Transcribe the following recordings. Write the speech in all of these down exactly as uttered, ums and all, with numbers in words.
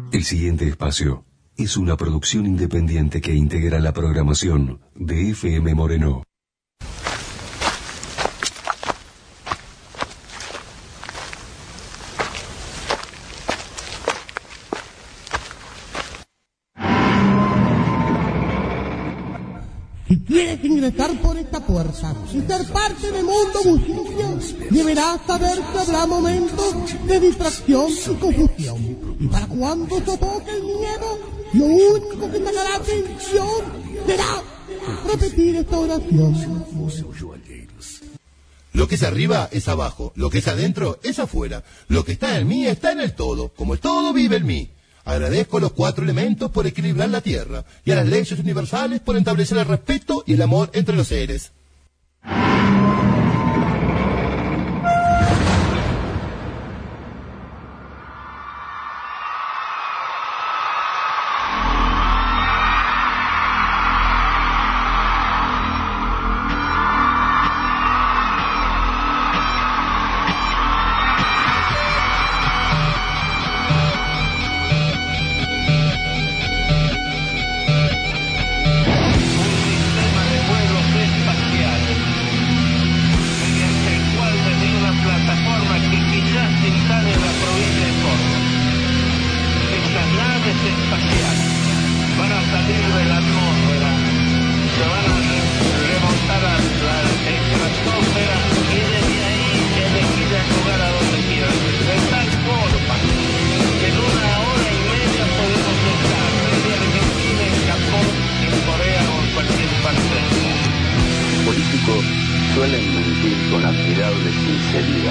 El siguiente espacio es una producción independiente que integra la programación de F M Moreno. Si quieres ingresar por esta puerta y ser parte del mundo musical, deberás saber que habrá momentos de distracción y confusión. Y para cuando sofoque el miedo, lo único que sacará atención será repetir esta oración. Lo que es arriba es abajo, lo que es adentro es afuera, lo que está en mí está en el todo, como el todo vive en mí. Agradezco a los cuatro elementos por equilibrar la tierra y a las leyes universales por establecer el respeto y el amor entre los seres. Suelen mentir con admirable sinceridad.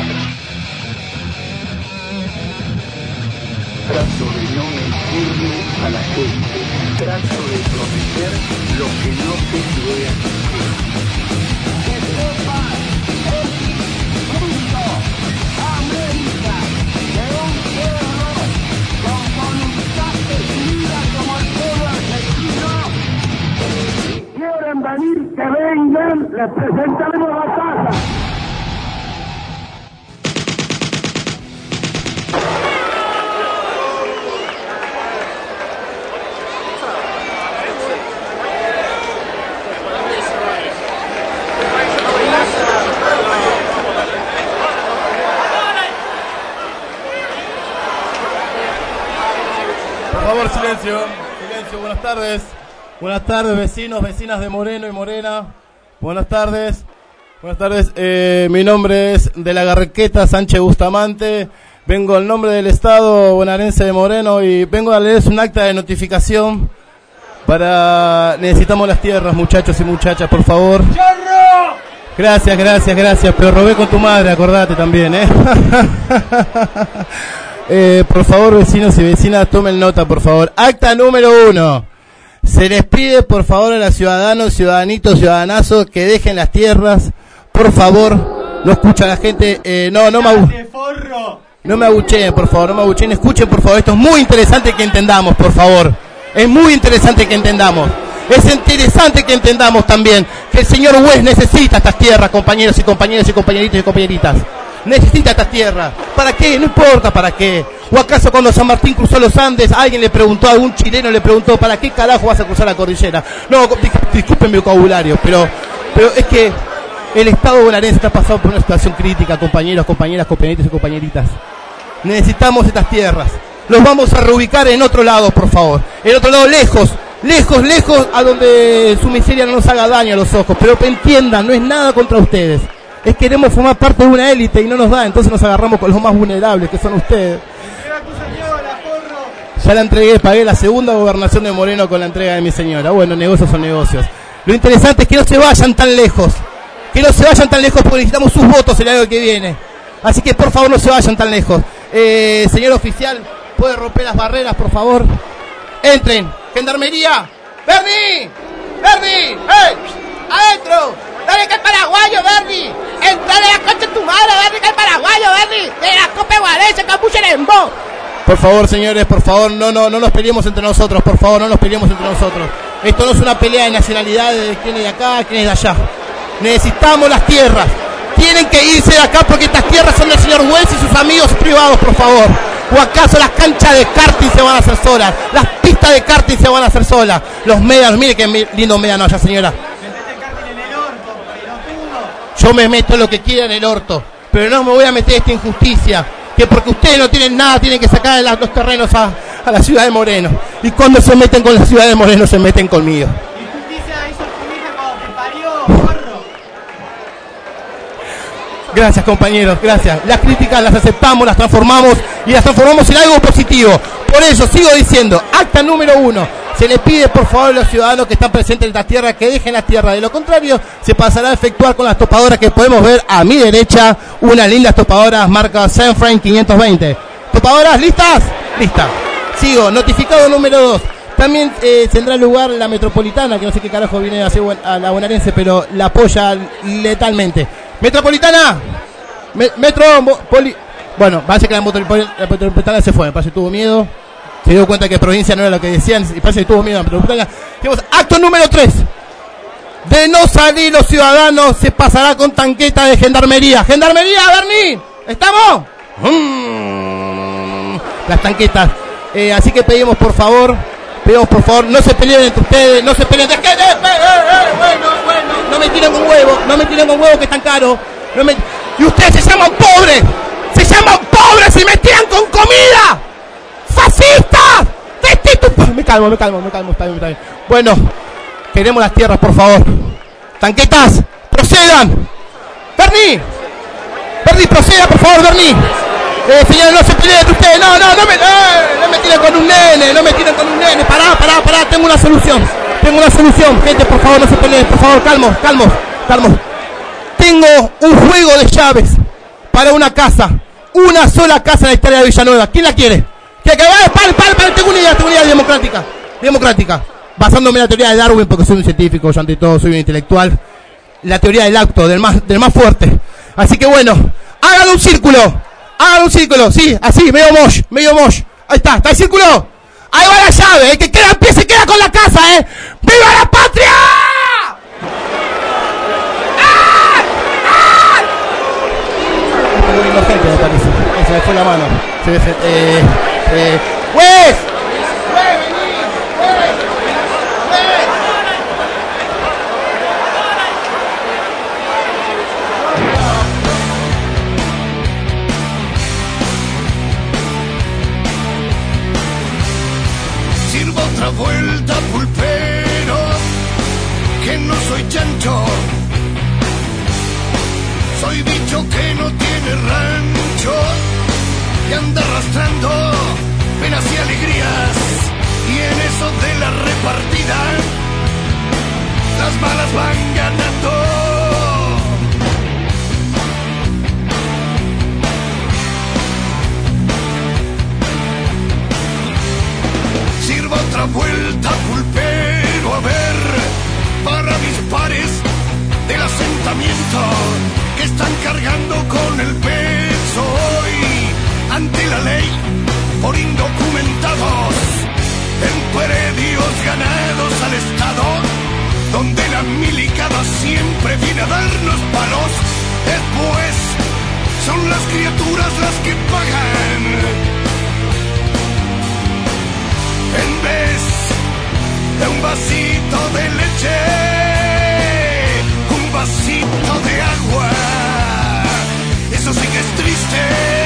Trato de no mentirle a la gente. Trato de prometer lo que no te voy a decir. Que sepas, es punto América de un pueblo con voluntad decidida como el pueblo argentino. Si quieren venir, que vengan, les presentaremos la casa. Por favor, silencio, silencio, buenas tardes. Buenas tardes, vecinos, vecinas de Moreno y Morena. Buenas tardes. Buenas tardes. Eh, mi nombre es de la Garqueta Sánchez Bustamante. Vengo al nombre del Estado bonaerense de Moreno y vengo a leerles un acta de notificación para... Necesitamos las tierras, muchachos y muchachas, por favor. ¡Chorro! Gracias, gracias, gracias. Pero robé con tu madre, acordate también, ¿eh? eh por favor, vecinos y vecinas, tomen nota, por favor. Acta número uno. Se les pide, por favor, a los ciudadanos, ciudadanitos, ciudadanazos, que dejen las tierras. Por favor, no escucha la gente. Eh, no, no me abucheen. No me abucheen, por favor, no me abucheen. Escuchen, por favor, esto es muy interesante que entendamos, por favor. Es muy interesante que entendamos. Es interesante que entendamos también que el señor West necesita estas tierras, compañeros y compañeras y compañeritos y compañeritas. Necesita estas tierras. ¿Para qué? No importa para qué. ¿O acaso cuando San Martín cruzó los Andes, alguien le preguntó, a algún chileno le preguntó, ¿para qué carajo vas a cruzar la cordillera? No, disculpen mi vocabulario, pero, pero es que el Estado bonaerense está pasando por una situación crítica, compañeros, compañeras, compañeritos y compañeritas. Necesitamos estas tierras. Los vamos a reubicar en otro lado, por favor. En otro lado, lejos, lejos, lejos, a donde su miseria no nos haga daño a los ojos. Pero entiendan, no es nada contra ustedes. Es que queremos formar parte de una élite y no nos da, entonces nos agarramos con los más vulnerables, que son ustedes. Ya la entregué, pagué la segunda gobernación de Moreno con la entrega de mi señora. Bueno, negocios son negocios. Lo interesante es que no se vayan tan lejos. Que no se vayan tan lejos porque necesitamos sus votos el año que viene. Así que por favor no se vayan tan lejos. Eh, señor oficial, ¿puede romper las barreras, por favor? Entren. Gendarmería. ¡Bernie! ¡Bernie! ¡Hey! ¡Adentro! ¡Dale que es paraguayo, Bernie! ¡Entrale a la concha de tu madre, Bernie, que es paraguayo, Bernie! ¡De la copa guarense, capucha en embo! Por favor, señores, por favor, no, no, no nos peleemos entre nosotros, por favor, no nos peleemos entre nosotros. Esto no es una pelea de nacionalidades, de quién es de acá, quién es de allá. Necesitamos las tierras. Tienen que irse de acá porque estas tierras son del señor Wells y sus amigos privados, por favor. ¿O acaso las canchas de karting se van a hacer solas? Las pistas de karting se van a hacer solas. Los médanos, mire qué lindo médano allá, señora. Yo me meto lo que quiera en el orto, pero no me voy a meter esta injusticia, que porque ustedes no tienen nada, tienen que sacar los terrenos a, a la ciudad de Moreno. Y cuando se meten con la ciudad de Moreno, se meten conmigo. Gracias, compañeros, gracias. Las críticas las aceptamos, las transformamos y las transformamos en algo positivo. Por eso sigo diciendo, acta número uno, se les pide por favor a los ciudadanos que están presentes en esta tierra que dejen la tierra. De lo contrario, se pasará a efectuar con las topadoras que podemos ver a mi derecha, unas lindas topadoras marca Sanfrain quinientos veinte. ¿Topadoras listas? Listas. Sigo, notificado número dos. También eh, tendrá lugar la metropolitana, que no sé qué carajo viene a hacer a la bonaerense, pero la apoya letalmente. Metropolitana, Me, Metro, poli, bueno, parece que la metropolitana se fue, parece que tuvo miedo, se dio cuenta que provincia no era lo que decían, y parece que tuvo miedo la metropolitana. Tenemos acto número tres, de no salir los ciudadanos, se pasará con tanqueta de gendarmería. Gendarmería, Berni, ¿estamos? Mm, las tanquetas, eh, así que pedimos por favor, pedimos por favor, no se peleen entre ustedes, no se peleen, de, de, de, de, de, bueno, bueno, no me tiren con huevo, no me tiren con huevo que es tan caro, no me, y ustedes se llaman pobres, se llaman pobres y me tiran con comida, fascistas, destitutos, me calmo, me calmo, me calmo, está bien, está bien. Bueno, queremos las tierras, por favor, tanquetas, procedan, Berni, Berni, proceda, por favor, Berni. Eh, señor, no se peleen entre ustedes, no, no, no me, eh, no me tiren con un nene, no me tiren con un nene, pará, pará, pará, tengo una solución, tengo una solución, gente, por favor, no se peleen, por favor, calmos, calmos, calmos. Tengo un juego de llaves para una casa, una sola casa en la historia de Villanueva, ¿quién la quiere? ¿Qué, qué, vale, pare, pare, pare, tengo una idea, tengo una idea democrática, democrática, basándome en la teoría de Darwin, porque soy un científico, yo ante todo soy un intelectual, la teoría del acto, del más, del más fuerte, así que bueno, hagan un círculo. Hagan un círculo, sí, así, medio mosh, medio mosh. Ahí está, ¿está el círculo? Ahí va la llave, el que queda en pie se queda con la casa, ¿eh? ¡Viva la patria! ¡Ah! ¡Ah! Muy inocente, me parece. Se me fue la mano. Se me fue, eh, eh, ¡Wes! ¡Wes, vení! ¡Wes! ¡Wes! Otra vuelta, pulpero, que no soy chancho, soy bicho que no tiene rancho y anda arrastrando penas y alegrías, y en eso de la repartida las malas van ganando. Sirva otra vuelta, pulpero, a ver, para mis pares del asentamiento que están cargando con el peso hoy ante la ley por indocumentados en predios ganados al Estado, donde la milicada siempre viene a darnos palos. Después son las criaturas las que pagan. En vez de un vasito de leche, un vasito de agua. Eso sí que es triste.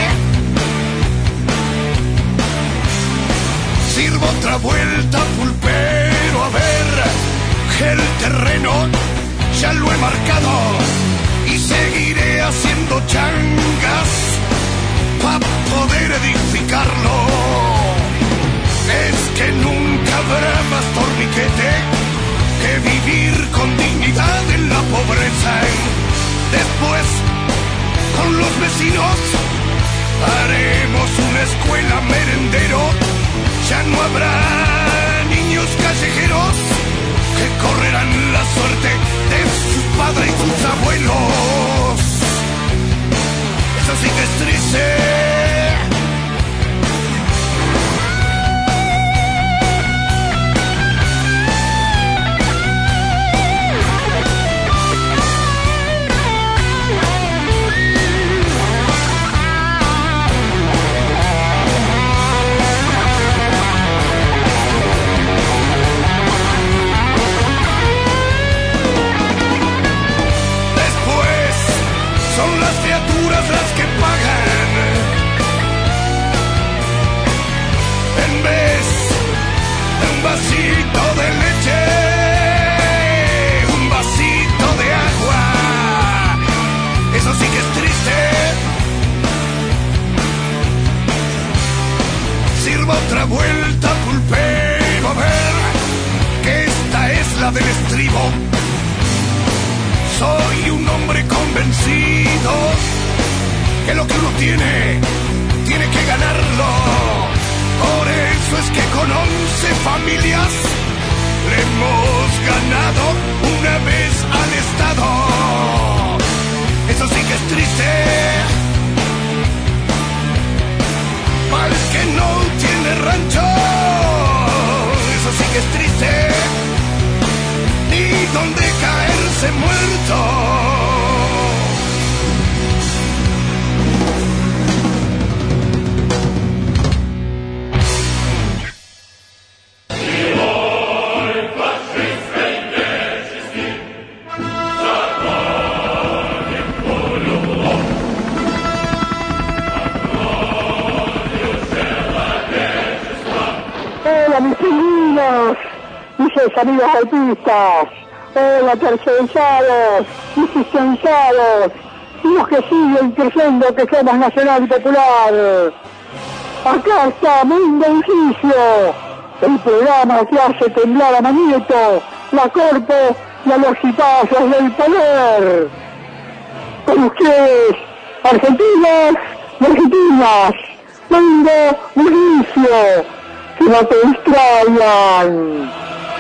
Sirvo otra vuelta, pulpero, a ver, el terreno ya lo he marcado y seguiré haciendo changas para poder edificarlo. Es que nunca habrá más torniquete que vivir con dignidad en la pobreza. Después, con los vecinos, haremos una escuela merendero. Ya no habrá niños callejeros que correrán la suerte de sus padres y sus abuelos. Eso sí que es triste. vuelta, pulpero, a ver, que esta es la del estribo. Soy un hombre convencido que lo que uno tiene, tiene que ganarlo. Por eso es que con once familias le hemos ganado una vez al Estado. Eso sí que es triste, para el que no tiene rancho. Eso sí que es triste, ni donde caerse muerto. Hola mis pingüinos, mis amigos autistas, hola tercerizados, dispensados, y los que siguen creyendo que somos nacional y popular. Acá está Mundo Bullicio, el programa que hace temblar a Manieto, la Corpo y a los cipazos del poder. Con ustedes, argentinos y argentinas, Mundo Bullicio, que no te distraigan.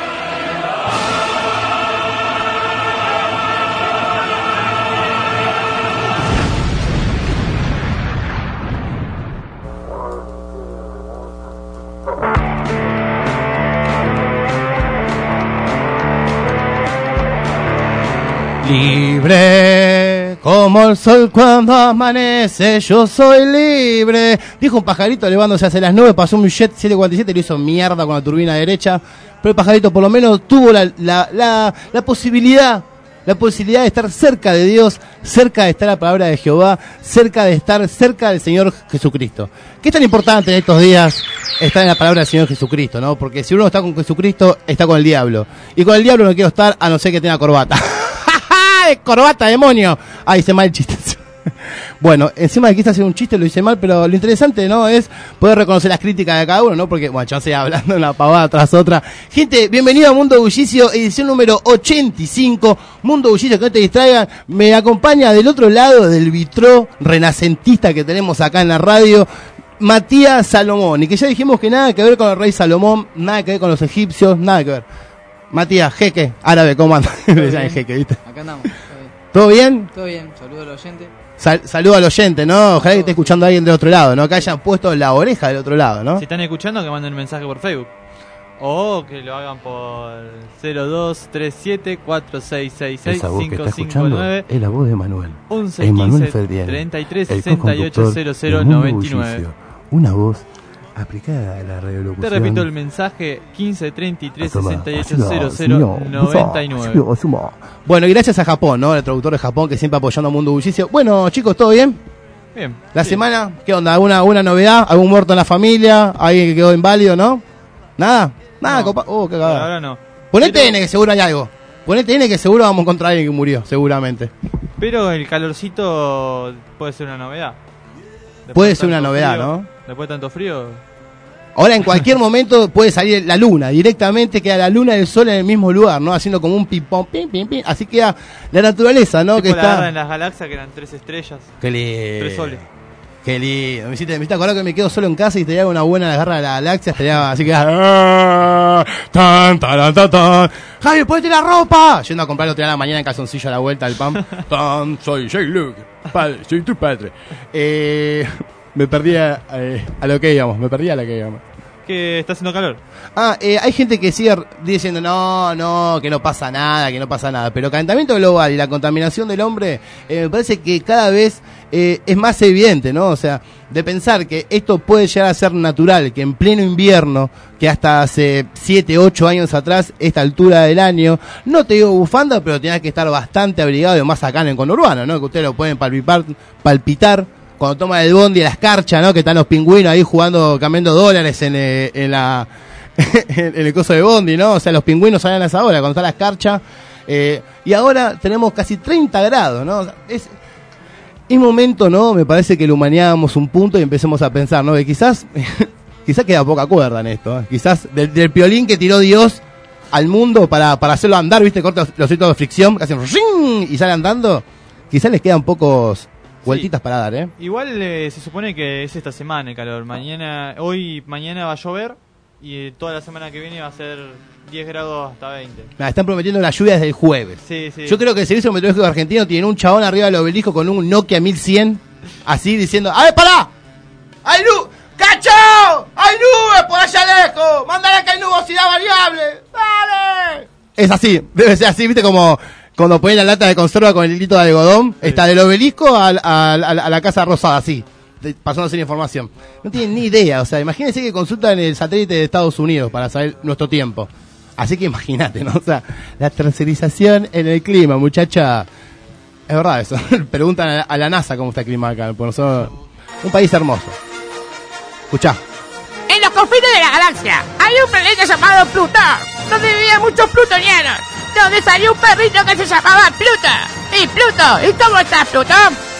Libre como el sol cuando amanece, yo soy libre. Dijo un pajarito elevándose hacia las nubes, pasó un jet siete cuarenta y siete y lo hizo mierda con la turbina derecha. Pero el pajarito por lo menos tuvo la, la, la, la posibilidad, la posibilidad de estar cerca de Dios, cerca de estar la palabra de Jehová, cerca de estar cerca del Señor Jesucristo. ¿Qué es tan importante en estos días estar en la palabra del Señor Jesucristo, no? Porque si uno está con Jesucristo, está con el diablo. Y con el diablo no quiero estar a no ser que tenga corbata. Corbata, demonio. Ah, hice mal el chiste. Bueno, encima de que quise hacer un chiste, lo hice mal, pero lo interesante, ¿no? Es poder reconocer las críticas de cada uno, ¿no? Porque, bueno, yo sé, hablando una pavada tras otra. Gente, bienvenido a Mundo Bullicio, edición número ochenta y cinco. Mundo Bullicio, que no te distraigan. Me acompaña del otro lado del vitró renacentista que tenemos acá en la radio, Matías Salomón. Y que ya dijimos que nada que ver con el rey Salomón, nada que ver con los egipcios, nada que ver. Matías, jeque, árabe, ¿cómo andas? Jeque, ¿viste? Acá andamos. ¿Todo bien? Todo bien, saludo al oyente. Sal, saludo al oyente, ¿no? Ojalá que esté escuchando a alguien del otro lado, ¿no? Que hayan puesto la oreja del otro lado, ¿no? Si están escuchando, que manden un mensaje por Facebook. O que lo hagan por cero dos tres siete cuatro seis seis seis cinco cinco nueve. Es la voz de Manuel. once quince treinta y tres sesenta y ocho cero cero noventa y nueve. Una voz aplicada a la radiolocución. Te repito el mensaje: quince treinta y tres sesenta y ocho cero cero noventa y nueve. Bueno, y gracias a Japón, ¿no? El traductor de Japón que siempre apoyando a Mundo Bullicio. Bueno, chicos, ¿todo bien? Bien. ¿La sí. semana? ¿Qué onda? ¿Alguna, alguna novedad? ¿Algún muerto en la familia? ¿Alguien que quedó inválido, no? ¿Nada? Nada, no, copa. Oh, qué cagada. Ahora no. Ponete Pero... N, que seguro hay algo. Ponete N, que seguro vamos a encontrar a alguien que murió, seguramente. Pero el calorcito puede ser una novedad. Después puede de ser una novedad, frío, ¿no? Después de tanto frío. Ahora en cualquier momento puede salir la luna, directamente queda la luna y el sol en el mismo lugar, ¿no? Haciendo como un ping-pong, ping, ping, ping. Así queda la naturaleza, ¿no? Tipo Que la está... guerra en las galaxias, que eran tres estrellas. Qué lindo. Tres soles. Qué lindo. Me hiciste, me hiciste acordar que me quedo solo en casa y estaría una buena la guerra de la galaxia, estaría así que... ¡Ah! ¡Tan, tan, tan, tan! ¡Javi, ponete la ropa! Yendo a comprarlo otra de la mañana en calzoncillo a la vuelta del pan. ¡Tan! Soy J. Luke. Padre, soy tu padre. Eh... Me perdí a, eh, a lo que íbamos, me perdí a lo que íbamos. Que está haciendo calor. Ah, eh, hay gente que sigue diciendo no, no, que no pasa nada, que no pasa nada. Pero el calentamiento global y la contaminación del hombre, eh, me parece que cada vez eh, es más evidente, ¿no? O sea, de pensar que esto puede llegar a ser natural, que en pleno invierno, que hasta hace siete, ocho años atrás, esta altura del año, no te digo bufanda, pero tenías que estar bastante abrigado, y más acá en el conurbano, ¿no? Que ustedes lo pueden palpitar, palpitar. Cuando toma el bondi a la escarcha, ¿no? Que están los pingüinos ahí jugando, cambiando dólares en, eh, en la en el coso de bondi, ¿no? O sea, los pingüinos salen a esa hora, cuando está la escarcha. Eh, y ahora tenemos casi treinta grados, ¿no? Es, es momento, ¿no? Me parece que la humanidad damos un punto y empecemos a pensar, ¿no? Que quizás, quizás queda poca cuerda en esto, ¿eh? Quizás del, del piolín que tiró Dios al mundo para, para hacerlo andar, ¿viste? Corta los, los hitos de fricción, que hacen ring y sale andando. Quizás les quedan pocos vueltitas sí. para dar, ¿eh? Igual eh, se supone que es esta semana el calor. Mañana, hoy y mañana va a llover y eh, toda la semana que viene va a ser diez grados hasta veinte. Nah, están prometiendo la lluvia desde el jueves. Sí, sí. Yo creo que el Servicio Meteorológico Argentino tiene un chabón arriba del obelisco con un Nokia mil cien, así diciendo, ¡a ver, pará! ¡Hay luz! ¡Cacho! ¡Hay nubes por allá lejos! ¡Mándale que hay nubosidad variable! ¡Dale! Es así, debe ser así, ¿viste? Como cuando ponen la lata de conserva con el hilito de algodón, sí. Está del obelisco a, a, a, a la Casa Rosada, así, pasándose la información. No tienen ni idea, o sea, imagínense que consultan el satélite de Estados Unidos para saber nuestro tiempo. Así que imagínate, ¿no? O sea, la tercerización en el clima, muchacha. Es verdad eso. Preguntan a la, a la NASA cómo está el clima acá, porque nosotros, un país hermoso. Escuchá. En los confines de la galaxia hay un planeta llamado Plutón, donde vivían muchos plutonianos, donde salió un perrito que se llamaba Pluto. Y Pluto, ¿y cómo estás, Pluto?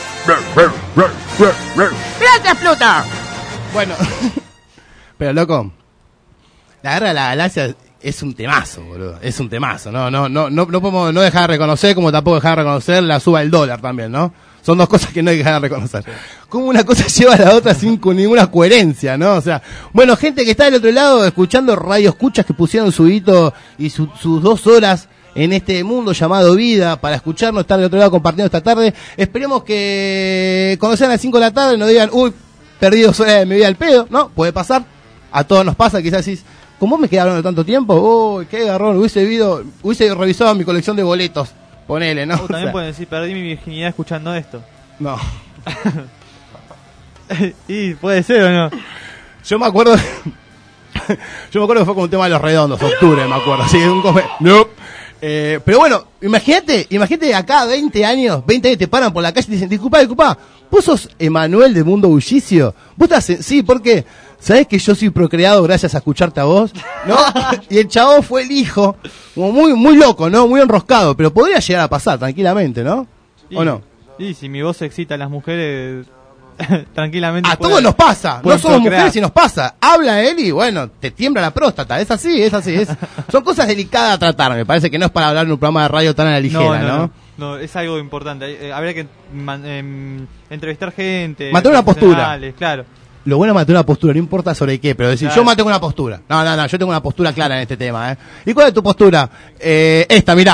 Gracias, Pluto. Bueno, pero loco, la guerra de la galaxia es un temazo, boludo. Es un temazo, no, no, no, no, no podemos no dejar de reconocer, como tampoco dejar de reconocer la suba del dólar también, ¿no? Son dos cosas que no hay que dejar de reconocer. Como una cosa lleva a la otra sin con ninguna coherencia, ¿no? O sea, bueno, gente que está del otro lado escuchando radio escuchas que pusieron su hito y su, sus dos horas en este mundo llamado vida para escucharnos, estar del otro lado compartiendo esta tarde. Esperemos que cuando sean las cinco de la tarde nos digan, uy, perdí dos horas de mi vida al pedo, ¿no? Puede pasar, a todos nos pasa, quizás decís, ¿cómo me quedé hablando tanto tiempo? Uy, qué garrón, hubiese, visto, hubiese revisado mi colección de boletos. Ponele, ¿no? O también o sea, pueden decir, perdí mi virginidad escuchando esto. No. Y puede ser o no. Yo me acuerdo. Yo me acuerdo que fue con un tema de los redondos, octubre, me acuerdo. Así que un come. No. Eh, pero bueno, imagínate, imagínate acá veinte años, veinte años te paran por la calle y te dicen, disculpa, disculpa, ¿vos sos Emanuel de Mundo Bullicio? ¿Vos estás en... Sí, ¿por qué? ¿Sabés que yo soy procreado gracias a escucharte a vos? ¿No? Y el chabón fue el hijo, como muy muy loco, ¿no? Muy enroscado, pero podría llegar a pasar tranquilamente, ¿no? Y, ¿O no? Y si mi voz excita a las mujeres, tranquilamente... A puede, todos nos pasa, no somos procrear. mujeres y nos pasa. Habla él y bueno, te tiembla la próstata, es así, es así. Es... Son cosas delicadas a tratar, me parece que no es para hablar en un programa de radio tan a la ligera, no, no, ¿no? no, no, es algo importante. Eh, habría que man, eh, entrevistar gente. Mantener una postura. Claro. Lo bueno es mantener una postura, no importa sobre qué, pero decir, Claro. yo mantengo una postura. No, no, no, yo tengo una postura clara en este tema, ¿eh? ¿Y cuál es tu postura? Eh, esta, mirá.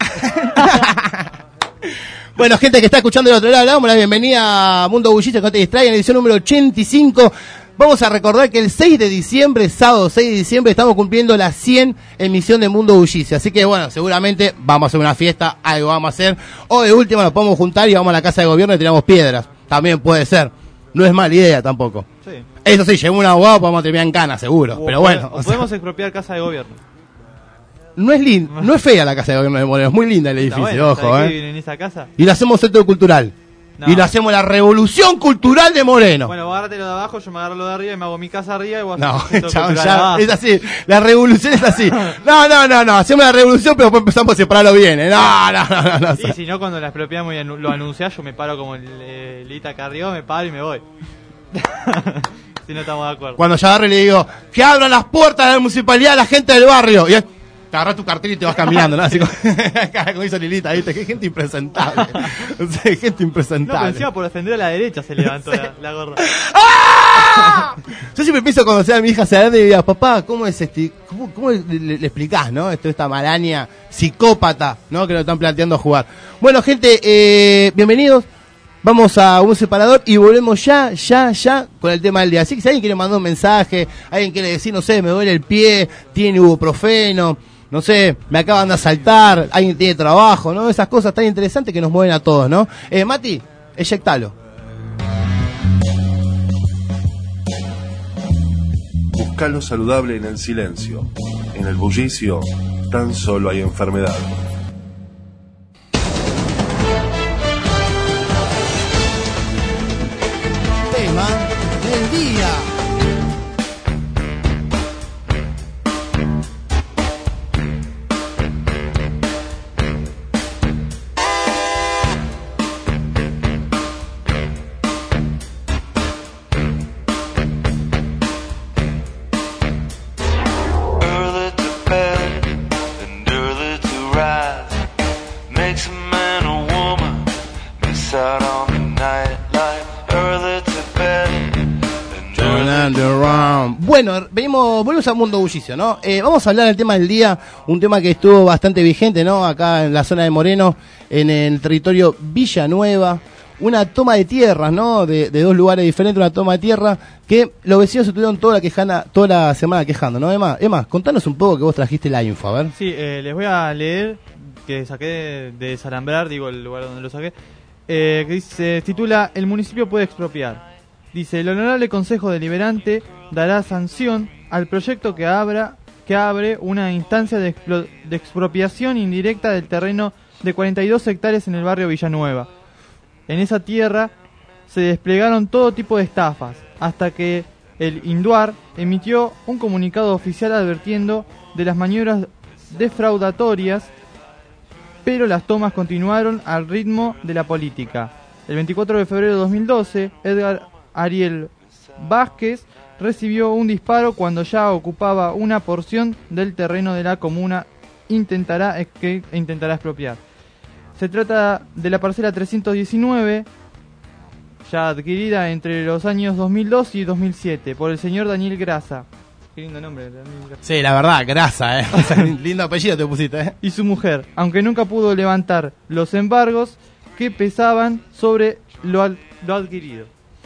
Bueno, gente que está escuchando del otro lado, le damos la bienvenida a Mundo Bullicio, que no te distraigan, edición número ochenta y cinco. Vamos a recordar que el seis de diciembre, sábado seis de diciembre, estamos cumpliendo la cien emisión de Mundo Bullicio. Así que bueno, seguramente vamos a hacer una fiesta, algo vamos a hacer. O de última nos podemos juntar y vamos a la casa de gobierno y tiramos piedras. También puede ser. No es mala idea tampoco. Sí. Eso sí, llegó un abogado, podemos terminar en cana, seguro. O pero pode- bueno. O o sea, podemos expropiar casa de gobierno. no es lin- no es fea la casa de gobierno de Moreno, es muy linda el Está edificio, bueno, ojo, ¿sabés eh. qué vive en esa casa? Y lo hacemos centro cultural. No. Y lo hacemos la revolución cultural de Moreno. Bueno, vos agárrate lo de abajo, yo me agarro lo de arriba y me hago mi casa arriba y vos No, haces un centro chabón, cultural ya, abajo. es así. La revolución es así. No, no, no, no. Hacemos la revolución, pero después empezamos a separarlo bien. ¿eh? No, no, no, no. no. Y si no, cuando la expropiamos y anu- lo anunciás, yo me paro como el eh, Lita Carrió, me paro y me voy. Si no estamos de acuerdo. Cuando yo agarro y le digo, que abran las puertas de la municipalidad a la gente del barrio. Y él, te agarras tu cartel y te vas caminando, ¿no? Así como, como hizo Lilita, ¿viste? Qué gente impresentable. O sea, gente No, pero impresentable. encima por defender a la derecha se levantó la, la gorra. ¡Ah! Yo siempre pienso cuando sea mi hija se grande y diga, papá, ¿cómo es este? ¿Cómo, cómo le, le- le explicás, no? Esto, esta maraña psicópata, ¿no? Que lo están planteando a jugar. Bueno, gente, eh, bienvenidos. Vamos a un separador y volvemos ya, ya, ya con el tema del día. Así que si alguien quiere mandar un mensaje, alguien quiere decir, no sé, me duele el pie, tiene ibuprofeno, no sé, me acaban de asaltar, alguien tiene trabajo, ¿no? Esas cosas tan interesantes que nos mueven a todos, ¿no? Eh, Mati, eyectalo. Busca lo saludable en el silencio. En el bullicio tan solo hay enfermedad. Tema del día. Lights out on the nightlife, early to bed. Bueno, venimos, volvemos al mundo bullicio, ¿no? Eh, vamos a hablar del tema del día, un tema que estuvo bastante vigente, ¿no? Acá en la zona de Moreno, en el territorio Villanueva, una toma de tierras, ¿no? De, de dos lugares diferentes, una toma de tierra que los vecinos se estuvieron toda la quejana, toda la semana quejando, ¿no, Emma? Emma, contanos un poco que vos trajiste la info, a ver. Sí, eh, les voy a leer, que saqué de, de Desalambrar, digo el lugar donde lo saqué, eh, que dice, se titula El municipio puede expropiar. Dice, el Honorable Consejo Deliberante dará sanción al proyecto que abra que abre una instancia de, explo, de expropiación indirecta del terreno de cuarenta y dos hectáreas en el barrio Villanueva. En esa tierra se desplegaron todo tipo de estafas, hasta que el INDUAR emitió un comunicado oficial advirtiendo de las maniobras defraudatorias, pero las tomas continuaron al ritmo de la política. El veinticuatro de febrero de dos mil doce, Edgar Ariel Vázquez recibió un disparo cuando ya ocupaba una porción del terreno de la comuna intentará, que intentará expropiar. Se trata de la parcela trescientos diecinueve, ya adquirida entre los años dos mil dos y dos mil siete por el señor Daniel Grasa. Qué lindo nombre, Daniel Grasa. Sí, la verdad, Grasa, ¿eh? O sea, lindo apellido te pusiste, ¿eh? Y su mujer, aunque nunca pudo levantar los embargos que pesaban sobre lo, al, lo adquirido.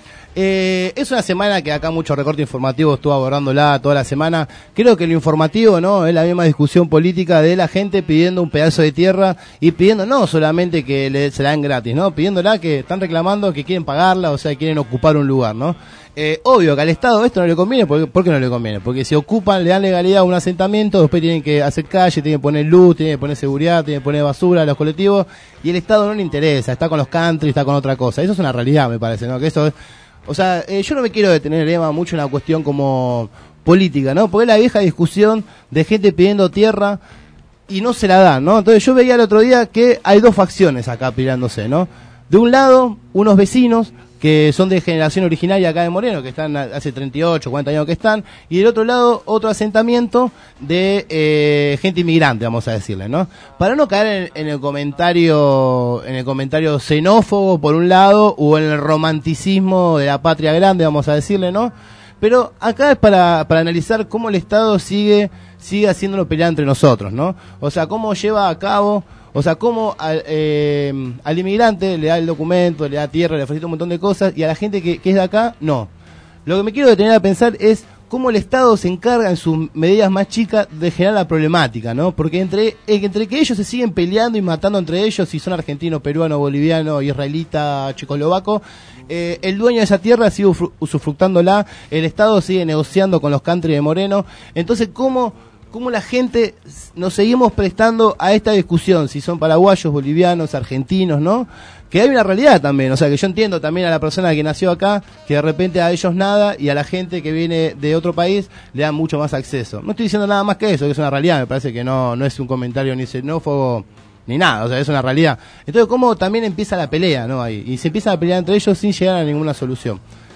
Eh, es una semana que acá mucho recorte informativo estuvo abordándola toda la semana. Creo que lo informativo, ¿no? Es la misma discusión política de la gente pidiendo un pedazo de tierra y pidiendo no solamente que le, se la den gratis, ¿no? Pidiéndola que están reclamando que quieren pagarla, o sea, quieren ocupar un lugar, ¿no? Eh, obvio que al Estado esto no le conviene. ¿Por qué, ¿Por qué no le conviene? Porque si ocupan, le dan legalidad a un asentamiento, después tienen que hacer calle, tienen que poner luz, tienen que poner seguridad, tienen que poner basura a los colectivos, y el Estado no le interesa, está con los country, está con otra cosa. Eso es una realidad, me parece, ¿no? Que eso es... O sea, eh, yo no me quiero detener, Emma, mucho en la cuestión como política, ¿no? Porque es la vieja discusión de gente pidiendo tierra y no se la dan, ¿no? Entonces yo veía el otro día que hay dos facciones acá peleándose, ¿no? De un lado, unos vecinos que son de generación originaria acá de Moreno, que están hace treinta y ocho, cuarenta años que están, y del otro lado, otro asentamiento de eh, gente inmigrante, vamos a decirle, ¿no? Para no caer en, en el comentario en el comentario xenófobo, por un lado, o en el romanticismo de la patria grande, vamos a decirle, ¿no? Pero acá es para, para analizar cómo el Estado sigue, sigue haciéndolo pelear entre nosotros, ¿no? O sea, cómo lleva a cabo... O sea, cómo al, eh, al inmigrante le da el documento, le da tierra, le facilita un montón de cosas, y a la gente que, que es de acá, no. Lo que me quiero detener a pensar es cómo el Estado se encarga en sus medidas más chicas de generar la problemática, ¿no? Porque entre, entre que ellos se siguen peleando y matando entre ellos, si son argentinos, peruanos, bolivianos, israelitas, checoslovacos, eh, el dueño de esa tierra sigue usufructándola, el Estado sigue negociando con los country de Moreno. Entonces, ¿cómo... cómo la gente nos seguimos prestando a esta discusión, si son paraguayos, bolivianos, argentinos, ¿no? Que hay una realidad también, o sea, que yo entiendo también a la persona que nació acá, que de repente a ellos nada, y a la gente que viene de otro país le dan mucho más acceso. No estoy diciendo nada más que eso, que es una realidad, me parece que no, no es un comentario ni xenófobo, ni nada, o sea, es una realidad. Entonces, cómo también empieza la pelea, ¿no? Ahí, y se empieza a pelear entre ellos sin llegar a ninguna solución.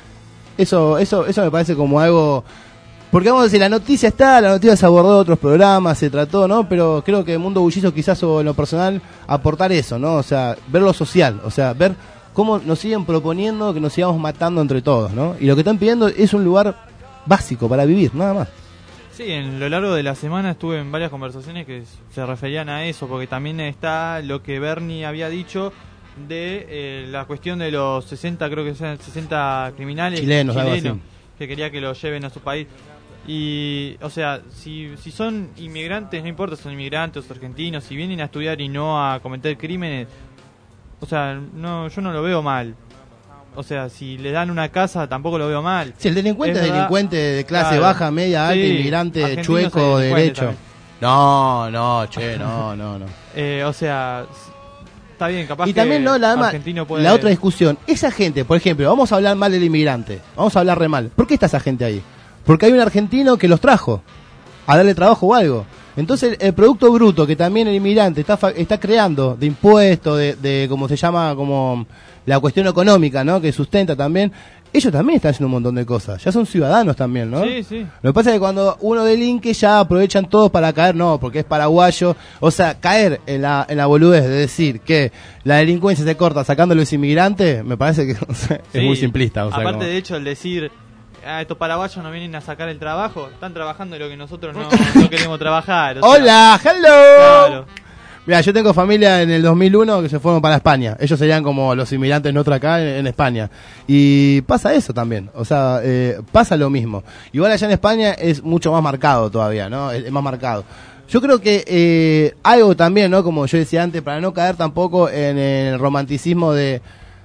Eso, eso, eso me parece como algo... Porque vamos a decir, la noticia está, la noticia se abordó en otros programas, se trató, ¿no? Pero creo que el mundo bullicio quizás o en lo personal aportar eso, ¿no? O sea, ver lo social, o sea, ver cómo nos siguen proponiendo que nos sigamos matando entre todos, ¿no? Y lo que están pidiendo es un lugar básico para vivir, nada más. Sí, en lo largo de la semana estuve en varias conversaciones que se referían a eso, porque también está lo que Bernie había dicho de eh, la cuestión de los sesenta, creo que sean sesenta criminales chilenos, chilenos algo así, que quería que los lleven a su país. Y, o sea, si, si son inmigrantes, no importa si son inmigrantes o argentinos, si vienen a estudiar y no a cometer crímenes, o sea, no, yo no lo veo mal. O sea, si le dan una casa, tampoco lo veo mal. Si el delincuente es, es delincuente de clase claro, baja, media, alta, sí, inmigrante, chueco, derecho. También. No, no, che, no, no, no. eh, o sea, está bien, capaz y que también, no, la, argentino puede... la otra discusión, esa gente, por ejemplo, vamos a hablar mal del inmigrante, vamos a hablar re mal. ¿Por qué está esa gente ahí? Porque hay un argentino que los trajo a darle trabajo o algo. Entonces el producto bruto que también el inmigrante está está creando de impuestos, de, de como se llama, como la cuestión económica, ¿no? Que sustenta también, ellos también están haciendo un montón de cosas, ya son ciudadanos también, ¿no? Sí, sí. Lo que pasa es que cuando uno delinque ya aprovechan todos para caer, no, porque es paraguayo, o sea, caer en la, en la boludez de decir que la delincuencia se corta sacando a los inmigrantes, me parece que o sea, es Sí. muy simplista. O sea, Aparte como- de hecho, el decir, ah, estos paraguayos nos vienen a sacar el trabajo, están trabajando lo que nosotros no, no queremos trabajar. o sea, ¡Hola! ¡Hello! Claro. Mira, yo tengo familia en el dos mil uno que se fueron para España. Ellos serían como los inmigrantes nuestros acá en, en España. Y pasa eso también. O sea, eh, pasa lo mismo. Igual allá en España es mucho más marcado todavía, ¿no? Es, es más marcado. Yo creo que eh, algo también, ¿no? Como yo decía antes, para no caer tampoco en el romanticismo de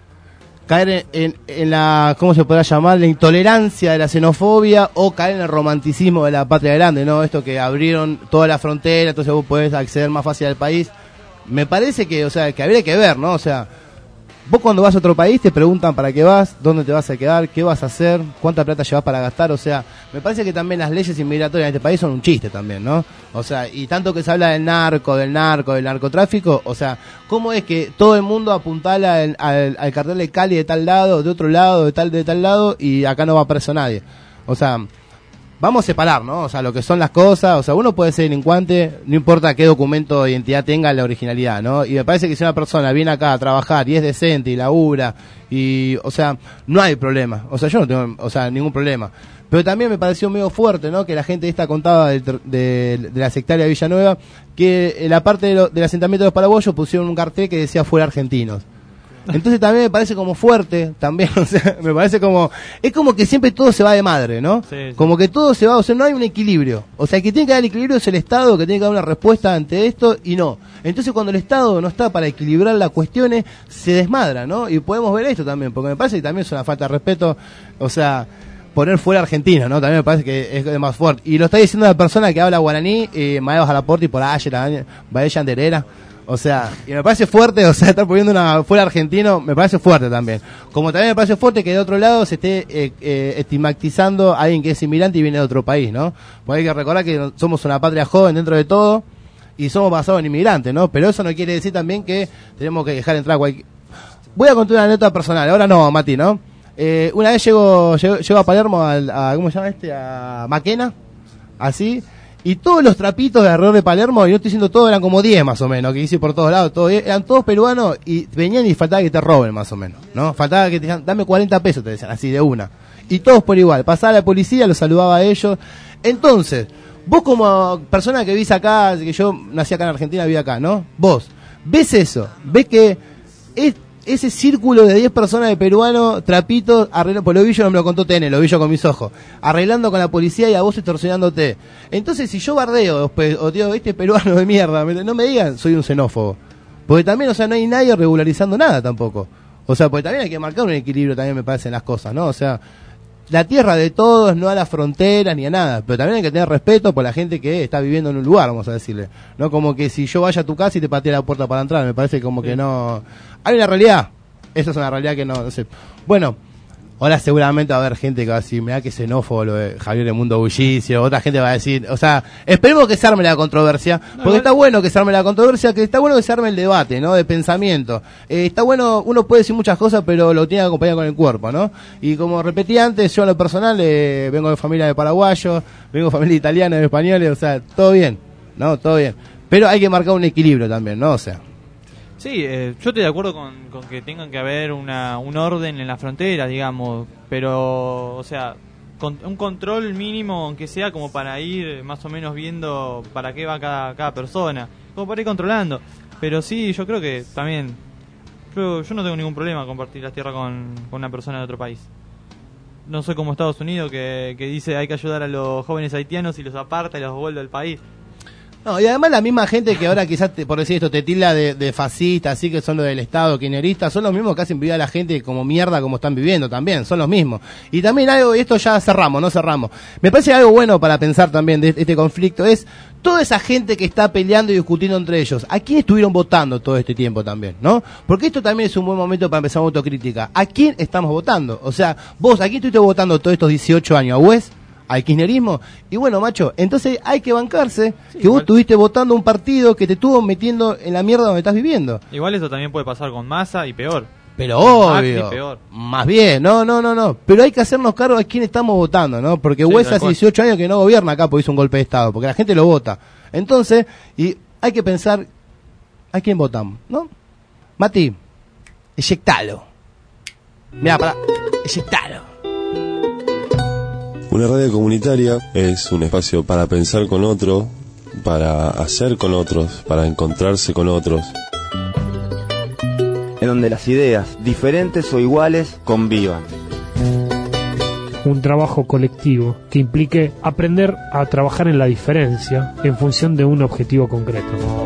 caer en, en, en la, ¿cómo se podrá llamar? La intolerancia de la xenofobia o caer en el romanticismo de la patria grande, ¿no? Esto que abrieron toda la frontera, entonces vos podés acceder más fácil al país. Me parece que, o sea, que habría que ver, ¿no? O sea, vos cuando vas a otro país te preguntan para qué vas, dónde te vas a quedar, qué vas a hacer, cuánta plata llevas para gastar, o sea, me parece que también las leyes inmigratorias en este país son un chiste también, ¿no? O sea, y tanto que se habla del narco, del narco, del narcotráfico, o sea, ¿cómo es que todo el mundo apuntala al, al, al cartel de Cali de tal lado, de otro lado, de tal de tal lado, y acá no va preso nadie? O sea, vamos a separar, ¿no? O sea, lo que son las cosas, o sea, uno puede ser delincuente, no importa qué documento de identidad tenga la originalidad, ¿no? Y me parece que si una persona viene acá a trabajar y es decente y labura, y, o sea, no hay problema, o sea, yo no tengo, o sea, ningún problema. Pero también me pareció medio fuerte, ¿no? Que la gente esta contaba del ter- de, de la sectaria de Villanueva, que en la parte de lo- del asentamiento de los paraguayos pusieron un cartel que decía fuera argentinos. Entonces también me parece como fuerte, también, o sea, me parece como, es como que siempre todo se va de madre, ¿no? Sí, sí. Como que todo se va, o sea, no hay un equilibrio. O sea, el que tiene que dar el equilibrio es el Estado, que tiene que dar una respuesta ante esto, y no. Entonces cuando el Estado no está para equilibrar las cuestiones, se desmadra, ¿no? Y podemos ver esto también, porque me parece que también es una falta de respeto, o sea, poner fuera Argentina, ¿no? También me parece que es más fuerte. Y lo está diciendo una persona que habla guaraní, eh, Maeva Jalaporti, por ayer, Baella Anderera. O sea, y me parece fuerte, o sea, estar poniendo una fuera argentino, me parece fuerte también. Como también me parece fuerte que de otro lado se esté eh, eh, estigmatizando a alguien que es inmigrante y viene de otro país, ¿no? Porque hay que recordar que somos una patria joven dentro de todo y somos basados en inmigrantes, ¿no? Pero eso no quiere decir también que tenemos que dejar entrar a cualquier... Voy a contar una anécdota personal, ahora no, Mati, ¿no? Eh, una vez llego, llego, llego a Palermo, al, a, ¿cómo se llama este? A Maquena, así... Y todos los trapitos de alrededor de Palermo, y no estoy diciendo todo, eran como diez más o menos, que hice por todos lados, todo, eran todos peruanos y venían y faltaba que te roben más o menos, ¿no? Faltaba que te dijeran, dame cuarenta pesos, te decían, así de una. Y todos por igual, pasaba la policía, los saludaba a ellos. Entonces, vos como persona que vivís acá, que yo nací acá en Argentina, viví acá, ¿no? Vos, ves eso, ves que es... ese círculo de diez personas de peruanos, trapitos, arreglando, por lo vi yo, no me lo contó T N, lo vi yo con mis ojos, arreglando con la policía y a vos extorsionándote. Entonces, si yo bardeo, pues, o digo, este peruano de mierda, no me digan, soy un xenófobo. Porque también, o sea, no hay nadie regularizando nada tampoco. O sea, porque también hay que marcar un equilibrio, también me parecen las cosas, ¿no? O sea, la tierra de todos, no a las fronteras ni a nada, pero también hay que tener respeto por la gente que está viviendo en un lugar, vamos a decirle. No como que si yo vaya a tu casa y te patee la puerta para entrar, me parece como que no... Hay una realidad, esa es una realidad que no, no sé. Bueno, ahora seguramente va a haber gente que va a decir, mirá que xenófobo lo de Javier de Mundo Bullicio, otra gente va a decir, o sea, esperemos que se arme la controversia, porque está bueno que se arme la controversia, que está bueno que se arme el debate, ¿no? De pensamiento. Eh, está bueno, uno puede decir muchas cosas, pero lo tiene que acompañar con el cuerpo, ¿no? Y como repetí antes, yo en lo personal eh, vengo de familia de paraguayos, vengo de familia italiana, de españoles, o sea, todo bien, ¿no? Todo bien. Pero hay que marcar un equilibrio también, ¿no? O sea... Sí, eh, yo estoy de acuerdo con, con que tengan que haber una, un orden en la frontera, digamos, pero, o sea, con, un control mínimo, aunque sea como para ir más o menos viendo para qué va cada, cada persona, como para ir controlando. Pero sí, yo creo que también, yo, yo no tengo ningún problema compartir la tierra con, con una persona de otro país. No soy como Estados Unidos que, que dice hay que ayudar a los jóvenes haitianos y los aparta y los vuelve al país. No, y además la misma gente que ahora quizás, te, por decir esto, te tilda de, de fascista, así que son los del Estado, kirchneristas, son los mismos que hacen vivir a la gente como mierda como están viviendo también, son los mismos. Y también algo, y esto ya cerramos, no cerramos. Me parece algo bueno para pensar también de este conflicto, es toda esa gente que está peleando y discutiendo entre ellos. ¿A quién estuvieron votando todo este tiempo también, no? Porque esto también es un buen momento para empezar una autocrítica. ¿A quién estamos votando? O sea, vos, ¿a quién estuviste votando todos estos dieciocho años? ¿A Wes? ¿Al kirchnerismo? Y bueno, macho, entonces hay que bancarse sí, que igual. Vos estuviste votando un partido que te estuvo metiendo en la mierda donde estás viviendo. Igual eso también puede pasar con Massa y peor. Pero obvio, Macri peor. más bien, no, no, no, no. Pero hay que hacernos cargo de quién estamos votando, ¿no? Porque Sí, Wes tal hace cual. dieciocho años que no gobierna acá porque hizo un golpe de Estado, porque la gente lo vota. Entonces, y hay que pensar a quién votamos, ¿no? Mati, eyectalo. Mirá, pará, eyectalo. Una radio comunitaria es un espacio para pensar con otro, para hacer con otros, para encontrarse con otros. En donde las ideas, diferentes o iguales, convivan. Un trabajo colectivo que implique aprender a trabajar en la diferencia en función de un objetivo concreto.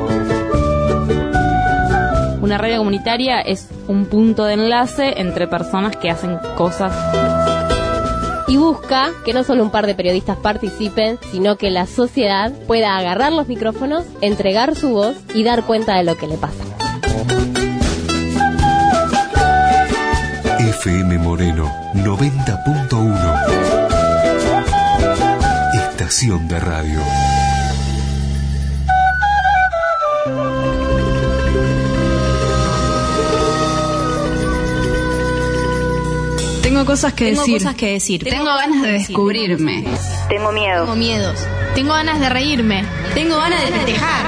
Una radio comunitaria es un punto de enlace entre personas que hacen cosas. Y busca que no solo un par de periodistas participen, sino que la sociedad pueda agarrar los micrófonos, entregar su voz y dar cuenta de lo que le pasa. F M Moreno noventa punto uno. Estación de radio. Tengo cosas que Tengo decir. cosas que decir. Tengo ganas de descubrirme. Tengo miedo. Tengo miedos. Tengo ganas de reírme. Tengo ganas de festejar.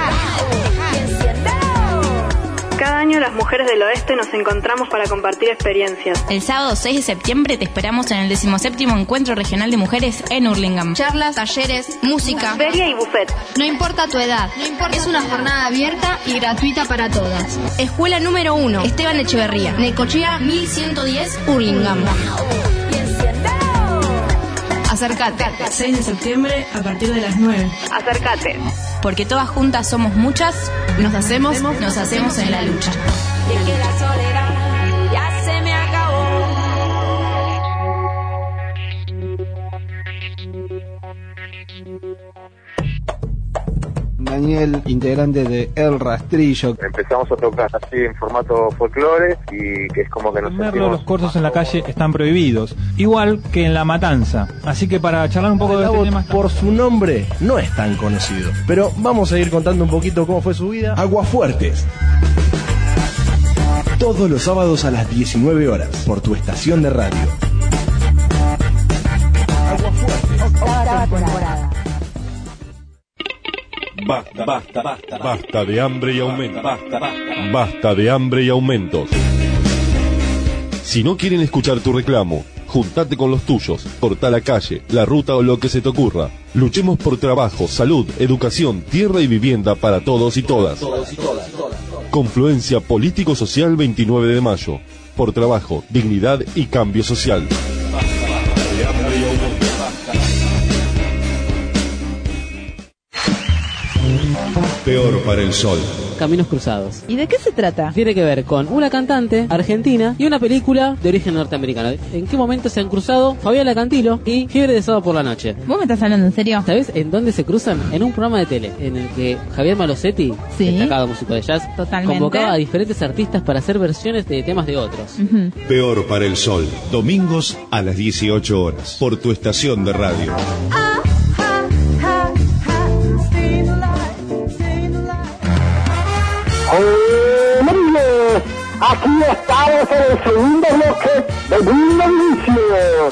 Cada año las mujeres del oeste nos encontramos para compartir experiencias. El sábado seis de septiembre te esperamos en el decimoséptimo Encuentro Regional de Mujeres en Hurlingham. Charlas, talleres, música, feria y buffet. No importa tu edad, no importa. Es una jornada abierta y gratuita para todas. Escuela número uno, Esteban Echeverría, Necochea mil ciento diez, Hurlingham. Acércate. seis de septiembre a partir de las nueve. Acércate. Porque todas juntas somos muchas, nos hacemos, nos hacemos en la lucha. Y es que la soledad ya se me acabó. Daniel, integrante de El Rastrillo. Empezamos a tocar así en formato folclore y que es como que nos Merlo, sentimos... los corsos en la calle están prohibidos, igual que en La Matanza. Así que para charlar un poco de este tema... Por su nombre no es tan conocido, pero vamos a ir contando un poquito cómo fue su vida. Aguafuertes. Todos los sábados a las diecinueve horas por tu estación de radio. Temporada. Basta, basta, basta, basta de hambre y aumentos. Basta, basta, basta de hambre y aumentos. Si no quieren escuchar tu reclamo, juntate con los tuyos, corta la calle, la ruta o lo que se te ocurra. Luchemos por trabajo, salud, educación, tierra y vivienda para todos y todas. Confluencia Político-Social veintinueve de mayo. Por trabajo, dignidad y cambio social. Peor para el sol. Caminos Cruzados. ¿Y de qué se trata? Tiene que ver con una cantante argentina y una película de origen norteamericano. ¿En qué momento se han cruzado Fabiola Cantilo y Fiebre de Sábado por la Noche? ¿Vos me estás hablando en serio? ¿Sabés en dónde se cruzan? En un programa de tele en el que Javier Malosetti, ¿Sí? destacado músico de jazz, Totalmente. convocaba a diferentes artistas para hacer versiones de temas de otros. Uh-huh. Peor para el sol. Domingos a las dieciocho horas. Por tu estación de radio. ¡Hombre! Aquí estamos en el segundo bloque de Mundo Inicio.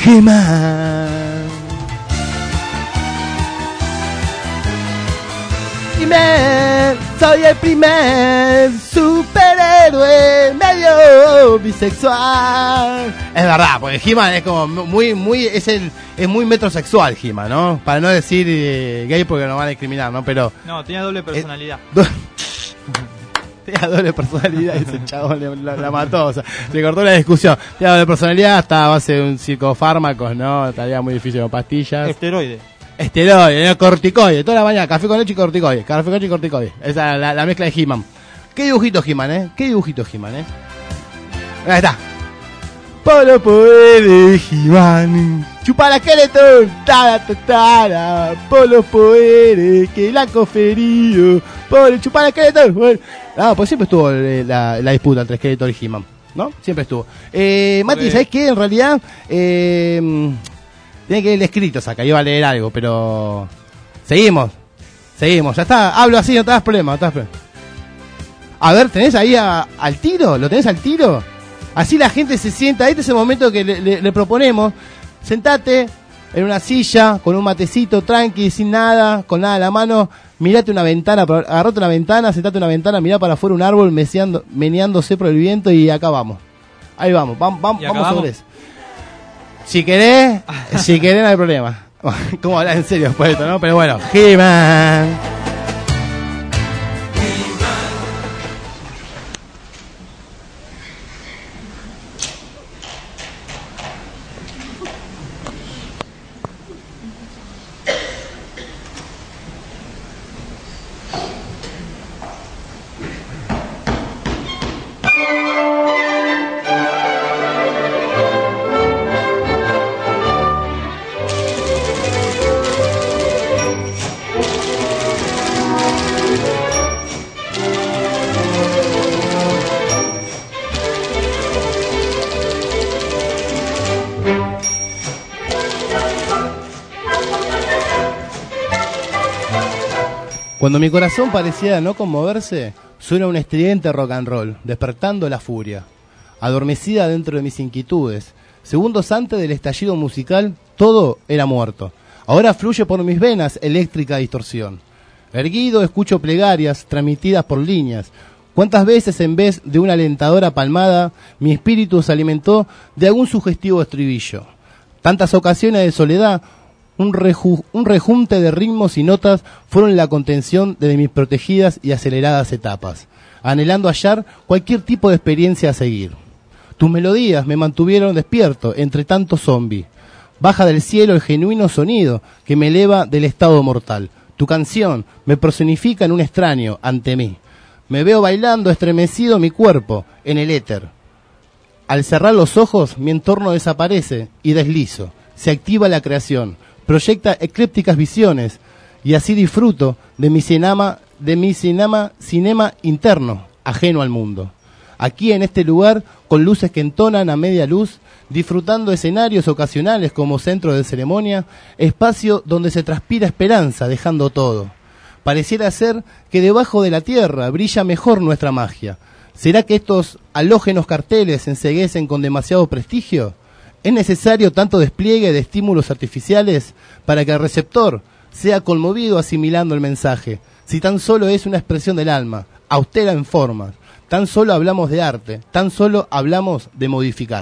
He-Man. He-Man, soy el primer superhéroe medio bisexual. Es verdad, porque He-Man es como muy, muy, es el, es muy metrosexual He-Man, ¿no? Para no decir eh, gay porque nos van a discriminar, ¿no? Pero no, tenía doble personalidad. Eh, do Tenía doble personalidad y ese chabón la, la mató, o sea, se cortó la discusión. Tenía doble personalidad, estaba a base de un psicofármacos, ¿no? Estaría muy difícil con pastillas. Esteroide. Esteroide, ¿no? Corticoide, toda la mañana, café con leche y corticoide, café con leche y corticoide. Esa es la, la mezcla de He-Man. ¿Qué dibujito He-Man, eh? ¿Qué dibujito He-Man, eh? Ahí está. Polo poder He-Man. Chupar a Skeletor. Tara, tara, Polo poderes que la han conferido. Por chupar a Skeletor. Ah, pues siempre estuvo eh, la, la disputa entre Skeletor y He-Man, ¿no? Siempre estuvo. Eh, Mati, okay. ¿Sabes qué? En realidad, eh, tiene que ir escrito acá. Yo iba a leer algo, pero seguimos. Seguimos. Ya está. Hablo así, no te das problema, no te das problema. A ver, ¿tenés ahí a, al tiro? ¿Lo tenés al tiro? Así la gente se sienta. Este es el momento que le, le, le proponemos. Sentate en una silla, con un matecito, tranqui, sin nada, con nada en la mano. Mirate una ventana, agarrate una ventana, sentate en una ventana, mirá para afuera un árbol meseando, meneándose por el viento y acá vamos. Ahí vamos, vamos, vamos, vamos sobre eso. Si querés, si querés no hay problema. ¿Cómo hablar en serio después de esto, no? Pero bueno, He-Man. Cuando mi corazón parecía no conmoverse, suena un estridente rock and roll, despertando la furia. Adormecida dentro de mis inquietudes, segundos antes del estallido musical, todo era muerto. Ahora fluye por mis venas eléctrica distorsión. Erguido escucho plegarias transmitidas por líneas. ¿Cuántas veces en vez de una alentadora palmada, mi espíritu se alimentó de algún sugestivo estribillo? Tantas ocasiones de soledad, Un, reju, un rejunte de ritmos y notas fueron la contención de mis protegidas y aceleradas etapas, anhelando hallar cualquier tipo de experiencia a seguir. Tus melodías me mantuvieron despierto entre tantos zombies. Baja del cielo el genuino sonido que me eleva del estado mortal. Tu canción me personifica en un extraño ante mí. Me veo bailando estremecido mi cuerpo en el éter. Al cerrar los ojos mi entorno desaparece y deslizo. Se activa la creación. Proyecta eclépticas visiones y así disfruto de mi cinema, de mi cinema, cinema interno, ajeno al mundo. Aquí en este lugar, con luces que entonan a media luz, disfrutando escenarios ocasionales como centro de ceremonia, espacio donde se transpira esperanza, dejando todo. Pareciera ser que debajo de la tierra brilla mejor nuestra magia. ¿Será que estos halógenos carteles se enceguecen con demasiado prestigio? ¿Es necesario tanto despliegue de estímulos artificiales para que el receptor sea conmovido asimilando el mensaje? Si tan solo es una expresión del alma, austera en formas, tan solo hablamos de arte, tan solo hablamos de modificar.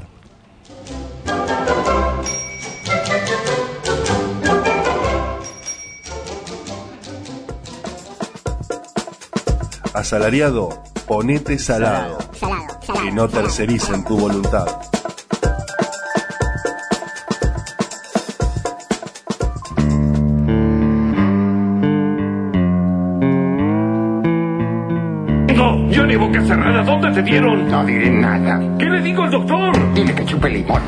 Asalariado, ponete salado, salado, salado y no tercericen tu voluntad. Yo de boca cerrada, ¿dónde te dieron? No diré nada. ¿Qué le digo al doctor? Dile que chupe limón.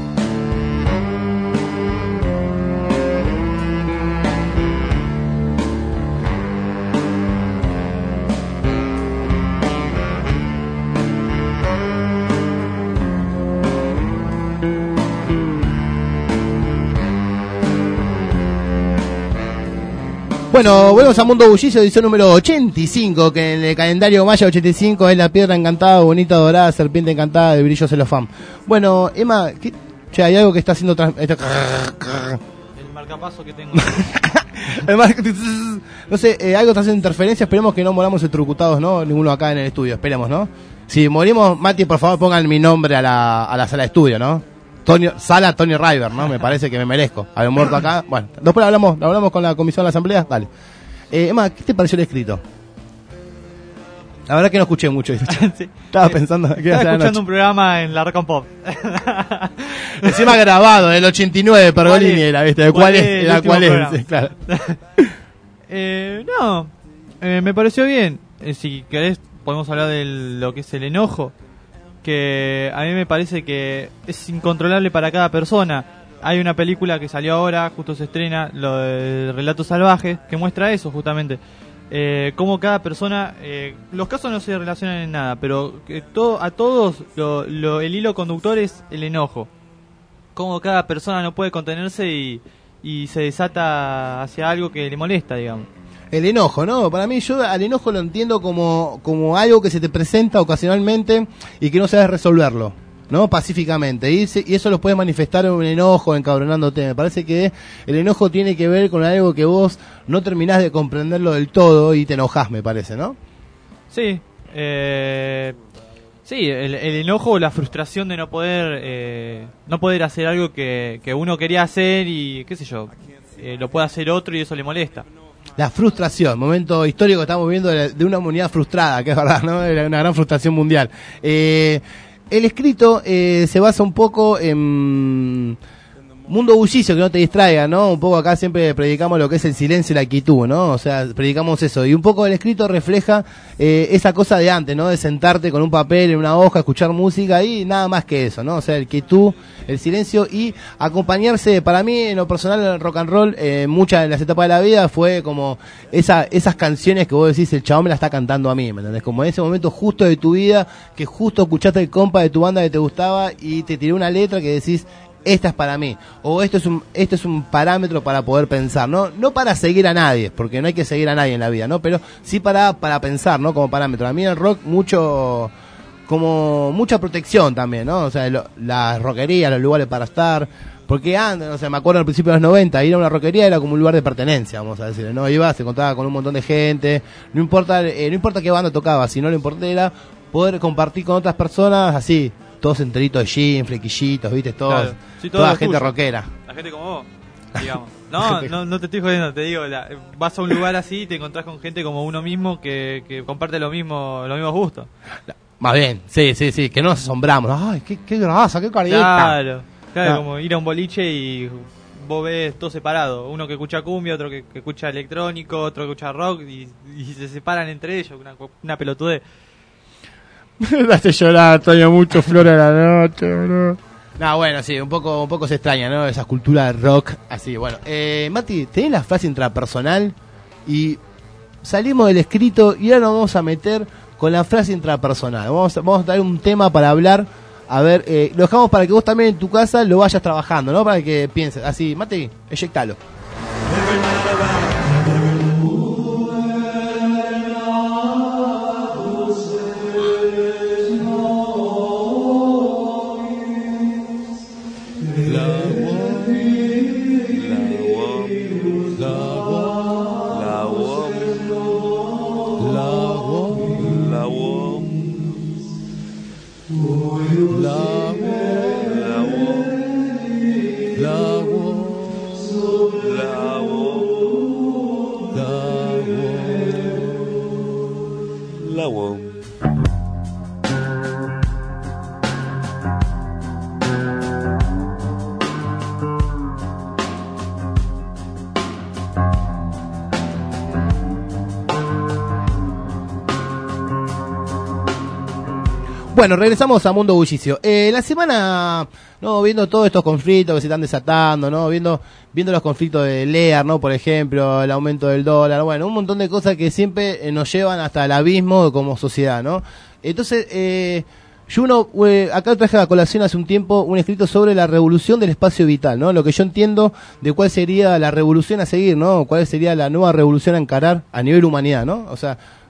Bueno, volvemos a Mundo Bullicio, edición número ochenta y cinco, que en el calendario Maya ochenta y cinco es la piedra encantada, bonita, dorada, serpiente encantada, de brillo celofán. Bueno, Emma, ¿qué, che, hay algo que está haciendo... Trans- está... El marcapaso que tengo. El mar- no sé, eh, algo está haciendo interferencia, esperemos que no moramos electrocutados, ¿no? Ninguno acá en el estudio, esperemos, ¿no? Si morimos, Mati, por favor, pongan mi nombre a la, a la sala de estudio, ¿no? Tony, sala Tony River, ¿no? Me parece que me merezco haber muerto acá. Bueno, después hablamos, hablamos con la comisión de la asamblea, dale. Eh, Emma, ¿qué te pareció el escrito? La verdad que no escuché mucho. Sí. Estaba pensando que Estaba escuchando un programa en la Rock and Pop. Encima grabado, del ochenta y nueve, Pergolini era, ¿viste? ¿Cuál, ¿Cuál es? es era, ¿Cuál es? Sí, claro. eh, no, eh, me pareció bien. Eh, si querés, podemos hablar de lo que es el enojo. Que a mí me parece que es incontrolable para cada persona. Hay una película que salió ahora, justo se estrena, lo del Relatos Salvajes, que muestra eso justamente. Eh, cómo cada persona, eh, los casos no se relacionan en nada, pero que todo, a todos lo, lo, el hilo conductor es el enojo. Cómo cada persona no puede contenerse y, y se desata hacia algo que le molesta, digamos. El enojo, ¿no? Para mí, yo al enojo lo entiendo como, como algo que se te presenta ocasionalmente y que no sabes resolverlo, ¿no? Pacíficamente. Y, se, y eso lo puedes manifestar en un enojo, encabronándote. Me parece que el enojo tiene que ver con algo que vos no terminás de comprenderlo del todo y te enojás, me parece, ¿no? Sí. Eh, sí, el, el enojo o la frustración de no poder eh, no poder hacer algo que, que uno quería hacer y, qué sé yo, eh, lo puede hacer otro y eso le molesta. La frustración, momento histórico que estamos viviendo de, de una humanidad frustrada, que es verdad, ¿no? Una gran frustración mundial. Eh, el escrito eh, se basa un poco en mundo bullicio, que no te distraiga, ¿no? Un poco acá siempre predicamos lo que es el silencio y la quietud, ¿no? O sea, predicamos eso. Y un poco el escrito refleja eh, esa cosa de antes, ¿no? De sentarte con un papel en una hoja, escuchar música y nada más que eso, ¿no? O sea, el quietud, el silencio y acompañarse. Para mí, en lo personal, el rock and roll, eh, muchas de las etapas de la vida fue como esa, esas canciones que vos decís, el chabón me la está cantando a mí, ¿me entendés? Como en ese momento justo de tu vida, que justo escuchaste el compa de tu banda que te gustaba y te tiró una letra que decís, esta es para mí, o esto es un esto es un parámetro para poder pensar, no no para seguir a nadie, porque no hay que seguir a nadie en la vida, no, pero sí para para pensar, no, como parámetro. A mí el rock mucho como mucha protección también, no, o sea, lo, las rockerías, los lugares para estar, porque antes, o sea, me acuerdo al principio de los noventa, ir a una rockería era como un lugar de pertenencia, vamos a decir, no, ibas, se encontraba con un montón de gente, no importa eh, no importa qué banda tocaba, sino lo importante era poder compartir con otras personas así, todos enteritos de jean, flequillitos, ¿viste? Todos, claro. Sí, todo toda gente tuyo. Rockera. La gente como vos, digamos. No, no, no te estoy jodiendo, te digo, la, vas a un lugar así y te encontrás con gente como uno mismo que, que comparte lo mismo, los mismos gustos. Más bien, sí, sí, sí, que no nos asombramos. Ay, qué, qué grasa, qué carita. Claro, claro, no. Como ir a un boliche y vos ves todo separado. Uno que escucha cumbia, otro que, que escucha electrónico, otro que escucha rock y, y se separan entre ellos, una, una pelotudez. Me hace llorar, extraño mucho Flor a la noche, bro. No, bueno, sí, un poco un poco se extraña, ¿no? Esa cultura de rock, así, bueno. Eh, Mati, tenés la frase intrapersonal y salimos del escrito y ahora nos vamos a meter con la frase intrapersonal. Vamos a, vamos a traer un tema para hablar, a ver, eh, lo dejamos para que vos también en tu casa lo vayas trabajando, ¿no? Para que pienses, así, Mati, eyectalo. Bueno, regresamos a Mundo Bullicio. Eh, la semana, no, viendo todos estos conflictos que se están desatando, no, viendo viendo los conflictos de Lear, no, por ejemplo, el aumento del dólar, bueno, un montón de cosas que siempre eh, nos llevan hasta el abismo como sociedad, ¿no? Entonces, eh, yo uno, eh, acá traje a colación hace un tiempo un escrito sobre la revolución del espacio vital, ¿no? Lo que yo entiendo de cuál sería la revolución a seguir, ¿no? Cuál sería la nueva revolución a encarar a nivel humanidad, ¿no? O sea,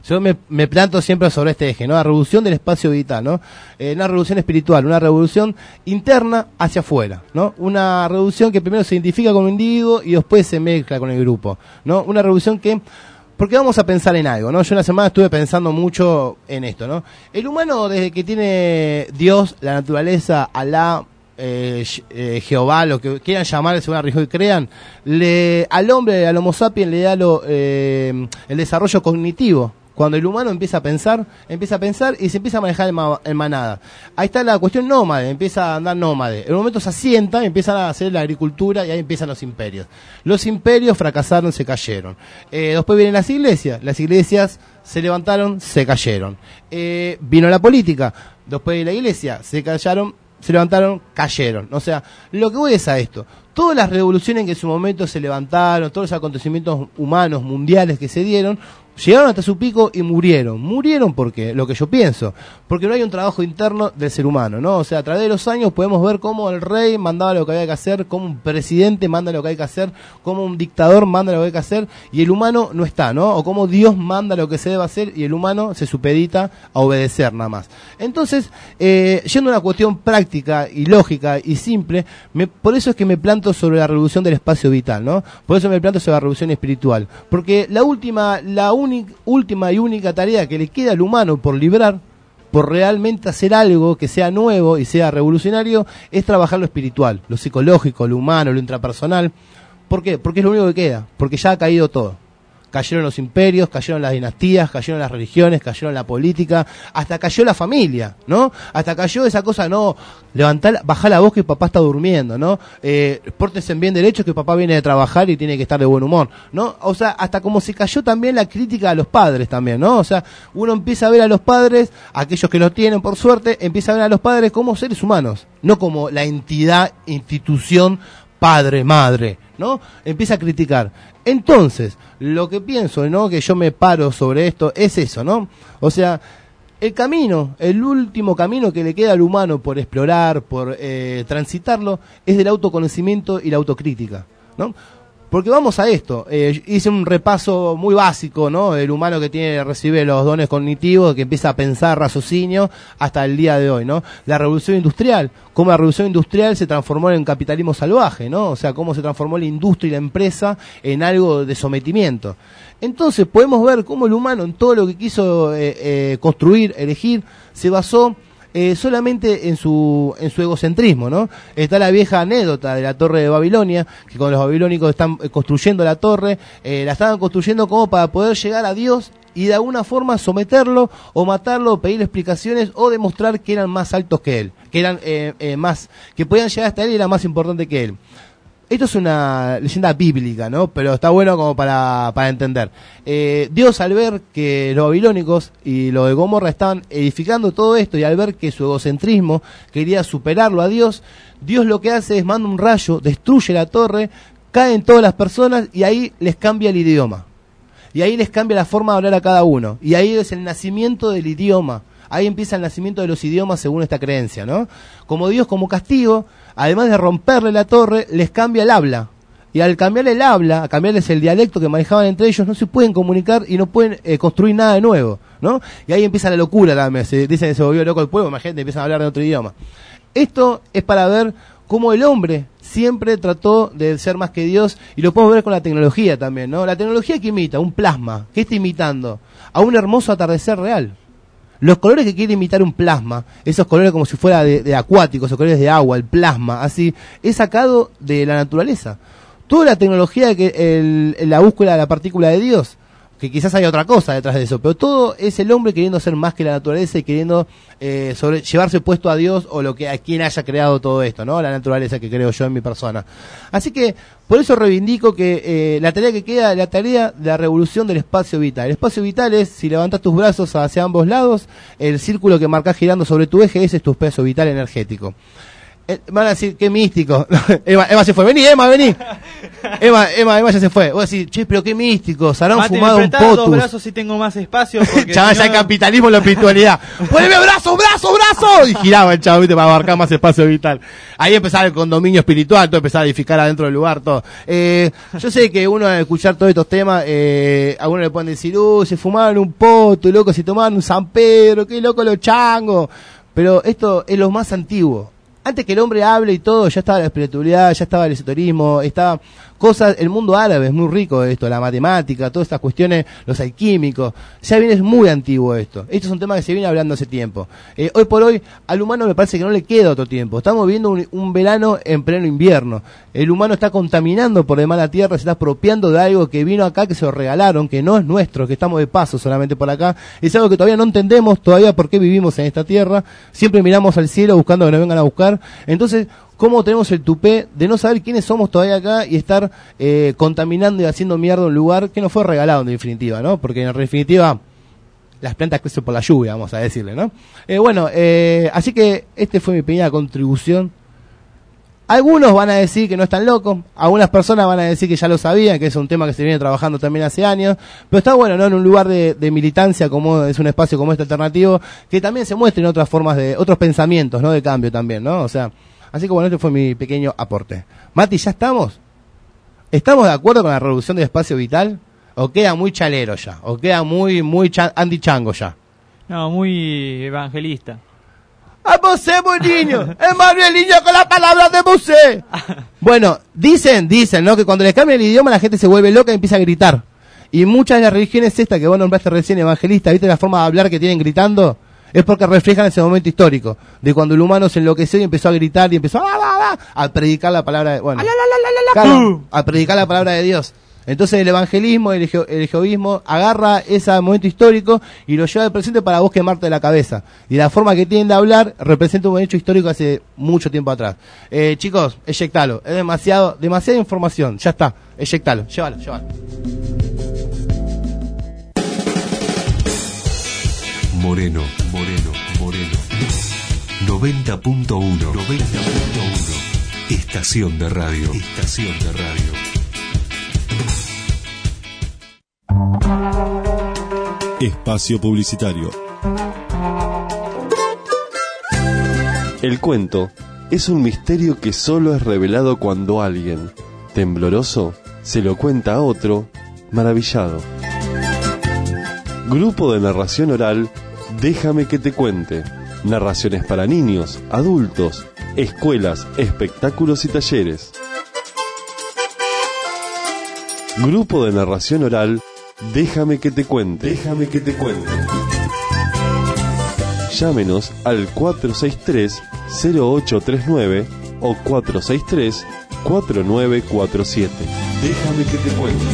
Yo me, me planto siempre sobre este eje, ¿no? La revolución del espacio vital, ¿no? Eh, una revolución espiritual, una revolución interna hacia afuera, ¿no? Una revolución que primero se identifica con un individuo y después se mezcla con el grupo, ¿no? Una revolución que... Porque vamos a pensar en algo, ¿no? Yo una semana estuve pensando mucho en esto, ¿no? El humano, desde que tiene Dios, la naturaleza, Alá, eh, eh, Jehová, lo que quieran llamar, según la religión que crean, le, al hombre, al Homo sapiens, le da lo, eh, el desarrollo cognitivo. Cuando el humano empieza a pensar, empieza a pensar y se empieza a manejar en, ma en manada. Ahí está la cuestión nómade, empieza a andar nómade. En un momento se asienta, empiezan a hacer la agricultura y ahí empiezan los imperios. Los imperios fracasaron, se cayeron. Eh, después vienen las iglesias, las iglesias se levantaron, se cayeron. Eh, vino la política, después de la iglesia, se callaron, se levantaron, cayeron. O sea, lo que voy es a esto. Todas las revoluciones que en su momento se levantaron, todos los acontecimientos humanos, mundiales que se dieron, llegaron hasta su pico y murieron. Murieron porque, lo que yo pienso, porque no hay un trabajo interno del ser humano, ¿no? O sea, a través de los años podemos ver cómo el rey mandaba lo que había que hacer, cómo un presidente manda lo que hay que hacer, cómo un dictador manda lo que hay que hacer, y el humano no está, ¿no? O cómo Dios manda lo que se debe hacer y el humano se supedita a obedecer nada más. Entonces, eh, yendo a una cuestión práctica y lógica y simple, me, por eso es que me planto sobre la revolución del espacio vital, ¿no? Por eso me planto sobre la revolución espiritual, porque la última, la única, última y única tarea que le queda al humano por librar, por realmente hacer algo que sea nuevo y sea revolucionario, es trabajar lo espiritual, lo psicológico, lo humano, lo intrapersonal. ¿Por qué? Porque es lo único que queda, porque ya ha caído todo. Cayeron los imperios, cayeron las dinastías, cayeron las religiones, cayeron la política, hasta cayó la familia, ¿no? Hasta cayó esa cosa, no, levantar, bajar la voz que papá está durmiendo, ¿no? Eh, pórtense bien derechos que papá viene de trabajar y tiene que estar de buen humor, ¿no? O sea, hasta como se cayó también la crítica a los padres también, ¿no? O sea, uno empieza a ver a los padres, aquellos que los tienen por suerte, empieza a ver a los padres como seres humanos, no como la entidad, institución, padre, madre, ¿no? Empieza a criticar. Entonces, lo que pienso, ¿no? Que yo me paro sobre esto, es eso, ¿no? O sea, el camino, el último camino que le queda al humano por explorar, por eh, transitarlo, es del autoconocimiento y la autocrítica, ¿no? Porque vamos a esto, eh, hice un repaso muy básico, ¿no? El humano que tiene, recibe los dones cognitivos, que empieza a pensar, raciocinio, hasta el día de hoy, ¿no? La revolución industrial, cómo la revolución industrial se transformó en capitalismo salvaje, ¿no? O sea, cómo se transformó la industria y la empresa en algo de sometimiento. Entonces podemos ver cómo el humano en todo lo que quiso eh, eh, construir, elegir, se basó Eh, solamente en su en su egocentrismo, ¿no? Está la vieja anécdota de la torre de Babilonia, que cuando los babilónicos están construyendo la torre, eh, la estaban construyendo como para poder llegar a Dios y de alguna forma someterlo o matarlo, o pedirle explicaciones o demostrar que eran más altos que él, que eran eh, eh, más, que podían llegar hasta él y era más importante que él. Esto es una leyenda bíblica, ¿no? Pero está bueno como para, para entender. Eh, Dios, al ver que los babilónicos y los de Gomorra estaban edificando todo esto y al ver que su egocentrismo quería superarlo a Dios, Dios lo que hace es manda un rayo, destruye la torre, caen todas las personas y ahí les cambia el idioma. Y ahí les cambia la forma de hablar a cada uno. Y ahí es el nacimiento del idioma. Ahí empieza el nacimiento de los idiomas según esta creencia, ¿no? Como Dios, como castigo, además de romperle la torre, les cambia el habla. Y al cambiarle el habla, a cambiarles el dialecto que manejaban entre ellos, no se pueden comunicar y no pueden eh, construir nada de nuevo, ¿no? Y ahí empieza la locura también. Se dicen que se volvió loco el pueblo, imagínate, empiezan a hablar de otro idioma. Esto es para ver cómo el hombre siempre trató de ser más que Dios, y lo podemos ver con la tecnología también, ¿no? La tecnología que imita, un plasma, ¿qué está imitando? A un hermoso atardecer real. Los colores que quiere imitar un plasma, esos colores como si fuera de, de acuáticos, esos colores de agua, el plasma, así, es sacado de la naturaleza. Toda la tecnología, que el, la búsqueda de la partícula de Dios, que quizás hay otra cosa detrás de eso, pero todo es el hombre queriendo ser más que la naturaleza y queriendo eh, sobre, llevarse puesto a Dios o lo que a quien haya creado todo esto, ¿no? La naturaleza que creo yo en mi persona. Así que por eso reivindico que eh, la tarea que queda, la tarea de la revolución del espacio vital. El espacio vital es, si levantás tus brazos hacia ambos lados, el círculo que marcás girando sobre tu eje, ese es tu espacio vital energético. Eh, van a decir, qué místico. Emma, Emma se fue. Vení, Emma, vení. Emma, Emma, Emma ya se fue. Vos decís, che, pero qué místico. Se habrán Mate, fumado un dos potus. brazos si tengo más espacio. Chaval, ya el capitalismo y la espiritualidad. ¡Poneme brazo, brazo, brazo! Y giraba el chavo, viste, para abarcar más espacio vital. Ahí empezaba el condominio espiritual, todo empezaba a edificar adentro del lugar, todo. Eh, yo sé que uno al escuchar todos estos temas, eh, a uno le pueden decir, uh, se fumaron un poto, loco, se tomaron un San Pedro, qué loco los changos. Pero esto es lo más antiguo. Antes que el hombre hable y todo, ya estaba la espiritualidad, ya estaba el esoterismo, estaba cosas, el mundo árabe es muy rico esto, la matemática, todas estas cuestiones, los alquímicos, ya viene, es muy antiguo esto. Estos son temas que se viene hablando hace tiempo. Eh, hoy por hoy, al humano me parece que no le queda otro tiempo. Estamos viviendo un, un verano en pleno invierno. El humano está contaminando por demás la tierra, se está apropiando de algo que vino acá, que se lo regalaron, que no es nuestro, que estamos de paso solamente por acá. Es algo que todavía no entendemos todavía por qué vivimos en esta tierra. Siempre miramos al cielo buscando que nos vengan a buscar. Entonces, ¿cómo tenemos el tupé de no saber quiénes somos todavía acá y estar eh, contaminando y haciendo mierda un lugar que nos fue regalado en definitiva, ¿no? Porque en definitiva las plantas crecen por la lluvia, vamos a decirle, ¿no? Eh, bueno, eh, así que este fue mi pequeña contribución. Algunos van a decir que no están locos, algunas personas van a decir que ya lo sabían, que es un tema que se viene trabajando también hace años, pero está bueno, ¿no? En un lugar de, de militancia como es un espacio como este alternativo, que también se muestren otras formas de, otros pensamientos, ¿no? De cambio también, ¿no? O sea, así que bueno, este fue mi pequeño aporte. Mati, ¿ya estamos? ¿Estamos de acuerdo con la reducción del espacio vital? ¿O queda muy chalero ya? ¿O queda muy, muy cha- Andy Chango ya? No, muy evangelista. ¡A Mosé, muy niño! ¡Es Manuel niño con las palabras de Mosé! Bueno, dicen, dicen, ¿no? Que cuando les cambian el idioma la gente se vuelve loca y empieza a gritar. Y muchas de las religiones esta que vos nombraste recién, evangelista, ¿viste la forma de hablar que tienen gritando? Es porque reflejan ese momento histórico, de cuando el humano se enloqueció y empezó a gritar y empezó a, a, a, a predicar la palabra de, bueno, claro, a predicar la palabra de Dios. Entonces el evangelismo, el, je- el jehovismo agarra ese momento histórico y lo lleva al presente para vos quemarte la cabeza. Y la forma que tienen de hablar representa un hecho histórico hace mucho tiempo atrás. Eh, chicos, eyectalo. Es demasiado, demasiada información. Ya está. Eyectalo. Llévalo, llévalo. Moreno, Moreno, Moreno. noventa punto uno. noventa punto uno. Estación de radio. Estación de radio. Espacio publicitario. El cuento es un misterio que solo es revelado cuando alguien, tembloroso, se lo cuenta a otro, maravillado. Grupo de narración oral, Déjame que te cuente. Narraciones para niños, adultos, escuelas, espectáculos y talleres. Grupo de narración oral, Déjame que te cuente. Déjame que te cuente. Llámenos al cuatro seis tres, cero ocho tres nueve o cuatro seis tres, cuatro nueve cuatro siete. Déjame que te cuente.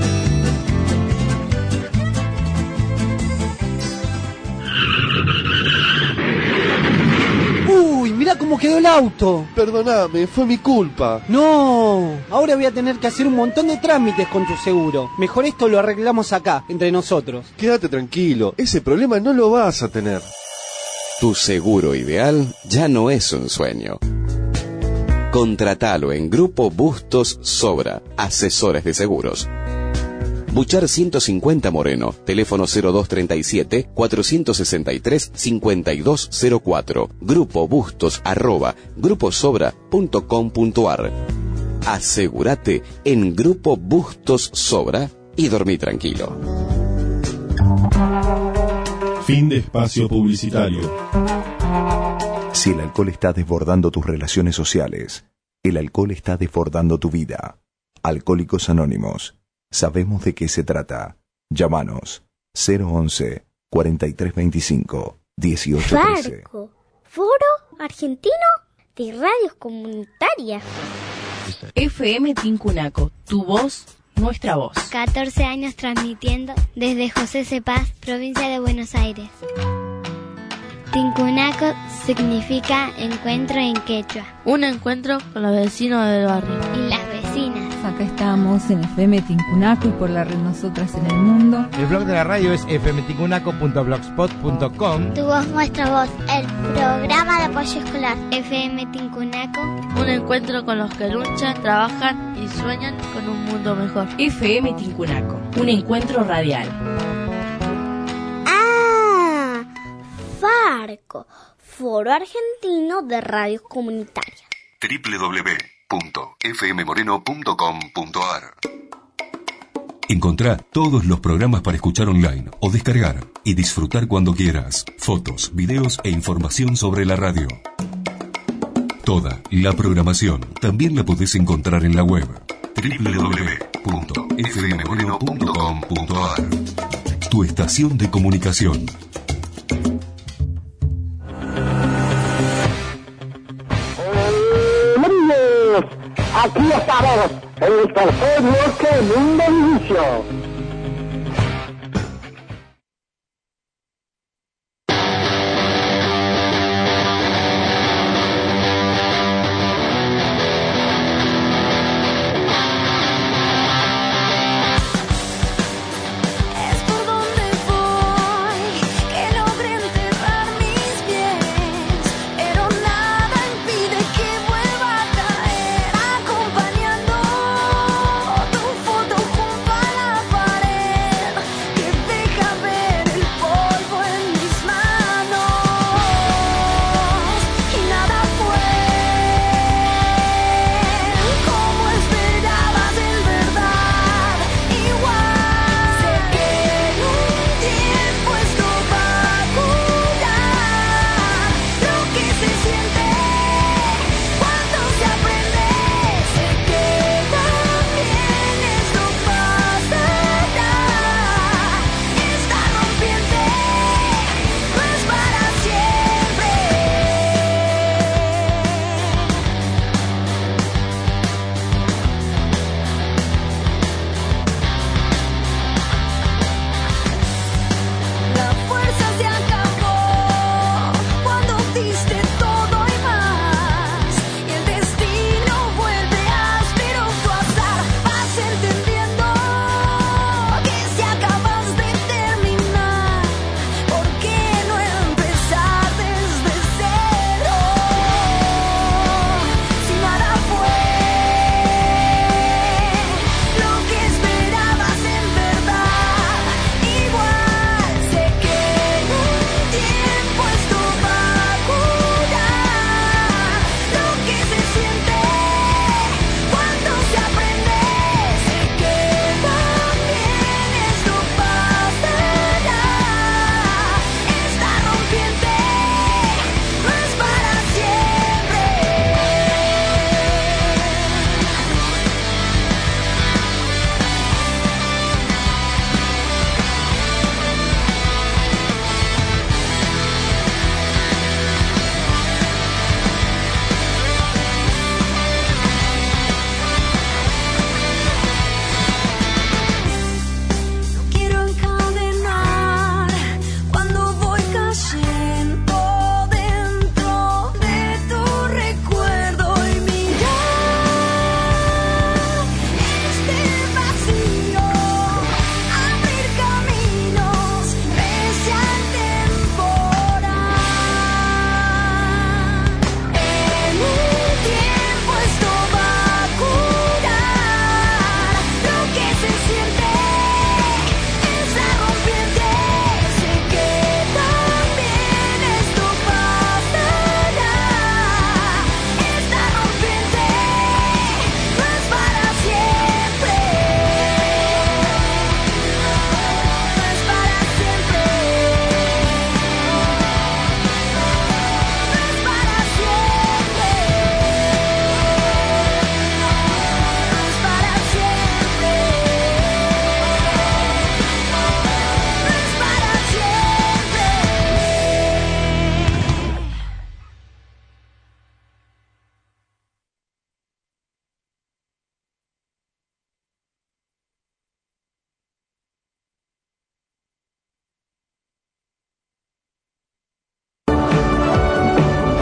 Uy, mirá cómo quedó el auto. Perdóname, fue mi culpa. No, ahora voy a tener que hacer un montón de trámites con tu seguro. Mejor esto lo arreglamos acá, entre nosotros. Quédate tranquilo, ese problema no lo vas a tener. Tu seguro ideal ya no es un sueño. Contratalo en Grupo Bustos Sobra, asesores de seguros. Buchar ciento cincuenta Moreno, teléfono cero dos treinta y siete, cuatrocientos sesenta y tres, cincuenta y dos cero cuatro, Grupo Bustos arroba gruposobra punto com punto ar. Asegúrate en Grupo Bustos Sobra y dormí tranquilo. Fin de espacio publicitario. Si el alcohol está desbordando tus relaciones sociales, el alcohol está desbordando tu vida. Alcohólicos Anónimos. Sabemos de qué se trata. Llámanos cero once, cuarenta y tres veinticinco, dieciocho trece. Farco, Foro Argentino de Radios Comunitarias. F M Tincunaco, tu voz, nuestra voz. catorce años transmitiendo desde José C. Paz, provincia de Buenos Aires. Tincunaco significa encuentro en quechua. Un encuentro con los vecinos del barrio. Y las vecinas. acá estamos en F M Tincunaco y por la red Nosotras en el Mundo. El blog de la radio es f m tincunaco punto blogspot punto com. Tu voz, nuestra voz, el programa de apoyo escolar. F M Tincunaco. Un encuentro con los que luchan, trabajan y sueñan con un mundo mejor. F M Tincunaco, un encuentro radial. Ah, Farco, Foro Argentino de Radios Comunitarias. doble u doble u doble u punto f m moreno punto com punto a r. Encontrá todos los programas para escuchar online o descargar y disfrutar cuando quieras. Fotos, videos e información sobre la radio. Toda la programación también la podés encontrar en la web doble u doble u doble u punto f m moreno punto com punto a r. Tu estación de comunicación. Aquí estamos, en el tercer bloque de Mundo Inicio.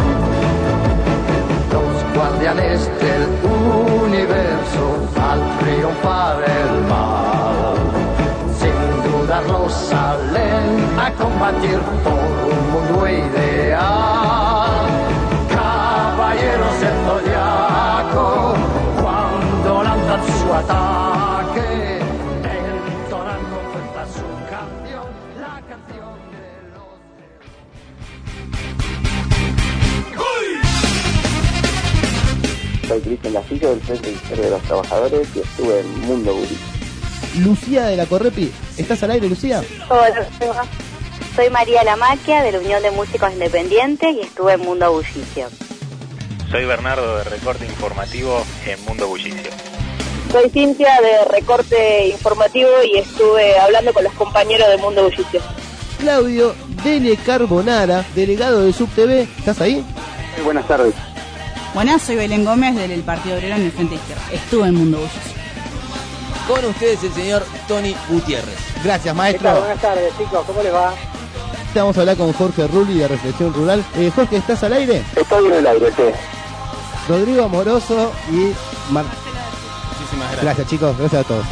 guardianes del universo al soy Cristian Castillo del Frente Izquierdo de los Trabajadores y estuve en Mundo Bullicio. Lucía de la Correpi, ¿estás al aire, Lucía? Hola, soy María Lamaquia de la Unión de Músicos Independientes y estuve en Mundo Bullicio. Soy Bernardo de Recorte Informativo en Mundo Bullicio. Soy Cintia de Recorte Informativo y estuve hablando con los compañeros de Mundo Bullicio. Claudio Dele Carbonara, delegado de SubTV, ¿estás ahí? Muy buenas tardes. Buenas, soy Belén Gómez del Partido Obrero en el Frente Izquierdo. Estuve en Mundo Bullicio. Con ustedes el señor Tony Gutiérrez. Gracias, maestro. ¿Qué tal? Buenas tardes, chicos, ¿cómo les va? Vamos a hablar con Jorge Rulli de Reflexión Rural. Eh, Jorge, ¿estás al aire? Estoy en el aire, sí. Rodrigo Amoroso y Mar... Muchísimas gracias. Gracias, chicos, gracias a todos.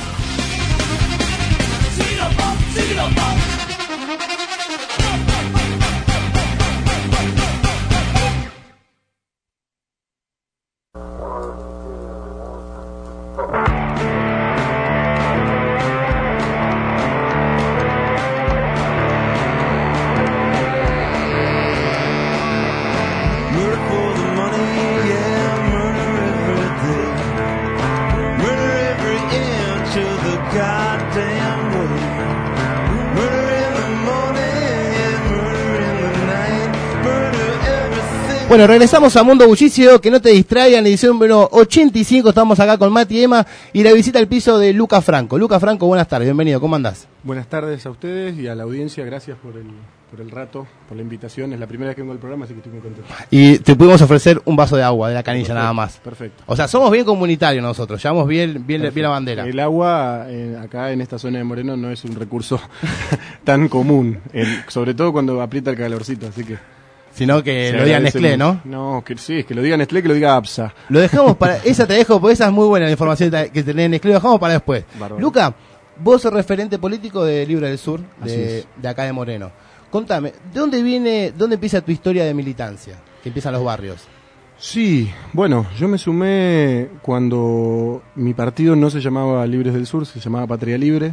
Bueno, regresamos a Mundo Bullicio, que no te distraigan, edición número ochenta y cinco, estamos acá con Mati y Emma, y la visita al piso de Luca Franco. Luca Franco, buenas tardes, bienvenido, ¿cómo andás? Buenas tardes a ustedes y a la audiencia, gracias por el, por el rato, por la invitación, es la primera vez que vengo al programa, así que estoy muy contento. Y te pudimos ofrecer un vaso de agua, de la canilla, Perfecto, nada más. Perfecto. O sea, somos bien comunitarios nosotros, llevamos bien, bien, bien la bandera. El agua eh, acá en esta zona de Moreno no es un recurso tan común, el, sobre todo cuando aprieta el calorcito, así que... Sino que lo diga Nestlé, ¿no? No, que sí, que lo diga Nestlé, que lo diga APSA. Lo dejamos para... Esa te dejo, porque esa es muy buena la información que tenés en Nestlé, lo dejamos para después. Bárbaro. Luca, vos sos referente político de Libre del Sur, Así de, es. de acá de Moreno. Contame, ¿de dónde viene, dónde empieza tu historia de militancia? Que empiezan los barrios. Sí, bueno, yo me sumé cuando mi partido no se llamaba Libres del Sur, se llamaba Patria Libre.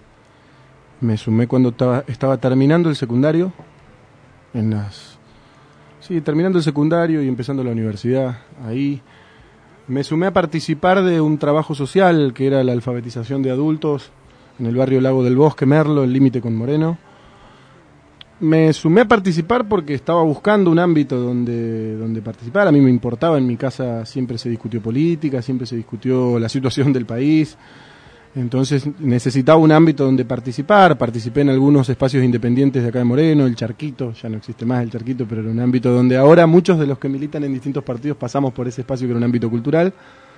Me sumé cuando estaba, estaba terminando el secundario, en las... Sí, terminando el secundario y empezando la universidad, ahí me sumé a participar de un trabajo social que era la alfabetización de adultos en el barrio Lago del Bosque, Merlo, el límite con Moreno. Me sumé a participar porque estaba buscando un ámbito donde, donde participar. A mí me importaba, en mi casa siempre se discutió política, siempre se discutió la situación del país. Entonces necesitaba un ámbito donde participar. Participé en algunos espacios independientes de acá de Moreno, el Charquito, ya no existe más el Charquito, pero era un ámbito donde ahora muchos de los que militan en distintos partidos pasamos por ese espacio que era un ámbito cultural.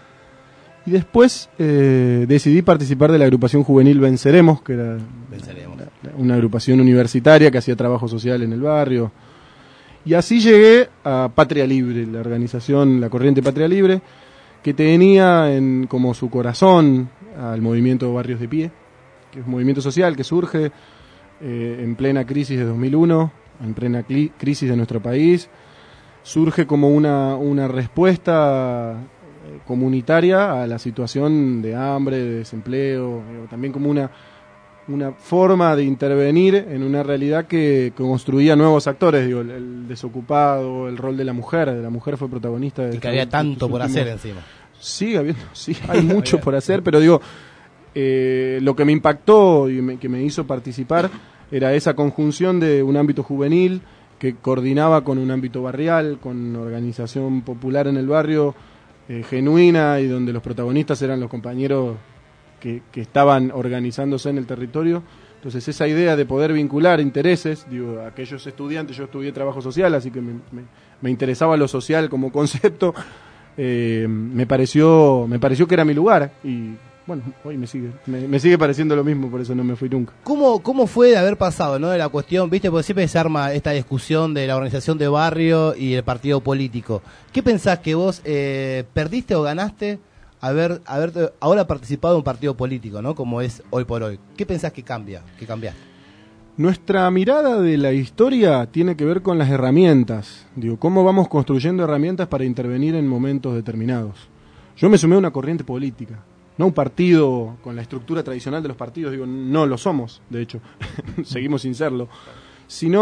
Y después eh, decidí participar de la agrupación juvenil Venceremos, que era Venceremos. una agrupación universitaria que hacía trabajo social en el barrio. Y así llegué a Patria Libre, la organización, la corriente Patria Libre, que tenía en, como su corazón al movimiento Barrios de Pie, que es un movimiento social que surge eh, en plena crisis de dos mil uno, en plena cli- crisis de nuestro país, surge como una, una respuesta eh, comunitaria a la situación de hambre, de desempleo, eh, también como una, una forma de intervenir en una realidad que construía nuevos actores, digo, el, el desocupado, el rol de la mujer, de la mujer fue protagonista de Y que había tanto por hacer encima. Sigue habiendo, sí, hay mucho por hacer, pero digo, eh, lo que me impactó y me, que me hizo participar era esa conjunción de un ámbito juvenil que coordinaba con un ámbito barrial, con organización popular en el barrio, eh, genuina, y donde los protagonistas eran los compañeros que, que estaban organizándose en el territorio. Entonces esa idea de poder vincular intereses, digo, aquellos estudiantes, yo estudié trabajo social, así que me, me, me interesaba lo social como concepto. Eh, me pareció me pareció que era mi lugar y bueno, hoy me sigue me, me sigue pareciendo lo mismo, por eso no me fui nunca. ¿Cómo, cómo fue de haber pasado, no, de la cuestión, viste, porque siempre se arma esta discusión de la organización de barrio y el partido político? ¿Qué pensás que vos eh, perdiste o ganaste haber, haber ahora participado en un partido político, ¿no? Como es hoy por hoy? ¿Qué pensás que cambia, que cambiaste? Nuestra mirada de la historia tiene que ver con las herramientas. Digo, cómo vamos construyendo herramientas para intervenir en momentos determinados. Yo me sumé a una corriente política, no un partido con la estructura tradicional de los partidos, digo, no lo somos, de hecho, seguimos sin serlo, sino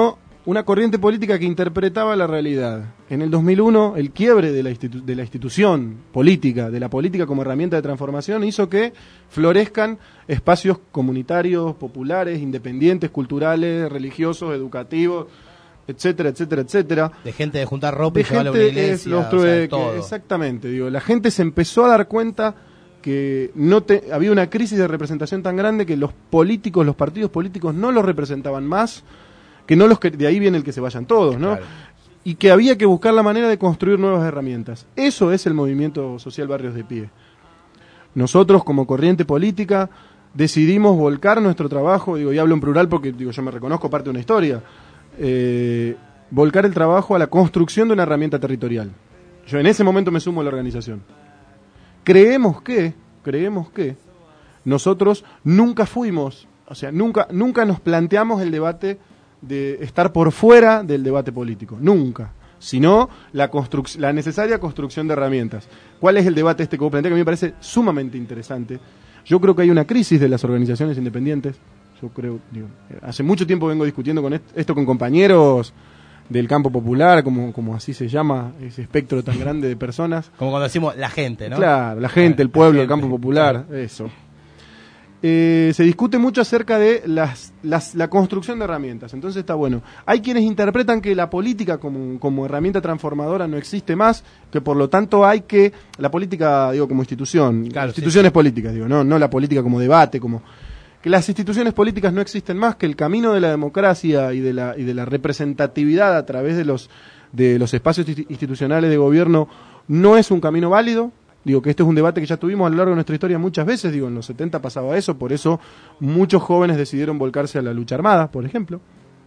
una corriente política que interpretaba la realidad. En el dos mil uno, el quiebre de la, institu- de la institución política, de la política como herramienta de transformación, hizo que florezcan espacios comunitarios, populares, independientes, culturales, religiosos, educativos, etcétera, etcétera, etcétera. De gente de juntar ropa de y llevarla a una gente, iglesia, es, los o true- sea, que- todo. exactamente, digo, la gente se empezó a dar cuenta que no te, había una crisis de representación tan grande que los políticos, los partidos políticos no los representaban más, que no los que de ahí viene el que se vayan todos, ¿no? Claro. Y que había que buscar la manera de construir nuevas herramientas. Eso es el movimiento social Barrios de Pie. Nosotros como corriente política decidimos volcar nuestro trabajo, digo, y hablo en plural porque digo, yo me reconozco parte de una historia, eh, volcar el trabajo a la construcción de una herramienta territorial. Yo en ese momento me sumo a la organización. Creemos que, creemos que nosotros nunca fuimos, o sea, nunca, nunca nos planteamos el debate de estar por fuera del debate político, nunca, sino la, construc- la necesaria construcción de herramientas. ¿Cuál es el debate este que vos planteás? Que a mí me parece sumamente interesante. Yo creo que hay una crisis de las organizaciones independientes. Yo creo, digo, hace mucho tiempo vengo discutiendo con est- esto con compañeros del campo popular, como, como así se llama, ese espectro tan grande de personas. Como cuando decimos la gente, ¿no? Claro, la gente, el pueblo, el campo popular, eso. Eh, se discute mucho acerca de las, las, la construcción de herramientas, entonces está bueno. Hay quienes interpretan que la política como, como herramienta transformadora no existe más, que por lo tanto hay que, la política, digo, como institución, Claro, instituciones sí. políticas, digo, no, no la política como debate, como que las instituciones políticas no existen más, que el camino de la democracia y de la, y de la representatividad a través de los, de los espacios insti- institucionales de gobierno no es un camino válido. Digo que este es un debate que ya tuvimos a lo largo de nuestra historia muchas veces, digo, en los setenta pasaba eso, por eso muchos jóvenes decidieron volcarse a la lucha armada, por ejemplo.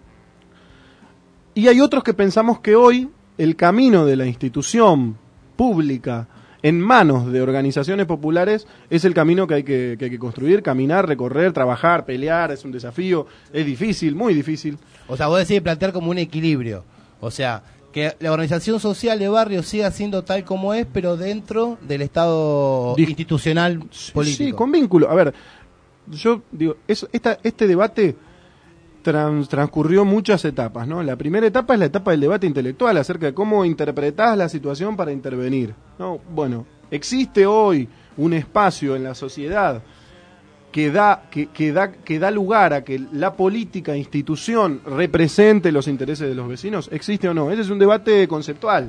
Y hay otros que pensamos que hoy el camino de la institución pública en manos de organizaciones populares es el camino que hay que, que hay que construir, caminar, recorrer, trabajar, pelear, es un desafío, es difícil, muy difícil. O sea, vos decís plantear como un equilibrio. O sea, que la organización social de barrio siga siendo tal como es, pero dentro del estado Dis- institucional político. Sí, con vínculo. A ver, yo digo, eso, esta, este debate trans- transcurrió muchas etapas, ¿no? La primera etapa es la etapa del debate intelectual acerca de cómo interpretás la situación para intervenir, ¿no? Bueno, existe hoy un espacio en la sociedad que da, que, que da, que da lugar a que la política, institución, represente los intereses de los vecinos, ¿existe o no? Ese es un debate conceptual.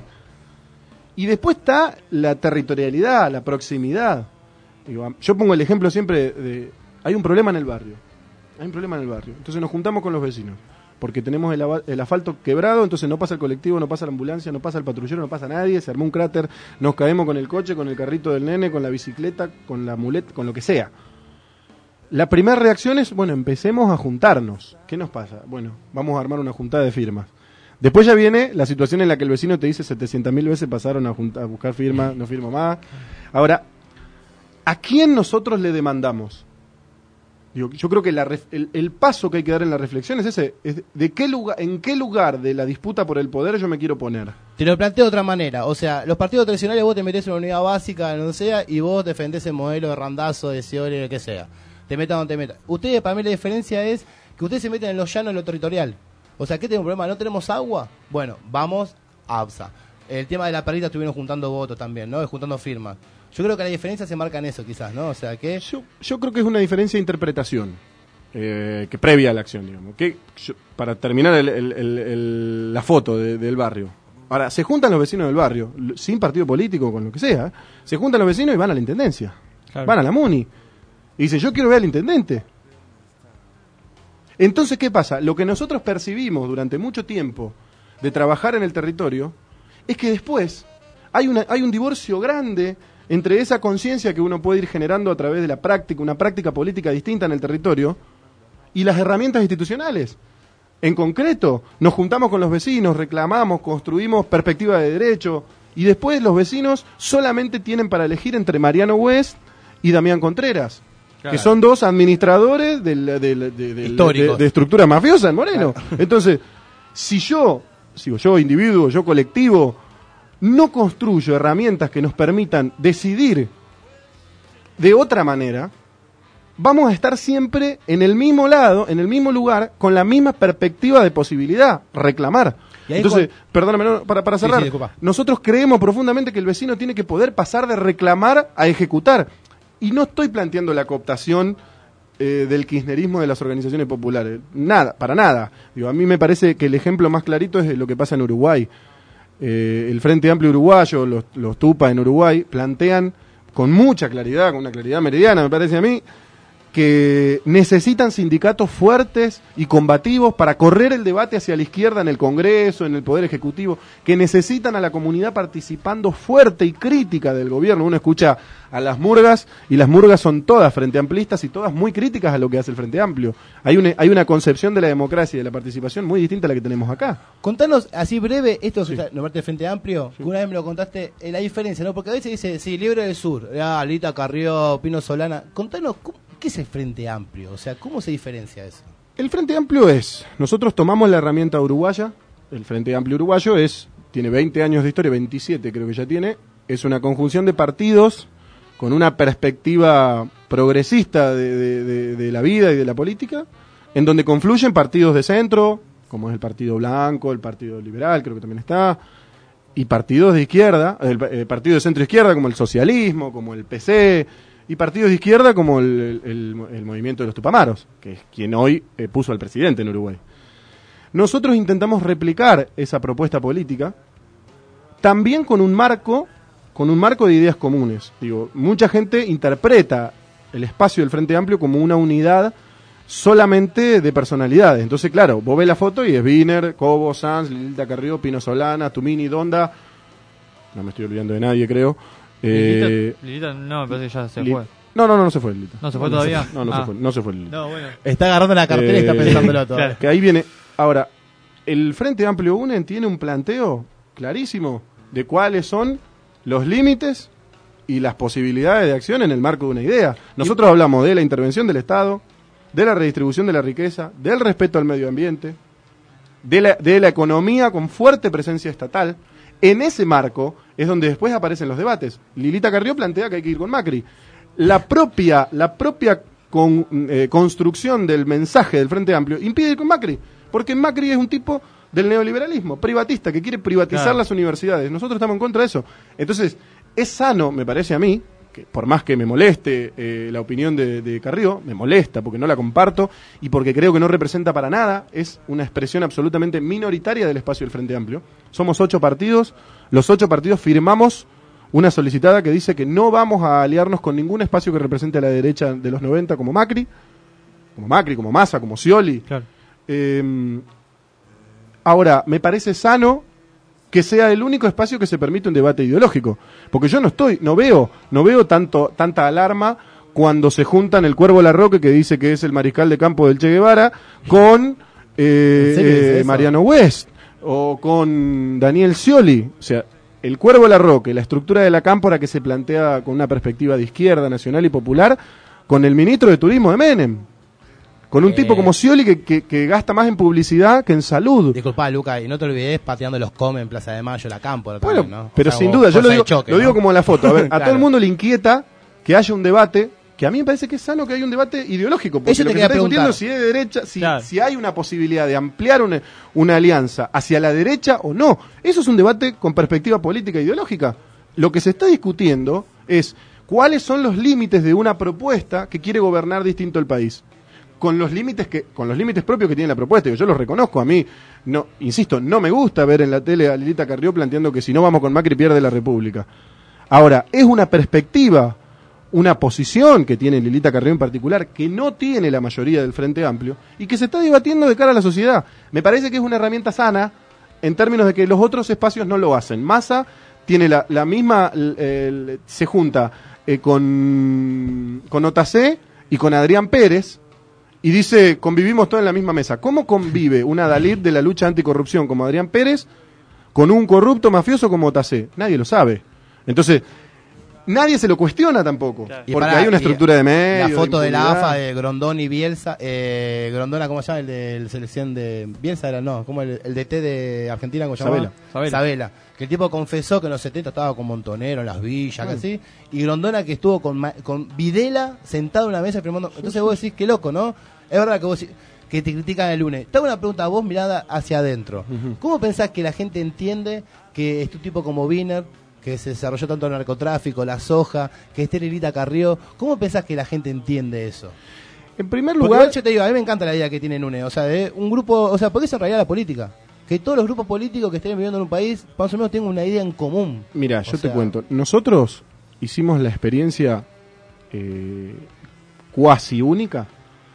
Y después está la territorialidad, la proximidad. Digo, yo pongo el ejemplo siempre de, hay un problema en el barrio, hay un problema en el barrio, entonces nos juntamos con los vecinos, porque tenemos el, ava- el asfalto quebrado, entonces no pasa el colectivo, no pasa la ambulancia, no pasa el patrullero, no pasa nadie, se armó un cráter, nos caemos con el coche, con el carrito del nene, con la bicicleta, con la muleta, con lo que sea. La primera reacción es, bueno, empecemos a juntarnos. ¿Qué nos pasa? Bueno, vamos a armar una juntada de firmas. Después ya viene la situación en la que el vecino te dice setecientas mil veces pasaron a, junta- a buscar firmas, no firmo más. Ahora, ¿a quién nosotros le demandamos? Digo, yo creo que la ref- el, el paso que hay que dar en la reflexión es ese, es de qué lugar, en qué lugar de la disputa por el poder yo me quiero poner. Te lo planteo de otra manera. O sea, los partidos tradicionales vos te metés en una unidad básica, no sea, y vos defendés el modelo de Randazo, de Scioli, lo que sea. Te metan o no te metan. Ustedes, para mí la diferencia es que ustedes se meten en lo llano, en lo territorial. O sea, ¿qué tenemos un problema? ¿No tenemos agua? Bueno, vamos a ABSA. El tema de la perrita estuvieron juntando votos también, ¿no? Juntando firmas. Yo creo que la diferencia se marca en eso, quizás, ¿no? O sea, que... Yo, yo creo que es una diferencia de interpretación, eh, que previa a la acción, digamos. Que yo- para terminar el- el- el- el- la foto de- del barrio. Ahora, se juntan los vecinos del barrio, l- sin partido político, con lo que sea. ¿eh? Se juntan los vecinos y van a la intendencia. Claro. Van a la MUNI. Y dicen, yo quiero ver al intendente. Entonces, ¿qué pasa? Lo que nosotros percibimos durante mucho tiempo de trabajar en el territorio es que después hay, una, hay un divorcio grande entre esa conciencia que uno puede ir generando a través de la práctica, una práctica política distinta en el territorio, y las herramientas institucionales. En concreto, nos juntamos con los vecinos, reclamamos, construimos perspectiva de derecho, y después los vecinos solamente tienen para elegir entre Mariano West y Damián Contreras. Claro. Que son dos administradores del, del- del- del- Históricos. de, de estructura mafiosa en Moreno. Claro. Entonces, si yo, sigo yo individuo, yo colectivo, no construyo herramientas que nos permitan decidir de otra manera, vamos a estar siempre en el mismo lado, en el mismo lugar, con la misma perspectiva de posibilidad, reclamar. Entonces, con... perdóname, no, para, para cerrar, sí, sí, nosotros creemos profundamente que el vecino tiene que poder pasar de reclamar a ejecutar. Y no estoy planteando la cooptación eh, del kirchnerismo de las organizaciones populares. Nada, para nada. Digo, a mí me parece que el ejemplo más clarito es lo que pasa en Uruguay. Eh, el Frente Amplio Uruguayo, los, los Tupa en Uruguay, plantean con mucha claridad, con una claridad meridiana, me parece a mí, que necesitan sindicatos fuertes y combativos para correr el debate hacia la izquierda en el Congreso, en el Poder Ejecutivo, que necesitan a la comunidad participando fuerte y crítica del gobierno. Uno escucha a las murgas, y las murgas son todas frente amplistas y todas muy críticas a lo que hace el Frente Amplio. Hay una, hay una concepción de la democracia y de la participación muy distinta a la que tenemos acá. Contanos así breve, esto Sí. es nombrarte el Frente Amplio, Sí. que una vez me lo contaste, eh, la diferencia, ¿no? Porque a veces dice, sí, Libre del Sur, ah, Lita Carrió, Pino Solana. Contanos, ¿cómo, ¿qué es el Frente Amplio? O sea, ¿cómo se diferencia eso? El Frente Amplio es, nosotros tomamos la herramienta uruguaya, el Frente Amplio uruguayo es, tiene veinte años de historia, veintisiete creo que ya tiene, es una conjunción de partidos con una perspectiva progresista de, de, de, de la vida y de la política, en donde confluyen partidos de centro, como es el Partido Blanco, el Partido Liberal, creo que también está, y partidos de izquierda, el eh, partido de centro izquierda como el socialismo, como el P C, y partidos de izquierda como el, el, el movimiento de los Tupamaros, que es quien hoy eh, puso al presidente en Uruguay. Nosotros intentamos replicar esa propuesta política, también con un marco, con un marco de ideas comunes. Digo, mucha gente interpreta el espacio del Frente Amplio como una unidad solamente de personalidades. Entonces, claro, vos ves la foto y es Wiener, Cobo, Sanz, Lilita Carrió, Pino Solana, Tumini, Donda, no me estoy olvidando de nadie, creo. Eh, Lilita, Lilita, no, me parece que ya se Li- fue. No, no, no, no se fue Lilita. ¿No se fue no, todavía? No, no, Ah. se fue, no se fue Lilita. No, bueno. Está agarrando la cartera y está pensándolo todo. Claro, que ahí viene. Ahora, el Frente Amplio UNEN tiene un planteo clarísimo de cuáles son los límites y las posibilidades de acción en el marco de una idea. Nosotros hablamos de la intervención del Estado, de la redistribución de la riqueza, del respeto al medio ambiente, de la, de la economía con fuerte presencia estatal. En ese marco es donde después aparecen los debates. Lilita Carrió plantea que hay que ir con Macri. La propia, la propia con, eh, construcción del mensaje del Frente Amplio impide ir con Macri, porque Macri es un tipo del neoliberalismo, privatista, que quiere privatizar Claro. las universidades. Nosotros estamos en contra de eso. Entonces, es sano, me parece a mí, que por más que me moleste eh, la opinión de, de Carrió, me molesta porque no la comparto y porque creo que no representa para nada, es una expresión absolutamente minoritaria del espacio del Frente Amplio. Somos ocho partidos, los ocho partidos firmamos una solicitada que dice que no vamos a aliarnos con ningún espacio que represente a la derecha de los noventa como Macri, como Macri, como Massa, como Scioli. Claro. Eh, ahora, me parece sano que sea el único espacio que se permite un debate ideológico, porque yo no estoy, no veo, no veo tanto tanta alarma cuando se juntan el Cuervo Larroque, que dice que es el mariscal de campo del Che Guevara, con eh, ¿En serio dice eh, eso? Mariano West o con Daniel Scioli. O sea, el Cuervo Larroque, la estructura de la cámpora que se plantea con una perspectiva de izquierda, nacional y popular, con el ministro de Turismo de Menem. Con un Eh. tipo como Scioli que, que, que gasta más en publicidad que en salud. Disculpa, Luca, y no te olvides pateando los come en Plaza de Mayo, la Cámpora Bueno, también, ¿no? O pero sea, sin como duda, yo lo fuerza de digo, choque, lo ¿no? digo como la foto. A ver, a Claro. todo el mundo le inquieta que haya un debate, que a mí me parece que es sano que haya un debate ideológico. Porque Eso lo te que quería se está discutiendo preguntar. es si es de derecha, si, Claro. si hay una posibilidad de ampliar una, una alianza hacia la derecha o no. Eso es un debate con perspectiva política e ideológica. Lo que se está discutiendo es cuáles son los límites de una propuesta que quiere gobernar distinto el país. Con los límites que con los límites propios que tiene la propuesta. Yo los reconozco. A mí, no insisto, no me gusta ver en la tele a Lilita Carrió planteando que si no vamos con Macri pierde la República. Ahora, es una perspectiva, una posición que tiene Lilita Carrió en particular, que no tiene la mayoría del Frente Amplio y que se está debatiendo de cara a la sociedad. Me parece que es una herramienta sana en términos de que los otros espacios no lo hacen. Massa tiene la, la misma, el- el- se junta eh, con, con Otacé y con Adrián Pérez, y dice, convivimos todos en la misma mesa. ¿Cómo convive una Dalit de la lucha anticorrupción como Adrián Pérez con un corrupto mafioso como Otacé? Nadie lo sabe. Entonces, nadie se lo cuestiona tampoco. Claro. Y porque para, hay una estructura de medio. La foto de, de la A F A de Grondón y Bielsa. Eh, Grondona, ¿cómo se llama? El de la selección de. Bielsa era, no, como el, el D T de Argentina, ¿cómo se llama? Sabela. Sabela. Sabela. Que el tipo confesó que en los setenta estaba con Montonero en las villas, bueno. Así. Y Grondona que estuvo con, con Videla sentado en una mesa firmando. Entonces vos decís, qué loco, ¿no? Es verdad que vos que te critican el lunes. Te hago una pregunta a vos, mirada hacia adentro. Uh-huh. ¿Cómo pensás que la gente entiende que este tipo como Wiener, que se desarrolló tanto el narcotráfico, la soja, que esté Lilita Carrió, ¿cómo pensás que la gente entiende eso? En primer lugar, porque yo te digo, a mí me encanta la idea que tiene Núñez, o sea, de un grupo, o sea, porque es en realidad la política, que todos los grupos políticos que estén viviendo en un país, más o menos tengan una idea en común. Mira, yo sea, te cuento, nosotros hicimos la experiencia eh, cuasi única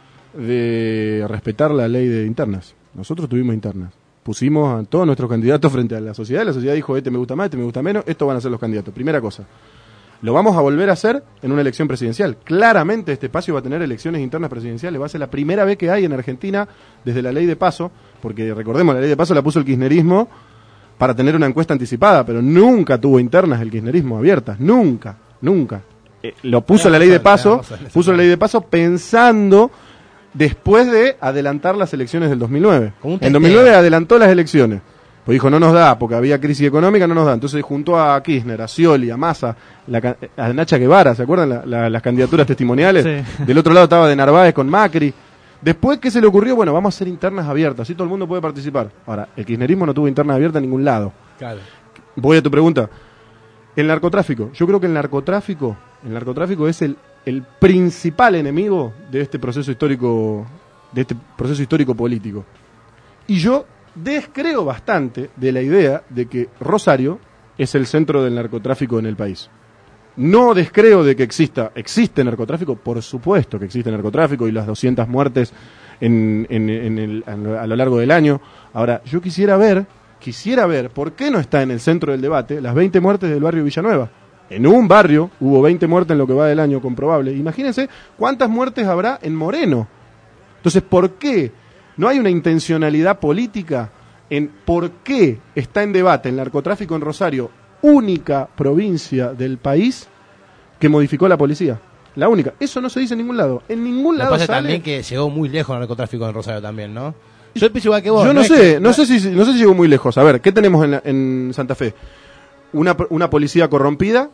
de respetar la ley de internas. Nosotros tuvimos internas. Pusimos a todos nuestros candidatos frente a la sociedad. La sociedad dijo, este me gusta más, este me gusta menos, estos van a ser los candidatos. Primera cosa. Lo vamos a volver a hacer en una elección presidencial. Claramente este espacio va a tener elecciones internas presidenciales. Va a ser la primera vez que hay en Argentina desde la ley de paso, porque recordemos, la ley de paso la puso el kirchnerismo para tener una encuesta anticipada, pero nunca tuvo internas el kirchnerismo abiertas. Nunca, nunca. Eh, lo puso la ley de paso, puso la ley de paso pensando después de adelantar las elecciones del dos mil nueve. En dos mil nueve adelantó las elecciones. Pues dijo, no nos da, porque había crisis económica, no nos da. Entonces juntó a Kirchner, a Scioli, a Massa, la, a Nacha Guevara, ¿se acuerdan la, la, las candidaturas testimoniales? Sí. Del otro lado estaba de Narváez con Macri. Después, ¿qué se le ocurrió? Bueno, vamos a hacer internas abiertas, así todo el mundo puede participar. Ahora, el kirchnerismo no tuvo internas abiertas en ningún lado. Claro. Voy a tu pregunta. El narcotráfico. Yo creo que el narcotráfico, el narcotráfico es el el principal enemigo de este proceso histórico, de este proceso histórico político. Y yo descreo bastante de la idea de que Rosario es el centro del narcotráfico en el país. No descreo de que exista, existe narcotráfico, por supuesto que existe narcotráfico y las doscientas muertes en, en, en el, a lo largo del año. Ahora, yo quisiera ver, quisiera ver por qué no está en el centro del debate las veinte muertes del barrio Villanueva. En un barrio hubo veinte muertes en lo que va del año comprobable. Imagínense cuántas muertes habrá en Moreno. Entonces, ¿por qué no hay una intencionalidad política en por qué está en debate el narcotráfico en Rosario, única provincia del país que modificó la policía? La única. Eso no se dice en ningún lado. En ningún lado pasa sale... también que llegó muy lejos el narcotráfico en Rosario también, ¿no? Yo pienso igual que vos. Yo no, no sé, que... no sé si no sé si llegó muy lejos. A ver, ¿qué tenemos en, la, en Santa Fe? Una, una policía corrompida,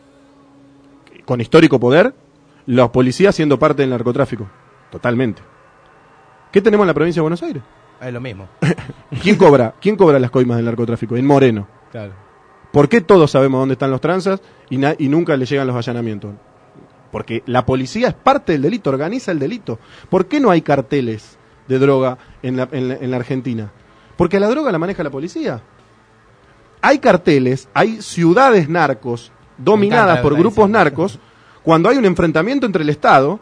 con histórico poder, los policías siendo parte del narcotráfico. Totalmente. ¿Qué tenemos en la provincia de Buenos Aires? Es lo mismo. ¿Quién cobra? ¿Quién cobra las coimas del narcotráfico? En Moreno. Claro. ¿Por qué todos sabemos dónde están los tranzas y, na- y nunca le llegan los allanamientos? Porque la policía es parte del delito, organiza el delito. ¿Por qué no hay carteles de droga en la, en la, en la Argentina? Porque la droga la maneja la policía. Hay carteles, hay ciudades narcos dominadas por grupos narcos cuando hay un enfrentamiento entre el Estado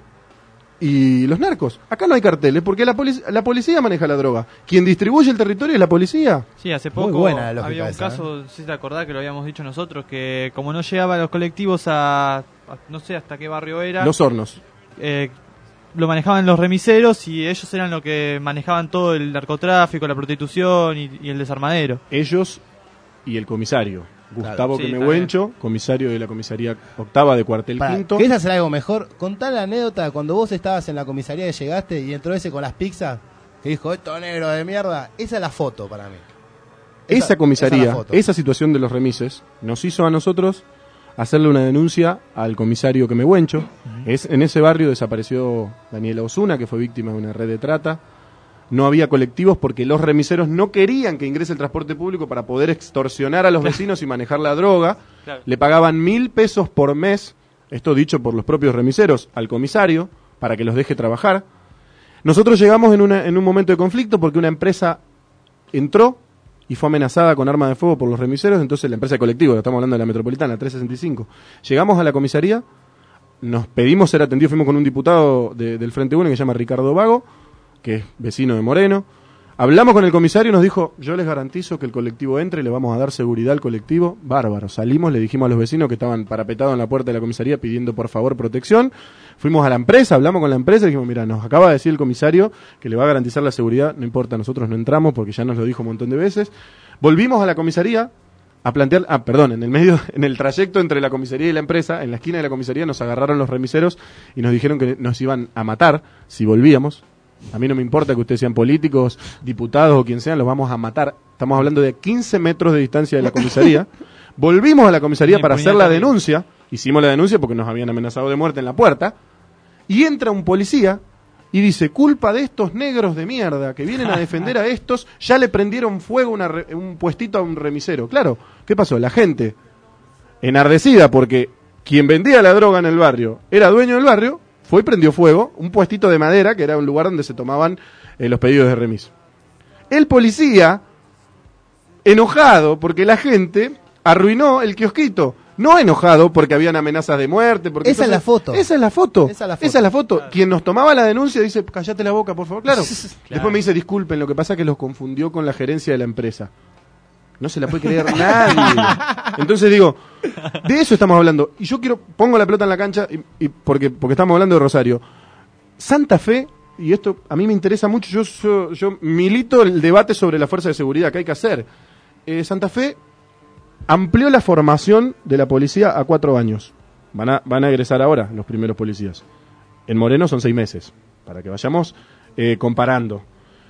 y los narcos. Acá no hay carteles porque la, polic- la policía maneja la droga. Quien distribuye el territorio es la policía. Sí, hace poco buena había un esa, caso, ¿eh? Si te acordás que lo habíamos dicho nosotros, que como no llegaban los colectivos a, a no sé hasta qué barrio era. Los Hornos. Eh, lo manejaban los remiseros y ellos eran los que manejaban todo el narcotráfico, la prostitución y, y el desarmadero. Ellos y el comisario. Gustavo claro, sí, Quemehuencho, comisario de la comisaría octava de Cuartel Para, Quinto. ¿Querés hacer algo mejor? Contá la anécdota cuando vos estabas en la comisaría y llegaste y entró ese con las pizzas que dijo, esto negro de mierda. Esa es la foto para mí. Esa, esa comisaría, esa, esa situación de los remises, nos hizo a nosotros hacerle una denuncia al comisario Quemehuencho. Uh-huh. Es, en ese barrio desapareció Daniela Osuna, que fue víctima de una red de trata. No había colectivos porque los remiseros no querían que ingrese el transporte público para poder extorsionar a los vecinos y manejar la droga. Claro. Le pagaban mil pesos por mes, esto dicho por los propios remiseros, al comisario para que los deje trabajar. Nosotros llegamos en, una, en un momento de conflicto porque una empresa entró y fue amenazada con arma de fuego por los remiseros, entonces la empresa de colectivo, estamos hablando de la Metropolitana, trescientos sesenta y cinco. Llegamos a la comisaría, nos pedimos ser atendidos, fuimos con un diputado de, del Frente Uno que se llama Ricardo Vago, que es vecino de Moreno. Hablamos con el comisario y nos dijo, yo les garantizo que el colectivo entre y le vamos a dar seguridad al colectivo. Bárbaro. Salimos, le dijimos a los vecinos que estaban parapetados en la puerta de la comisaría pidiendo por favor protección. Fuimos a la empresa, hablamos con la empresa y dijimos, mira, nos acaba de decir el comisario que le va a garantizar la seguridad. No importa, nosotros no entramos porque ya nos lo dijo un montón de veces. Volvimos a la comisaría a plantear, ah, perdón, en el medio, en el trayecto entre la comisaría y la empresa, en la esquina de la comisaría nos agarraron los remiseros y nos dijeron que nos iban a matar si volvíamos. A mí no me importa que ustedes sean políticos, diputados o quien sean, los vamos a matar. Estamos hablando de quince metros de distancia de la comisaría. Volvimos a la comisaría para hacer la denuncia. Hicimos la denuncia porque nos habían amenazado de muerte en la puerta. Y entra un policía y dice, culpa de estos negros de mierda que vienen a defender a estos, ya le prendieron fuego una re, un puestito a un remisero. Claro, ¿qué pasó? La gente, enardecida porque quien vendía la droga en el barrio era dueño del barrio, fue y prendió fuego un puestito de madera que era un lugar donde se tomaban eh, los pedidos de remis. El policía, enojado porque la gente arruinó el kiosquito. No enojado porque habían amenazas de muerte. Porque esa, entonces, es la foto. esa es la foto. Esa es la foto. Esa es la foto. Claro. Quien nos tomaba la denuncia dice, cállate la boca, por favor. Claro. claro. Después me dice, disculpen, lo que pasa es que los confundió con la gerencia de la empresa. No se la puede creer nadie. Entonces digo, de eso estamos hablando. Y yo quiero, pongo la pelota en la cancha, y, y porque, porque estamos hablando de Rosario. Santa Fe, y esto a mí me interesa mucho, yo, yo, yo milito el debate sobre la fuerza de seguridad que hay que hacer. Eh, Santa Fe amplió la formación de la policía a cuatro años. Van a, van a egresar ahora los primeros policías. En Moreno son seis meses, para que vayamos eh, comparando.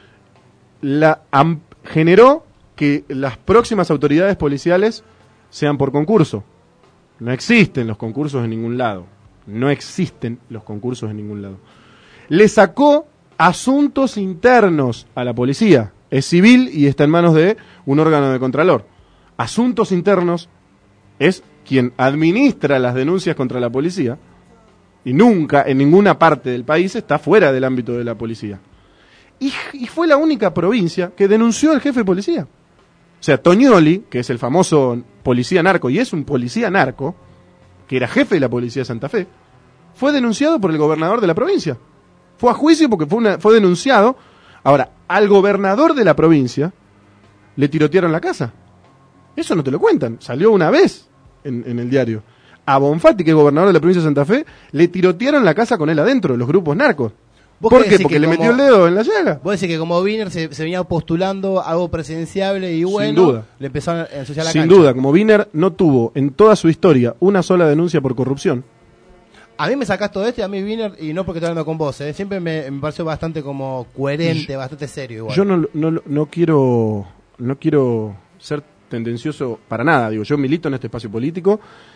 La am, generó que las próximas autoridades policiales sean por concurso. No existen los concursos en ningún lado. No existen los concursos en ningún lado. Le sacó asuntos internos a la policía. Es civil y está en manos de un órgano de contralor. Asuntos internos es quien administra las denuncias contra la policía y nunca en ninguna parte del país está fuera del ámbito de la policía. Y, y fue la única provincia que denunció al jefe de policía. O sea, Toñoli, que es el famoso policía narco, y es un policía narco, que era jefe de la policía de Santa Fe, fue denunciado por el gobernador de la provincia. Fue a juicio porque fue, una, fue denunciado. Ahora, al gobernador de la provincia le tirotearon la casa. Eso no te lo cuentan. Salió una vez en, en el diario. A Bonfatti, que es gobernador de la provincia de Santa Fe, le tirotearon la casa con él adentro, los grupos narcos. ¿Por qué? Porque le como, metió el dedo en la llaga. Vos decís que como Wiener se, se venía postulando algo presidenciable y bueno, sin duda. Le empezaron a ensuciar la Sin cancha. duda, como Wiener no tuvo en toda su historia una sola denuncia por corrupción. A mí me sacás todo esto y a mí Wiener, y no porque estoy hablando con vos, ¿eh? Siempre me, me pareció bastante como coherente, yo, bastante serio igual. Yo no, no, no quiero no quiero ser tendencioso para nada. Digo, yo milito en este espacio político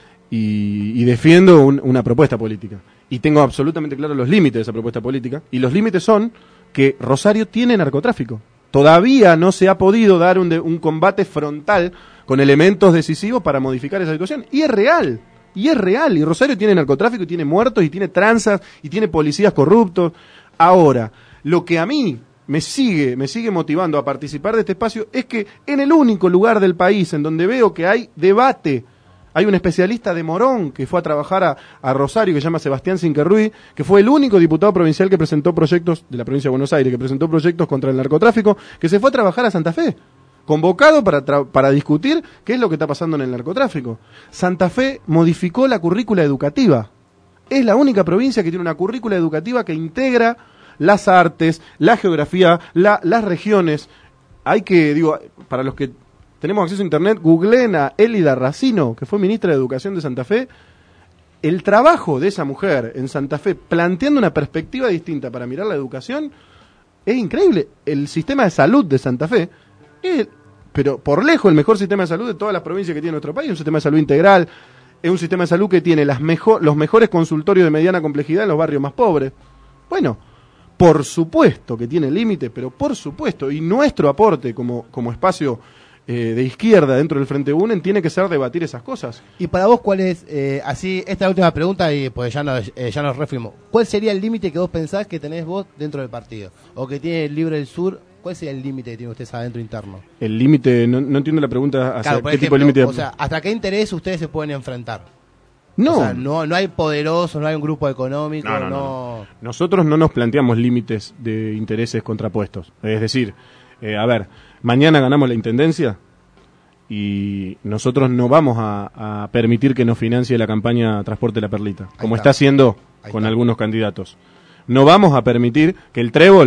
y, y defiendo un, una propuesta política. Y tengo absolutamente claros los límites de esa propuesta política. Y los límites son que Rosario tiene narcotráfico. Todavía no se ha podido dar un, de, un combate frontal con elementos decisivos para modificar esa situación. Y es real. Y es real. Y Rosario tiene narcotráfico, y tiene muertos, y tiene tranzas, y tiene policías corruptos. Ahora, lo que a mí me sigue, me sigue motivando a participar de este espacio es que en el único lugar del país en donde veo que hay debate, hay un especialista de Morón que fue a trabajar a, a Rosario, que se llama Sebastián Cinquerruy, que fue el único diputado provincial que presentó proyectos, de la provincia de Buenos Aires, que presentó proyectos contra el narcotráfico, que se fue a trabajar a Santa Fe, convocado para, tra- para discutir qué es lo que está pasando en el narcotráfico. Santa Fe modificó la currícula educativa. Es la única provincia que tiene una currícula educativa que integra las artes, la geografía, la, las regiones. Hay que, digo, para los que tenemos acceso a internet, googleen a Elida Racino, que fue ministra de Educación de Santa Fe. El trabajo de esa mujer en Santa Fe, planteando una perspectiva distinta para mirar la educación, es increíble. El sistema de salud de Santa Fe es, pero por lejos, el mejor sistema de salud de todas las provincias que tiene nuestro país. Un sistema de salud integral, es un sistema de salud que tiene las mejor, los mejores consultorios de mediana complejidad en los barrios más pobres. Bueno, por supuesto que tiene límites, pero por supuesto, y nuestro aporte como, como espacio eh, de izquierda dentro del Frente UNEN tiene que ser debatir esas cosas. Y para vos, ¿cuál es, eh, así, esta última pregunta, y pues ya nos, eh, ya nos refuimos, ¿cuál sería el límite que vos pensás que tenés vos dentro del partido? O que tiene el Libre del Sur, ¿cuál sería el límite que tiene ustedes adentro interno? El límite, no, no entiendo la pregunta, hacia claro, qué ejemplo, tipo de límite. O sea, ¿hasta qué interés ustedes se pueden enfrentar? No. O sea, no, no hay poderosos, no hay un grupo económico, no, no, no... no. Nosotros no nos planteamos límites de intereses contrapuestos. Es decir, eh, a ver, mañana ganamos la intendencia y nosotros no vamos a, a permitir que nos financie la campaña Transporte La Perlita, como está. está haciendo Ahí con está. algunos candidatos. No vamos a permitir que el trébol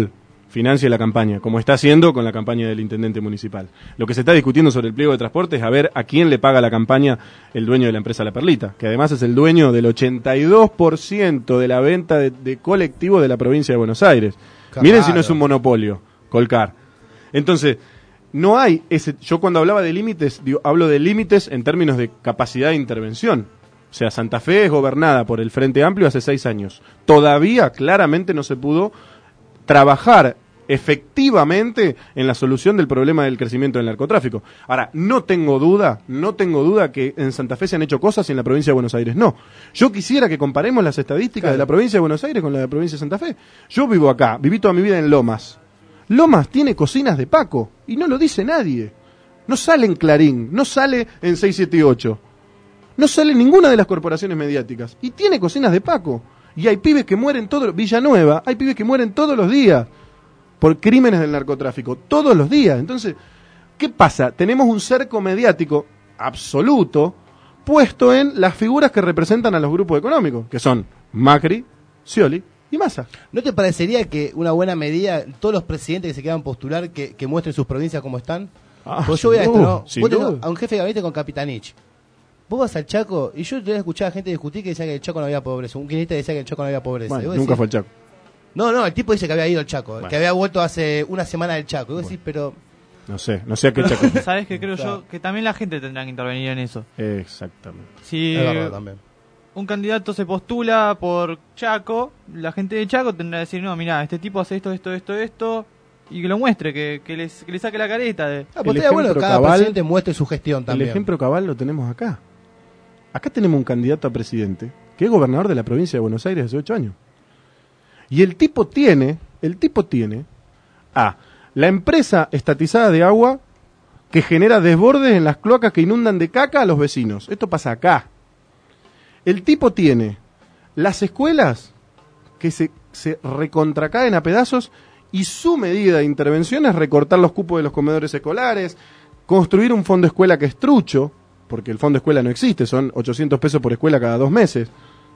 financie la campaña, como está haciendo con la campaña del intendente municipal. Lo que se está discutiendo sobre el pliego de transporte es a ver a quién le paga la campaña el dueño de la empresa La Perlita, que además es el dueño del ochenta y dos por ciento de la venta de, de colectivo de la provincia de Buenos Aires. Claro. Miren si no es un monopolio, Colcar. Entonces, no hay ese... Yo cuando hablaba de límites, digo, hablo de límites en términos de capacidad de intervención. O sea, Santa Fe es gobernada por el Frente Amplio hace seis años. Todavía claramente no se pudo trabajar efectivamente en la solución del problema del crecimiento del narcotráfico. Ahora, no tengo duda, no tengo duda que en Santa Fe se han hecho cosas y en la provincia de Buenos Aires no. Yo quisiera que comparemos las estadísticas claro. de la provincia de Buenos Aires con la de la provincia de Santa Fe. Yo vivo acá, viví toda mi vida en Lomas. Lomas tiene cocinas de Paco y no lo dice nadie. No sale en Clarín, no sale en seis siete ocho. No sale en ninguna de las corporaciones mediáticas. Y tiene cocinas de Paco. Y hay pibes que mueren todos, Villanueva, hay pibes que mueren todos los días por crímenes del narcotráfico, todos los días. Entonces, ¿qué pasa? Tenemos un cerco mediático absoluto puesto en las figuras que representan a los grupos económicos, que son Macri, Scioli y Massa. ¿No te parecería que una buena medida, todos los presidentes que se quieran postular, que, que muestren sus provincias como están? Ah, pues yo voy a esto, ¿no? Vos tenés duda. a un jefe de gabinete con Capitanich. Vos vas al Chaco, y yo te escuchaba a gente discutir que decía que el Chaco no había pobreza. Un kirchnerista decía que el Chaco no había pobreza. Bueno, nunca decís, fue el Chaco. No, no, el tipo dice que había ido al Chaco, bueno. que había vuelto hace una semana del Chaco. Y vos bueno. decís, pero... No sé, no sé a qué Chaco. ¿Sabés que creo claro. yo? Que también la gente tendrá que intervenir en eso. Exactamente. Si es verdad también. Un candidato se postula por Chaco, la gente de Chaco tendrá que decir, no, mirá, este tipo hace esto, esto, esto, esto... Y que lo muestre, que, que, les, que le saque la careta. De... Ah, pues estaría bueno que cada cabal, presidente muestre su gestión también. El ejemplo cabal lo tenemos acá. Acá tenemos un candidato a presidente que es gobernador de la provincia de Buenos Aires hace ocho años. Y el tipo tiene, el tipo tiene a la empresa estatizada de agua que genera desbordes en las cloacas que inundan de caca a los vecinos. Esto pasa acá. El tipo tiene las escuelas que se, se recontracaen a pedazos y su medida de intervención es recortar los cupos de los comedores escolares, construir un fondo escuela que es trucho, porque el fondo escuela no existe, son ochocientos pesos por escuela cada dos meses.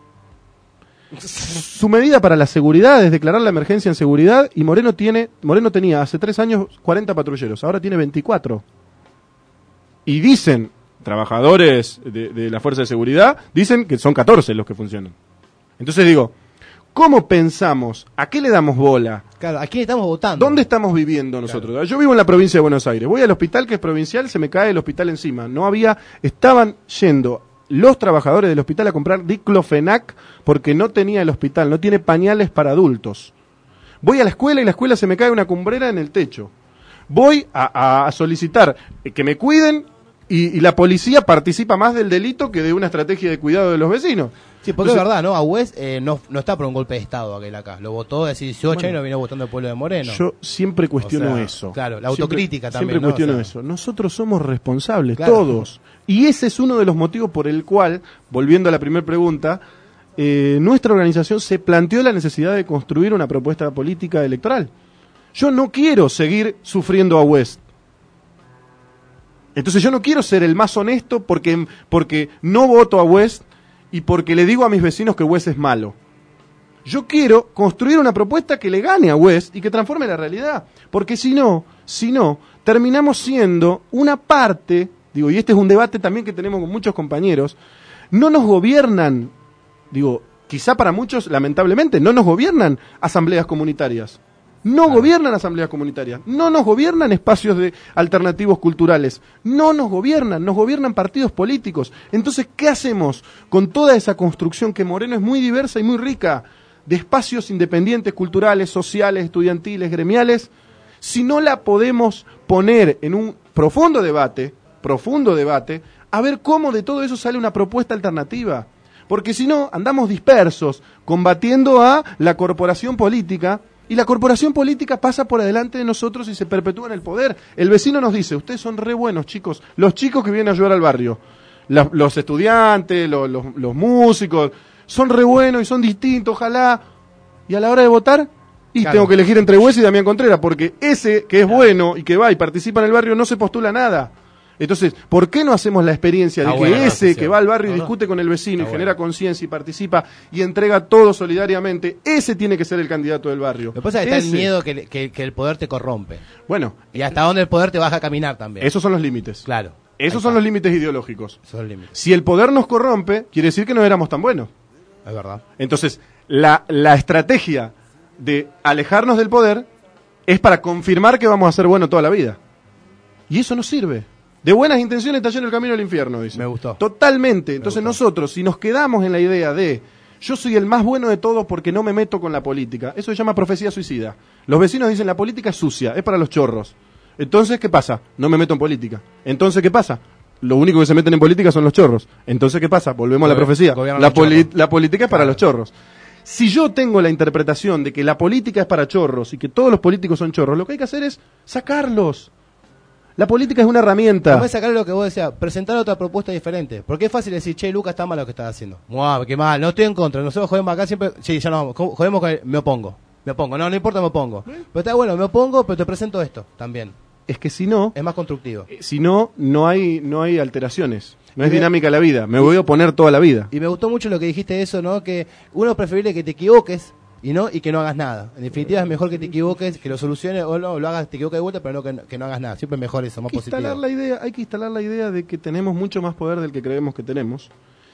Su medida para la seguridad es declarar la emergencia en seguridad y Moreno tiene Moreno tenía hace tres años cuarenta patrulleros, ahora tiene veinticuatro. Y dicen, trabajadores de, de la fuerza de seguridad, dicen que son catorce los que funcionan. Entonces digo, ¿cómo pensamos? ¿A qué le damos bola? Claro, ¿a quién estamos votando? ¿Dónde estamos viviendo nosotros? Claro. Yo vivo en la provincia de Buenos Aires. Voy al hospital que es provincial, se me cae el hospital encima. No había, estaban yendo los trabajadores del hospital a comprar diclofenac porque no tenía el hospital, no tiene pañales para adultos. Voy a la escuela y la escuela se me cae una cumbrera en el techo. Voy a, a solicitar que me cuiden y, y la policía participa más del delito que de una estrategia de cuidado de los vecinos. Sí, porque Entonces, es verdad, ¿no? Agüez eh, no, no está por un golpe de Estado aquel acá. Lo votó desde dieciocho bueno, y no vino votando el pueblo de Moreno. Yo siempre cuestiono o sea, eso. Claro, la autocrítica siempre, también. Siempre ¿no? cuestiono o sea, eso. Nosotros somos responsables, claro. todos. Y ese es uno de los motivos por el cual, volviendo a la primera pregunta, eh, nuestra organización se planteó la necesidad de construir una propuesta política electoral. Yo no quiero seguir sufriendo a Agüez. Entonces yo no quiero ser el más honesto porque, porque no voto a Agüez y porque le digo a mis vecinos que Agüez es malo. Yo quiero construir una propuesta que le gane a Agüez y que transforme la realidad. Porque si no, si no, terminamos siendo una parte, digo, y este es un debate también que tenemos con muchos compañeros, no nos gobiernan, digo, quizá para muchos, lamentablemente, no nos gobiernan asambleas comunitarias. No claro. gobiernan asambleas comunitarias, no nos gobiernan espacios de alternativos culturales, no nos gobiernan, nos gobiernan partidos políticos. Entonces, ¿qué hacemos con toda esa construcción que Moreno es muy diversa y muy rica de espacios independientes, culturales, sociales, estudiantiles, gremiales, si no la podemos poner en un profundo debate, profundo debate, a ver cómo de todo eso sale una propuesta alternativa? Porque si no, andamos dispersos, combatiendo a la corporación política. Y la corporación política pasa por adelante de nosotros y se perpetúa en el poder. El vecino nos dice, ustedes son re buenos, chicos. Los chicos que vienen a ayudar al barrio. La, los estudiantes, los, los, los músicos, son re buenos y son distintos, ojalá. Y a la hora de votar, y claro. tengo que elegir entre Agüez y Damián Contreras, porque ese que es claro. bueno y que va y participa en el barrio no se postula nada. Entonces, ¿por qué no hacemos la experiencia de Ah, que buena ese reflexión. que va al barrio y No, no. discute con el vecino y Está genera conciencia y participa y entrega todo solidariamente, ese tiene que ser el candidato del barrio? Lo que pasa es que está el Ese. miedo que, que, que el poder te corrompe. Bueno, Y hasta dónde el poder te baja a caminar también. esos son los límites. Claro. Esos Ahí son está. los límites ideológicos. Esos son los límites. Si el poder nos corrompe, quiere decir que no éramos tan buenos. Es verdad. Entonces, la, la estrategia de alejarnos del poder es para confirmar que vamos a ser buenos toda la vida. Y eso no sirve. De buenas intenciones está lleno el camino al infierno, dice. Me gustó. Totalmente. Entonces gustó. nosotros, si nos quedamos en la idea de yo soy el más bueno de todos porque no me meto con la política, eso se llama profecía suicida. Los vecinos dicen la política es sucia, es para los chorros. Entonces, ¿qué pasa? No me meto en política. Entonces, ¿qué pasa? Lo único que se meten en política son los chorros. Entonces, ¿qué pasa? Volvemos a la Gobi- profecía. gobiernan La, los poli- chorros. la política es para Claro. los chorros. Si yo tengo la interpretación de que la política es para chorros y que todos los políticos son chorros, lo que hay que hacer es sacarlos. La política es una herramienta. Vamos a sacar lo que vos decías, presentar otra propuesta diferente. Porque es fácil decir, che, Lucas, está mal lo que estás haciendo. Guau, qué mal, no estoy en contra. Nosotros jodemos acá siempre, sí, ya no vamos, jo- jodemos con el, me opongo. Me opongo, no, no importa, me opongo. Pero está bueno, me opongo, pero te presento esto también. Es que si no, Es más constructivo. si no, no hay, no hay alteraciones. No Y es me- dinámica la vida. Me voy a oponer toda la vida. Y me gustó mucho lo que dijiste de eso, ¿no? Que uno es preferible que te equivoques y no y que no hagas nada. En definitiva es mejor que te equivoques, que lo soluciones o no, lo hagas, te equivoques de vuelta, pero no que, que no hagas nada. Siempre es mejor eso, más Hay que instalar positivo. la idea, hay que instalar la idea de que tenemos mucho más poder del que creemos que tenemos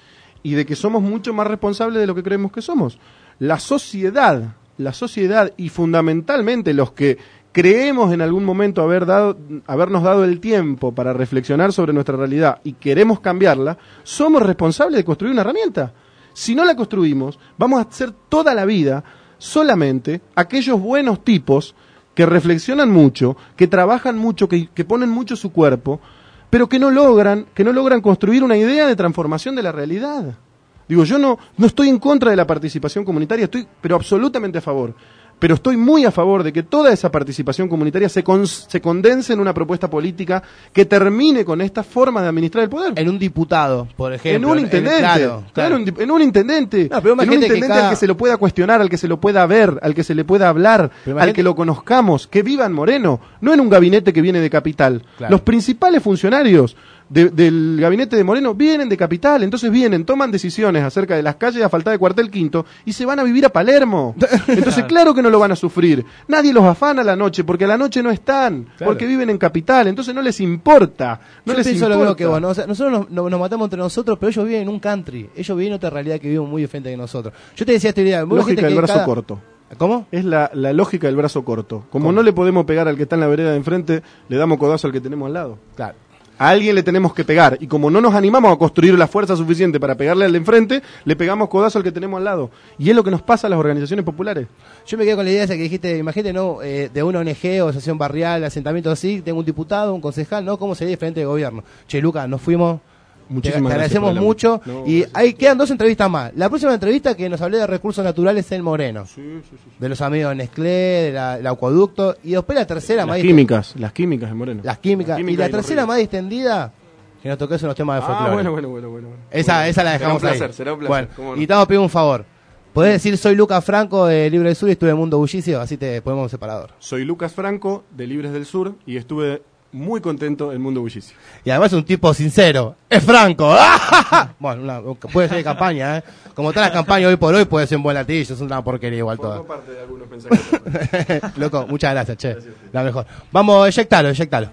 y de que somos mucho más responsables de lo que creemos que somos. La sociedad, la sociedad y fundamentalmente los que creemos en algún momento haber dado, habernos dado el tiempo para reflexionar sobre nuestra realidad y queremos cambiarla, somos responsables de construir una herramienta. Si no la construimos, vamos a ser toda la vida solamente aquellos buenos tipos que reflexionan mucho, que trabajan mucho, que, que ponen mucho su cuerpo, pero que no logran, que no logran construir una idea de transformación de la realidad. Digo, yo no, no estoy en contra de la participación comunitaria, estoy, pero absolutamente a favor. Pero estoy muy a favor de que toda esa participación comunitaria se, con, se condense en una propuesta política que termine con esta forma de administrar el poder. En un diputado, por ejemplo. En un intendente, en- claro, claro, claro. En, di- en un intendente, No, pero en un imagínate que intendente cada- al que se lo pueda cuestionar, al que se lo pueda ver, al que se le pueda hablar, Pero al imagínate- que lo conozcamos, que viva en Moreno, no en un gabinete que viene de Capital. Claro. Los principales funcionarios de- del gabinete de Moreno vienen de Capital, entonces vienen, toman decisiones acerca de las calles asfaltadas de Cuartel Quinto y se van a vivir a Palermo. Entonces claro que no lo van a sufrir. Nadie los afana a la noche, porque a la noche no están, Claro. porque viven en Capital, entonces no les importa. No Yo les pienso importa. lo mismo que vos, ¿no? O sea, nosotros nos, nos- nos matamos entre nosotros, pero ellos viven en un country. Ellos viven en otra realidad que viven muy diferente de nosotros. Yo te decía esta idea. vos Lógica dijiste del que brazo cada- corto. ¿Cómo? Es la, la lógica del brazo corto. Como ¿Cómo? no le podemos pegar al que está en la vereda de enfrente, le damos codazo al que tenemos al lado. Claro. A alguien le tenemos que pegar. Y como no nos animamos a construir la fuerza suficiente para pegarle al de enfrente, le pegamos codazo al que tenemos al lado. Y es lo que nos pasa a las organizaciones populares. Yo me quedo con la idea esa que dijiste, imagínate, ¿no? Eh, de una O N G o asociación barrial, asentamiento así, tengo un diputado, un concejal, ¿no? ¿Cómo sería diferente de gobierno? Che, Lucas, nos fuimos. Te, te Muchísimas gracias agradecemos por el mucho. apoyo. No, y gracias. ahí quedan dos entrevistas más. La próxima entrevista que nos hablé de recursos naturales en Moreno. Sí, sí, sí. De los amigos de Nestlé, de la- del acueducto. Y después la tercera más Las dist- químicas, las químicas en Moreno. Las químicas. Las y químicas la y los tercera ríos. más distendida, que nos toques unos temas de Ah, folclore. bueno, bueno, bueno, bueno. bueno. Esa, Bueno, esa la dejamos será un placer, ahí. será un placer. Bueno, cómo no. y te vamos a pedir un favor. Podés decir, soy Lucas Franco de Libre del Sur y estuve en Mundo Bullicio, así te ponemos separador. Soy Lucas Franco, de Libres del Sur, y estuve muy contento en Mundo Bullicio. Y además es un tipo sincero. ¡Es Franco! Bueno, una- puede ser de campaña, ¿eh? Como todas las campañas hoy por hoy puede ser un buen latillo, es una porquería igual Formó todo. parte de algunos mensajes. Loco, muchas gracias, che. La mejor. Vamos, eyectalo, eyectalo.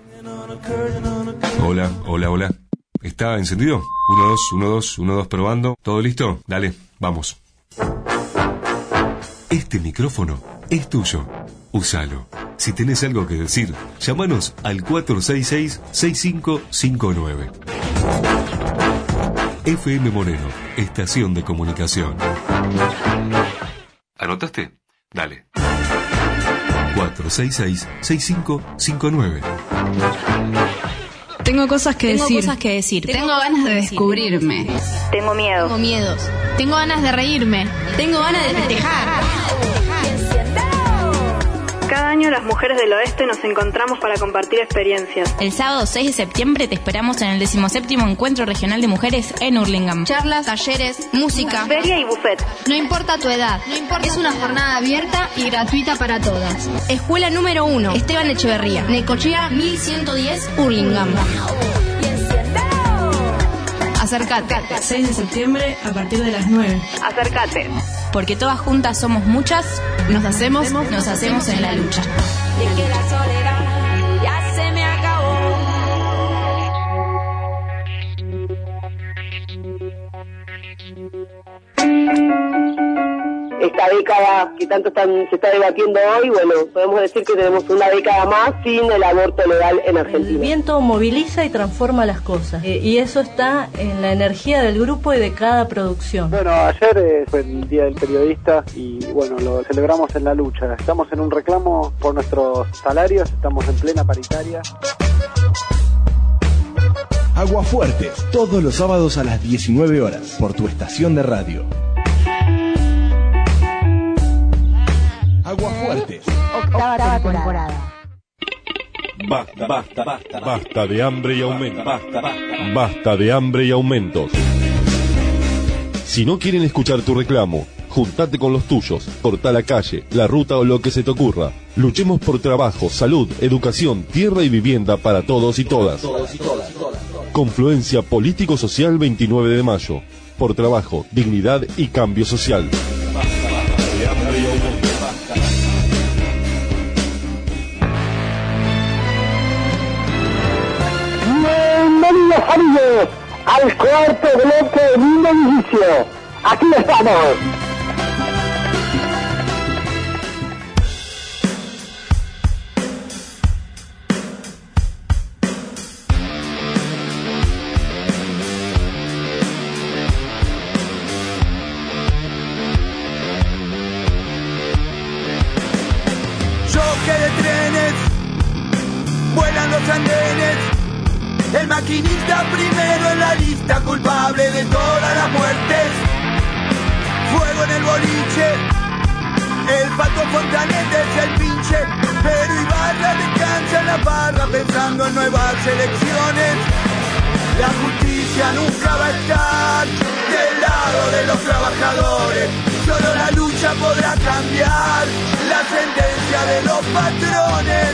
Hola, hola, hola. ¿Está encendido? Uno, dos, uno, dos, uno, dos, probando. ¿Todo listo? Dale, vamos. Este micrófono es tuyo. Úsalo. Si tenés algo que decir, llámanos al cuatro seis seis, seis cinco cinco nueve. F M Moreno, estación de comunicación. ¿Anotaste? Dale. cuatro seis seis, seis cinco cinco nueve. Tengo cosas que Tengo decir. cosas que decir. Tengo ganas de descubrirme. Tengo miedo. Tengo miedos. Tengo ganas de reírme. Tengo ganas de festejar. Cada año las mujeres del oeste nos encontramos para compartir experiencias. El sábado seis de septiembre te esperamos en el decimoséptimo Encuentro Regional de Mujeres en Hurlingham. Charlas, talleres, música. Feria y buffet. No importa tu edad. No importa. Es una jornada abierta y gratuita para todas. Escuela número uno, Esteban Echeverría, Necochea mil ciento diez, Hurlingham. Acércate. seis de septiembre a partir de las nueve. Acércate. Porque todas juntas somos muchas, Nos hacemos, nos hacemos en la lucha. De que la soledad ya se me acabó. Esta década que tanto están, se está debatiendo hoy, bueno, podemos decir que tenemos una década más sin el aborto legal en Argentina. El viento moviliza y transforma las cosas, eh, y eso está en la energía del grupo y de cada producción. Bueno, ayer eh, fue el Día del Periodista y bueno, lo celebramos en la lucha. Estamos en un reclamo por nuestros salarios, estamos en plena paritaria. Aguafuertes, todos los sábados a las diecinueve horas, por tu estación de radio. Aguafuertes. Octava temporada. Basta, basta, basta. Basta de hambre y aumentos. Basta, basta. Basta de hambre y aumentos. Si no quieren escuchar tu reclamo, juntate con los tuyos, corta la calle, la ruta o lo que se te ocurra. Luchemos por trabajo, salud, educación, tierra y vivienda para todos y todas. Confluencia Político-Social veintinueve de mayo. Por trabajo, dignidad y cambio social. Bienvenidos amigos al cuarto bloque de Mundo Bullicio. Aquí estamos. Choque de trenes, vuelan los andenes. El maquinista primero en la lista, culpable de todas las muertes. Fuego en el boliche, el pato Fontanete es el pinche, pero Ibarra descansa en la barra pensando en nuevas elecciones. La justicia nunca va a estar del lado de los trabajadores, solo la lucha podrá cambiar la sentencia de los patrones.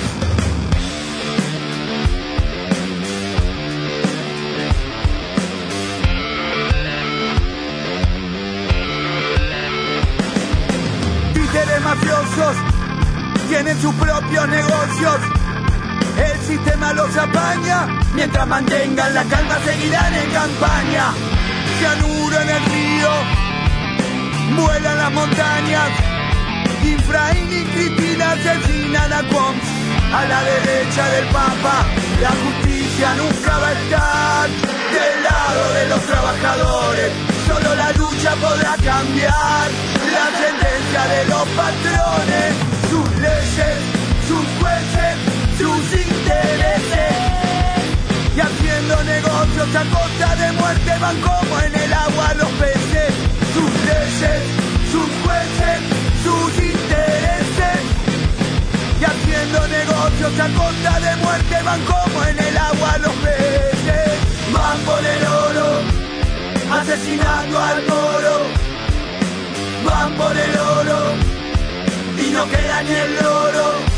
Títeres mafiosos tienen sus propios negocios. El sistema los apaña, mientras mantengan la calma seguirán en campaña. Cianuro en el río, vuelan las montañas. Infraín y Cristina asesinan a Combs, a la derecha del Papa. La justicia nunca va a estar del lado de los trabajadores, solo la lucha podrá cambiar la sentencia de los patrones. Sus leyes, sus jueces, sus intereses, y haciendo negocios a costa de muerte van como en el agua los peces. Sus leyes, sus jueces, sus intereses, y haciendo negocios a costa de muerte van como en el agua los peces. Van por el oro, asesinando al moro. Van por el oro y no queda ni el loro.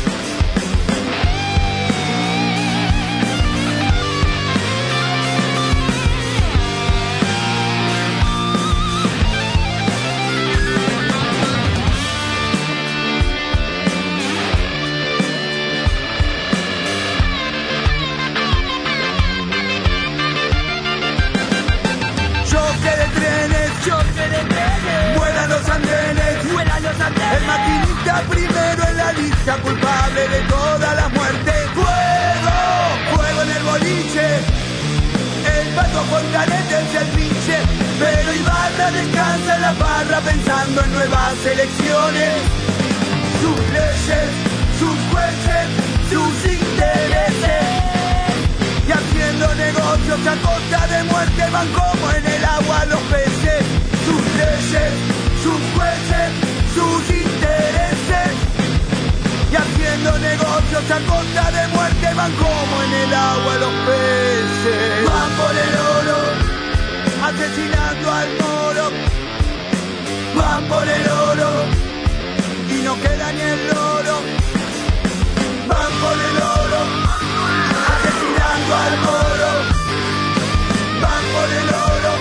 Vuelan los andenes, vuelan los andenes. El maquinista primero en la lista, culpable de todas las muertes. Fuego, fuego en el boliche. El pato Fontanete es el pinche, pero Ibarra descansa en la barra pensando en nuevas elecciones. Sus leyes, sus jueces, sus intereses, y haciendo negocios a costa de muerte van como en el agua los peces. Sus leyes, sus jueces, sus intereses, y haciendo negocios a costa de muerte van como en el agua los peces. Van por el oro, asesinando al moro. Van por el oro y no queda ni el oro. Van por el oro, asesinando al moro. Van por el oro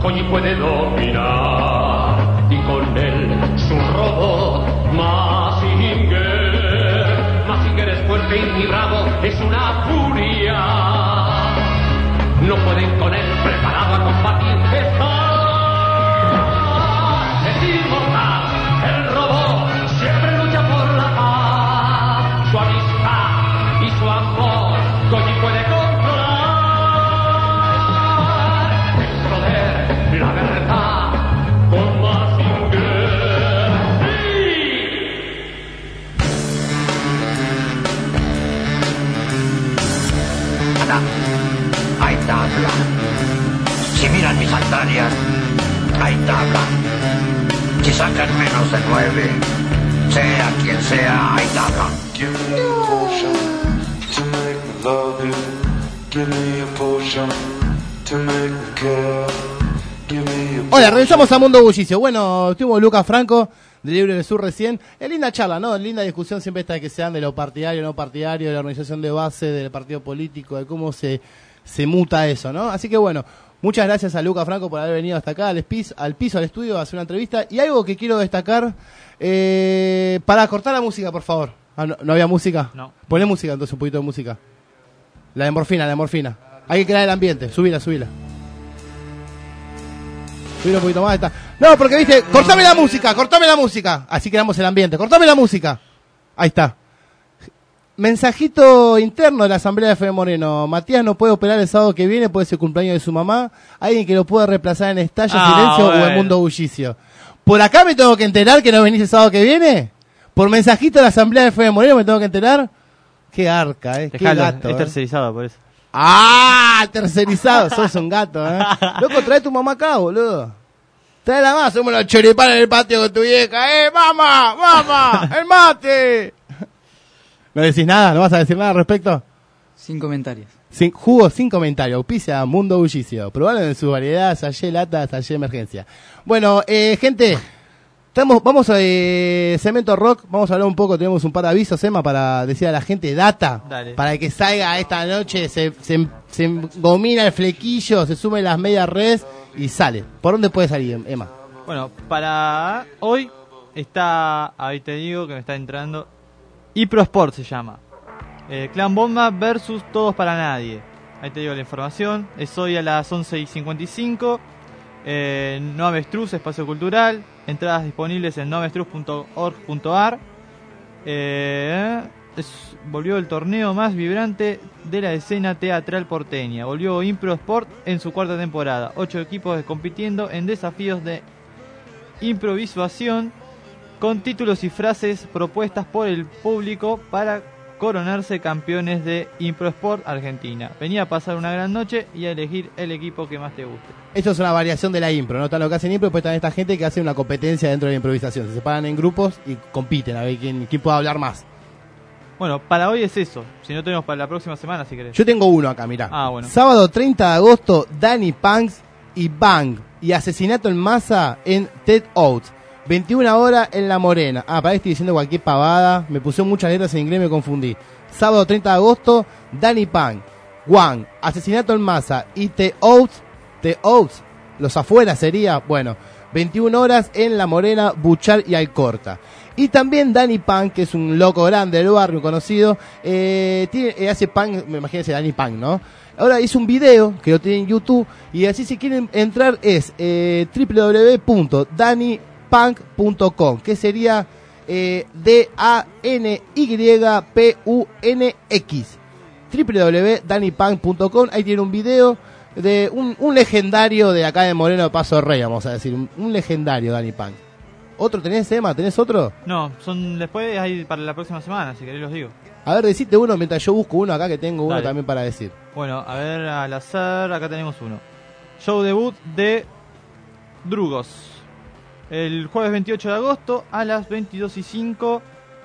Koji puede dominar y con él su robot Mazinger. Mazinger es fuerte y bravo, es una furia. No pueden con él, preparado a combatir. Está, es inmortal, el robot siempre lucha por la paz. Su amistad y su amor, Koji puede controlar. El poder, la verdad, con Mazinger. ¡Sí! Ana, hay tabla. Si miran mis sandalias, hay tabla. Si sacan menos de nueve, sea quien sea, hay tabla. Give me a potion to make me love you. Give me a potion to make me care. Give me a Hola, regresamos a Mundo Bullicio. Bueno, estuvimos Lucas Franco, de Libre del Sur recién. Es linda charla, ¿no? Linda discusión siempre esta que se dan de lo partidario, no partidario, de la organización de base, del partido político, de cómo se, se muta eso, ¿no? Así que bueno, muchas gracias a Lucas Franco por haber venido hasta acá, al piso, al, piso, al estudio, a hacer una entrevista. Y algo que quiero destacar, eh, para cortar la música, por favor. Ah, no, ¿no había música? No. Poné música, entonces, un poquito de música. La de morfina, la de morfina. Hay que crear el ambiente, subila, subila. Subila un poquito más, ahí está. No, porque viste, cortame la música, cortame la música. Así creamos el ambiente, cortame la música. Ahí está. Mensajito interno de la Asamblea de F M Moreno. Matías no puede operar el sábado que viene, puede ser el cumpleaños de su mamá. Alguien que lo pueda reemplazar en Estalla, Ah, Silencio bueno. o en Mundo Bullicio. ¿Por acá me tengo que enterar que no venís el sábado que viene? ¿Por mensajito de la Asamblea de F M Moreno me tengo que enterar? Qué arca, eh. Qué Dejalo, gato, es eh. tercerizado por eso. ¡Ah! Tercerizado, sos un gato, eh. Loco, trae tu mamá acá, boludo. Tráela más, somos los choripanes en el patio con tu vieja. ¡Eh, mamá! ¡Mamá! ¡El mate! ¿No decís nada? ¿No vas a decir nada al respecto? Sin comentarios. Sin, jugo sin comentario, auspicia Mundo Bullicio. Probalo en su variedad, sallé lata, sallé emergencia. Bueno, eh, gente, estamos, vamos a eh, Cemento Rock, vamos a hablar un poco, tenemos un par de avisos, Emma, para decir a la gente data, Dale. para que salga esta noche, se, se, se gomina el flequillo, se sume las medias res y sale. ¿Por dónde puede salir, Emma? Bueno, para hoy está, ahí te digo que me está entrando, Iprosport se llama. Eh, Clan Bomba versus Todos para Nadie. Ahí te digo la información. Es hoy a las once y cincuenta y cinco. Eh, No Avestruz, Espacio Cultural. Entradas disponibles en no avestruz punto org punto ar. Eh, es, volvió el torneo más vibrante de la escena teatral porteña. Volvió Improsport en su cuarta temporada. Ocho equipos compitiendo en desafíos de improvisación con títulos y frases propuestas por el público para coronarse campeones de Improsport Argentina. Venía a pasar una gran noche y a elegir el equipo que más te guste. Esto es una variación de la impro, ¿no? Está lo que hacen impro, pues están esta gente que hace una competencia dentro de la improvisación. Se separan en grupos y compiten a ver quién, quién puede hablar más. Bueno, para hoy es eso. Si no, tenemos para la próxima semana, si querés. Yo tengo uno acá, mirá. Ah, bueno. Sábado treinta de agosto, Danny Punks y Bang. Y asesinato en masa en Ted Oates. veintiuna horas en La Morena. Ah, para que estoy diciendo cualquier pavada. Me pusieron muchas letras en inglés y me confundí. Sábado treinta de agosto, Danny Punk, Wang, asesinato en masa y The Oates, The Oates, los afuera sería, bueno, veintiuna horas en La Morena, Buchar y Alcorta. Y también Danny Punk, que es un loco grande del barrio, conocido, eh, tiene, eh, hace punk, me imagino ese Danny Punk, ¿no? Ahora hizo un video que lo tiene en YouTube y así si quieren entrar es eh, doble u doble u doble u punto danny punk punto com, que sería eh, D A N Y P U N X, doble u doble u doble u punto danny punk punto com. Ahí tiene un video de un, un legendario de acá de Moreno de Paso Rey, vamos a decir, un, un legendario Danny Punk. ¿Otro tenés, Emma? ¿Tenés otro? No, son después hay para la próxima semana, si querés los digo. A ver, decite uno mientras yo busco uno acá, que tengo uno Dale. también para decir. Bueno, a ver, al azar, acá tenemos uno. Show debut de Drugos. El jueves veintiocho de agosto a las veintidós y cinco.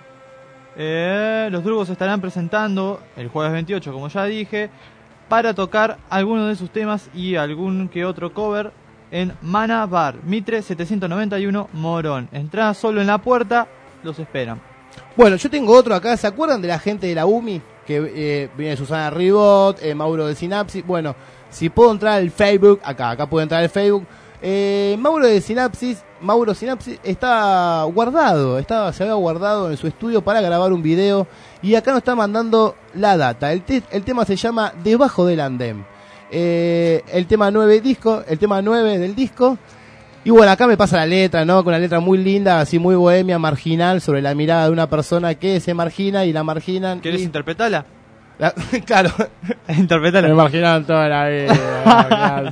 Eh, los Drugos estarán presentando el jueves veintiocho, como ya dije, para tocar algunos de sus temas y algún que otro cover en Mana Bar, Mitre setecientos noventa y uno, Morón. Entrada solo en la puerta, los esperan. Bueno, yo tengo otro acá. ¿Se acuerdan de la gente de la U M I? Que eh, viene Susana Ribot, eh, Mauro de Sinapsis. Bueno, si puedo entrar al Facebook, acá, acá puedo entrar al Facebook. Eh, Mauro de Sinapsis, Mauro Sinapsis está guardado, estaba, se había guardado en su estudio para grabar un video y acá nos está mandando la data. El, te, el tema se llama Debajo del Andén. Eh, el tema nueve disco, el tema nueve del disco. Y bueno, acá me pasa la letra, ¿no? Con una letra muy linda, así muy bohemia, marginal, sobre la mirada de una persona que se margina y la marginan. ¿Querés y... interpretarla? La... claro. Interpretarla. Me marginaron toda la vida.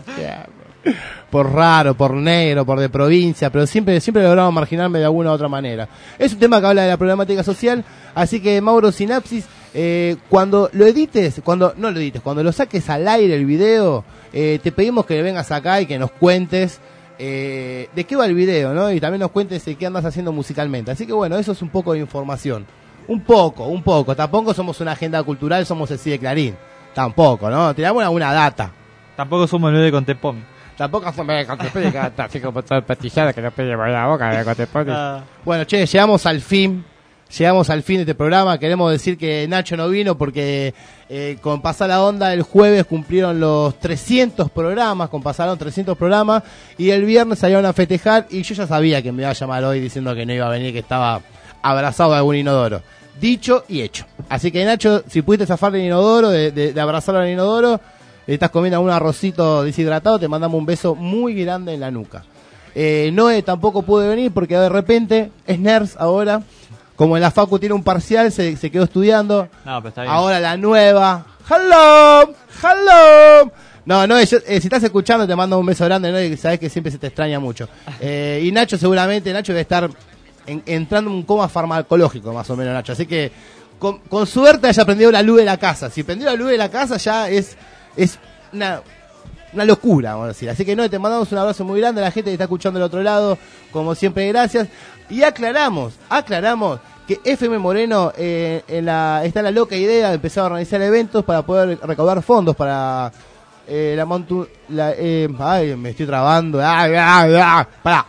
Por raro, por negro, por de provincia, pero siempre siempre logramos marginarme de alguna u otra manera. Es un tema que habla de la problemática social, así que Mauro Sinapsis, eh, cuando lo edites, cuando no lo edites, cuando lo saques al aire el video, eh, te pedimos que vengas acá y que nos cuentes eh, de qué va el video, ¿no? Y también nos cuentes de qué andas haciendo musicalmente. Así que bueno, eso es un poco de información. Un poco, un poco. Tampoco somos una agenda cultural, somos el C I de Clarín. Tampoco, ¿no? Tiramos alguna data. Tampoco somos el de Contepomi. Tampoco somos el Contepomi, así como todo pastillado que no pille por la boca de Contepomi. Ah. Bueno, che, llegamos al fin. Llegamos al fin de este programa. Queremos decir que Nacho no vino porque eh, con Pasar la Onda el jueves cumplieron los trescientos programas, con pasaron trescientos programas y el viernes salieron a festejar y yo ya sabía que me iba a llamar hoy diciendo que no iba a venir, que estaba abrazado de algún inodoro. Dicho y hecho. Así que Nacho, si pudiste zafar del inodoro, de, de, de abrazarlo al inodoro, estás comiendo un arrocito deshidratado, te mandamos un beso muy grande en la nuca. Eh, Noé tampoco pudo venir porque de repente es Ners ahora. Como en la facu tiene un parcial, se, se quedó estudiando. No, pero está bien. Ahora la nueva. ¡Hello! ¡Hello! No, no, yo, eh, si estás escuchando te mando un beso grande, ¿no? Y sabes que siempre se te extraña mucho. Eh, y Nacho seguramente, Nacho debe estar en, entrando en un coma farmacológico, más o menos, Nacho. Así que, con, con suerte haya prendido la luz de la casa. Si prendió la luz de la casa ya es, es una... una locura, vamos a decir. Así que no, te mandamos un abrazo muy grande a la gente que está escuchando del otro lado, como siempre, gracias. Y aclaramos, aclaramos que F M Moreno eh, en la, está la loca idea de empezar a organizar eventos para poder recaudar fondos para eh, la montu... La, eh, ay, me estoy trabando. Ay, ay, ay, para.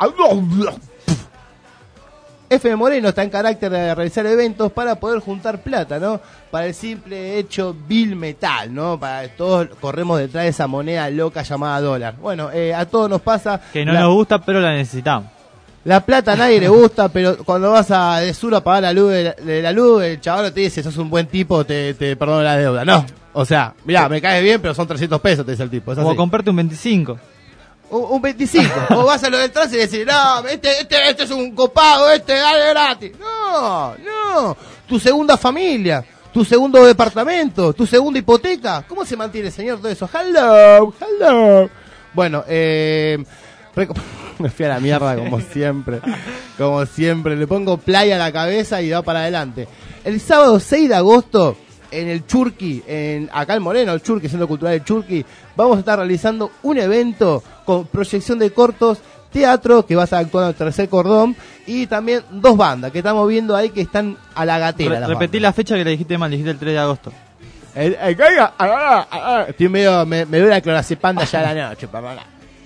F M Moreno está en carácter de realizar eventos para poder juntar plata, ¿no? Para el simple hecho Bill Metal, ¿no? Para todos corremos detrás de esa moneda loca llamada dólar. Bueno, eh, a todos nos pasa... Que no la, nos gusta, pero la necesitamos. La plata a nadie le gusta, pero cuando vas a de sur a pagar la luz de la, de la luz, el chaval te dice, sos un buen tipo, te, te perdono la deuda. No, o sea, mirá, me caes bien, pero son trescientos pesos, te dice el tipo. Es o comprarte un veinticinco. Un veinticinco. O vas a lo del trance y decir, no, este, este, este es un copado, este, dale gratis. No, no. Tu segunda familia, tu segundo departamento, tu segunda hipoteca. ¿Cómo se mantiene, señor, todo eso? Hello, hello. Bueno, eh... me fui a la mierda como siempre. Como siempre. Le pongo play a la cabeza y va para adelante. El sábado seis de agosto... en el Churqui, en, acá en Moreno, el Churqui, Centro Cultural del Churqui, vamos a estar realizando un evento con proyección de cortos, teatro, que va a estar actuando el Tercer Cordón, y también dos bandas que estamos viendo ahí que están a la gatera. Re- repetí la fecha que le dijiste mal, dijiste el tres de agosto. El, el, el, el, el, el, estoy medio, me, me duele la clorazepam ya a la noche, perdona.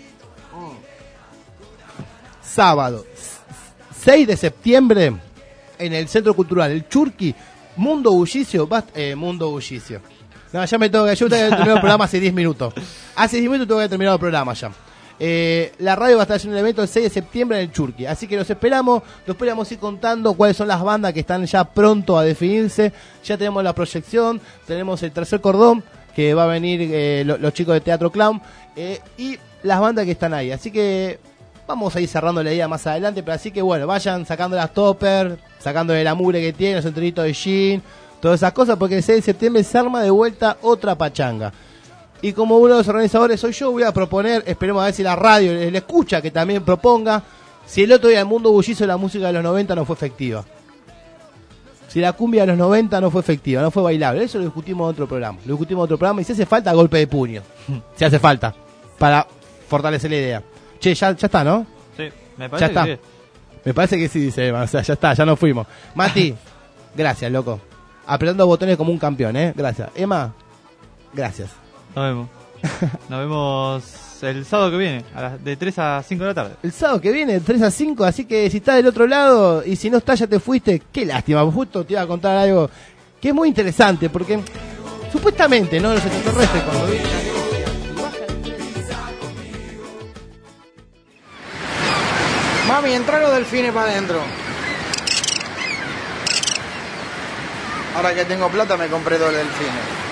Sábado, seis de septiembre, en el Centro Cultural El Churqui, Mundo Bullicio, bast- eh, Mundo Bullicio. No, ya me tengo que, yo tengo que terminar el programa hace diez minutos. Hace diez minutos tengo que terminar el programa ya. Eh, la radio va a estar haciendo un evento el seis de septiembre en el Churqui. Así que los esperamos, después vamos a ir contando cuáles son las bandas que están ya pronto a definirse. Ya tenemos la proyección, tenemos el Tercer Cordón, que va a venir eh, lo, los chicos de Teatro Clown, eh, y las bandas que están ahí. Así que vamos a ir cerrando la idea más adelante, pero así que bueno, vayan sacando las toppers, sacando de la mugre que tienen, los enteritos de jean, todas esas cosas, porque el seis de septiembre se arma de vuelta otra pachanga. Y como uno de los organizadores soy yo, voy a proponer, esperemos a ver si la radio le escucha, que también proponga, si el otro día el Mundo Bullicio la música de los noventa no fue efectiva. Si la cumbia de los noventa no fue efectiva, no fue bailable, eso lo discutimos en otro programa. Lo discutimos en otro programa y si hace falta, golpe de puño. Si hace falta, para fortalecer la idea. Che, ya, ya está, ¿no? Sí, me parece ya está. que sí. Me parece que sí, dice Emma. O sea, ya está, ya nos fuimos. Mati, gracias, loco. Apretando botones como un campeón, ¿eh? Gracias. Emma, gracias. Nos vemos. Nos vemos el sábado que viene, a las, de tres a cinco de la tarde. El sábado que viene, de tres a cinco, así que si estás del otro lado y si no estás ya te fuiste, qué lástima. Justo te iba a contar algo que es muy interesante, porque supuestamente, ¿no? Los extraterrestres cuando vienen Mami, entra los delfines para adentro. Ahora que tengo plata me compré dos delfines.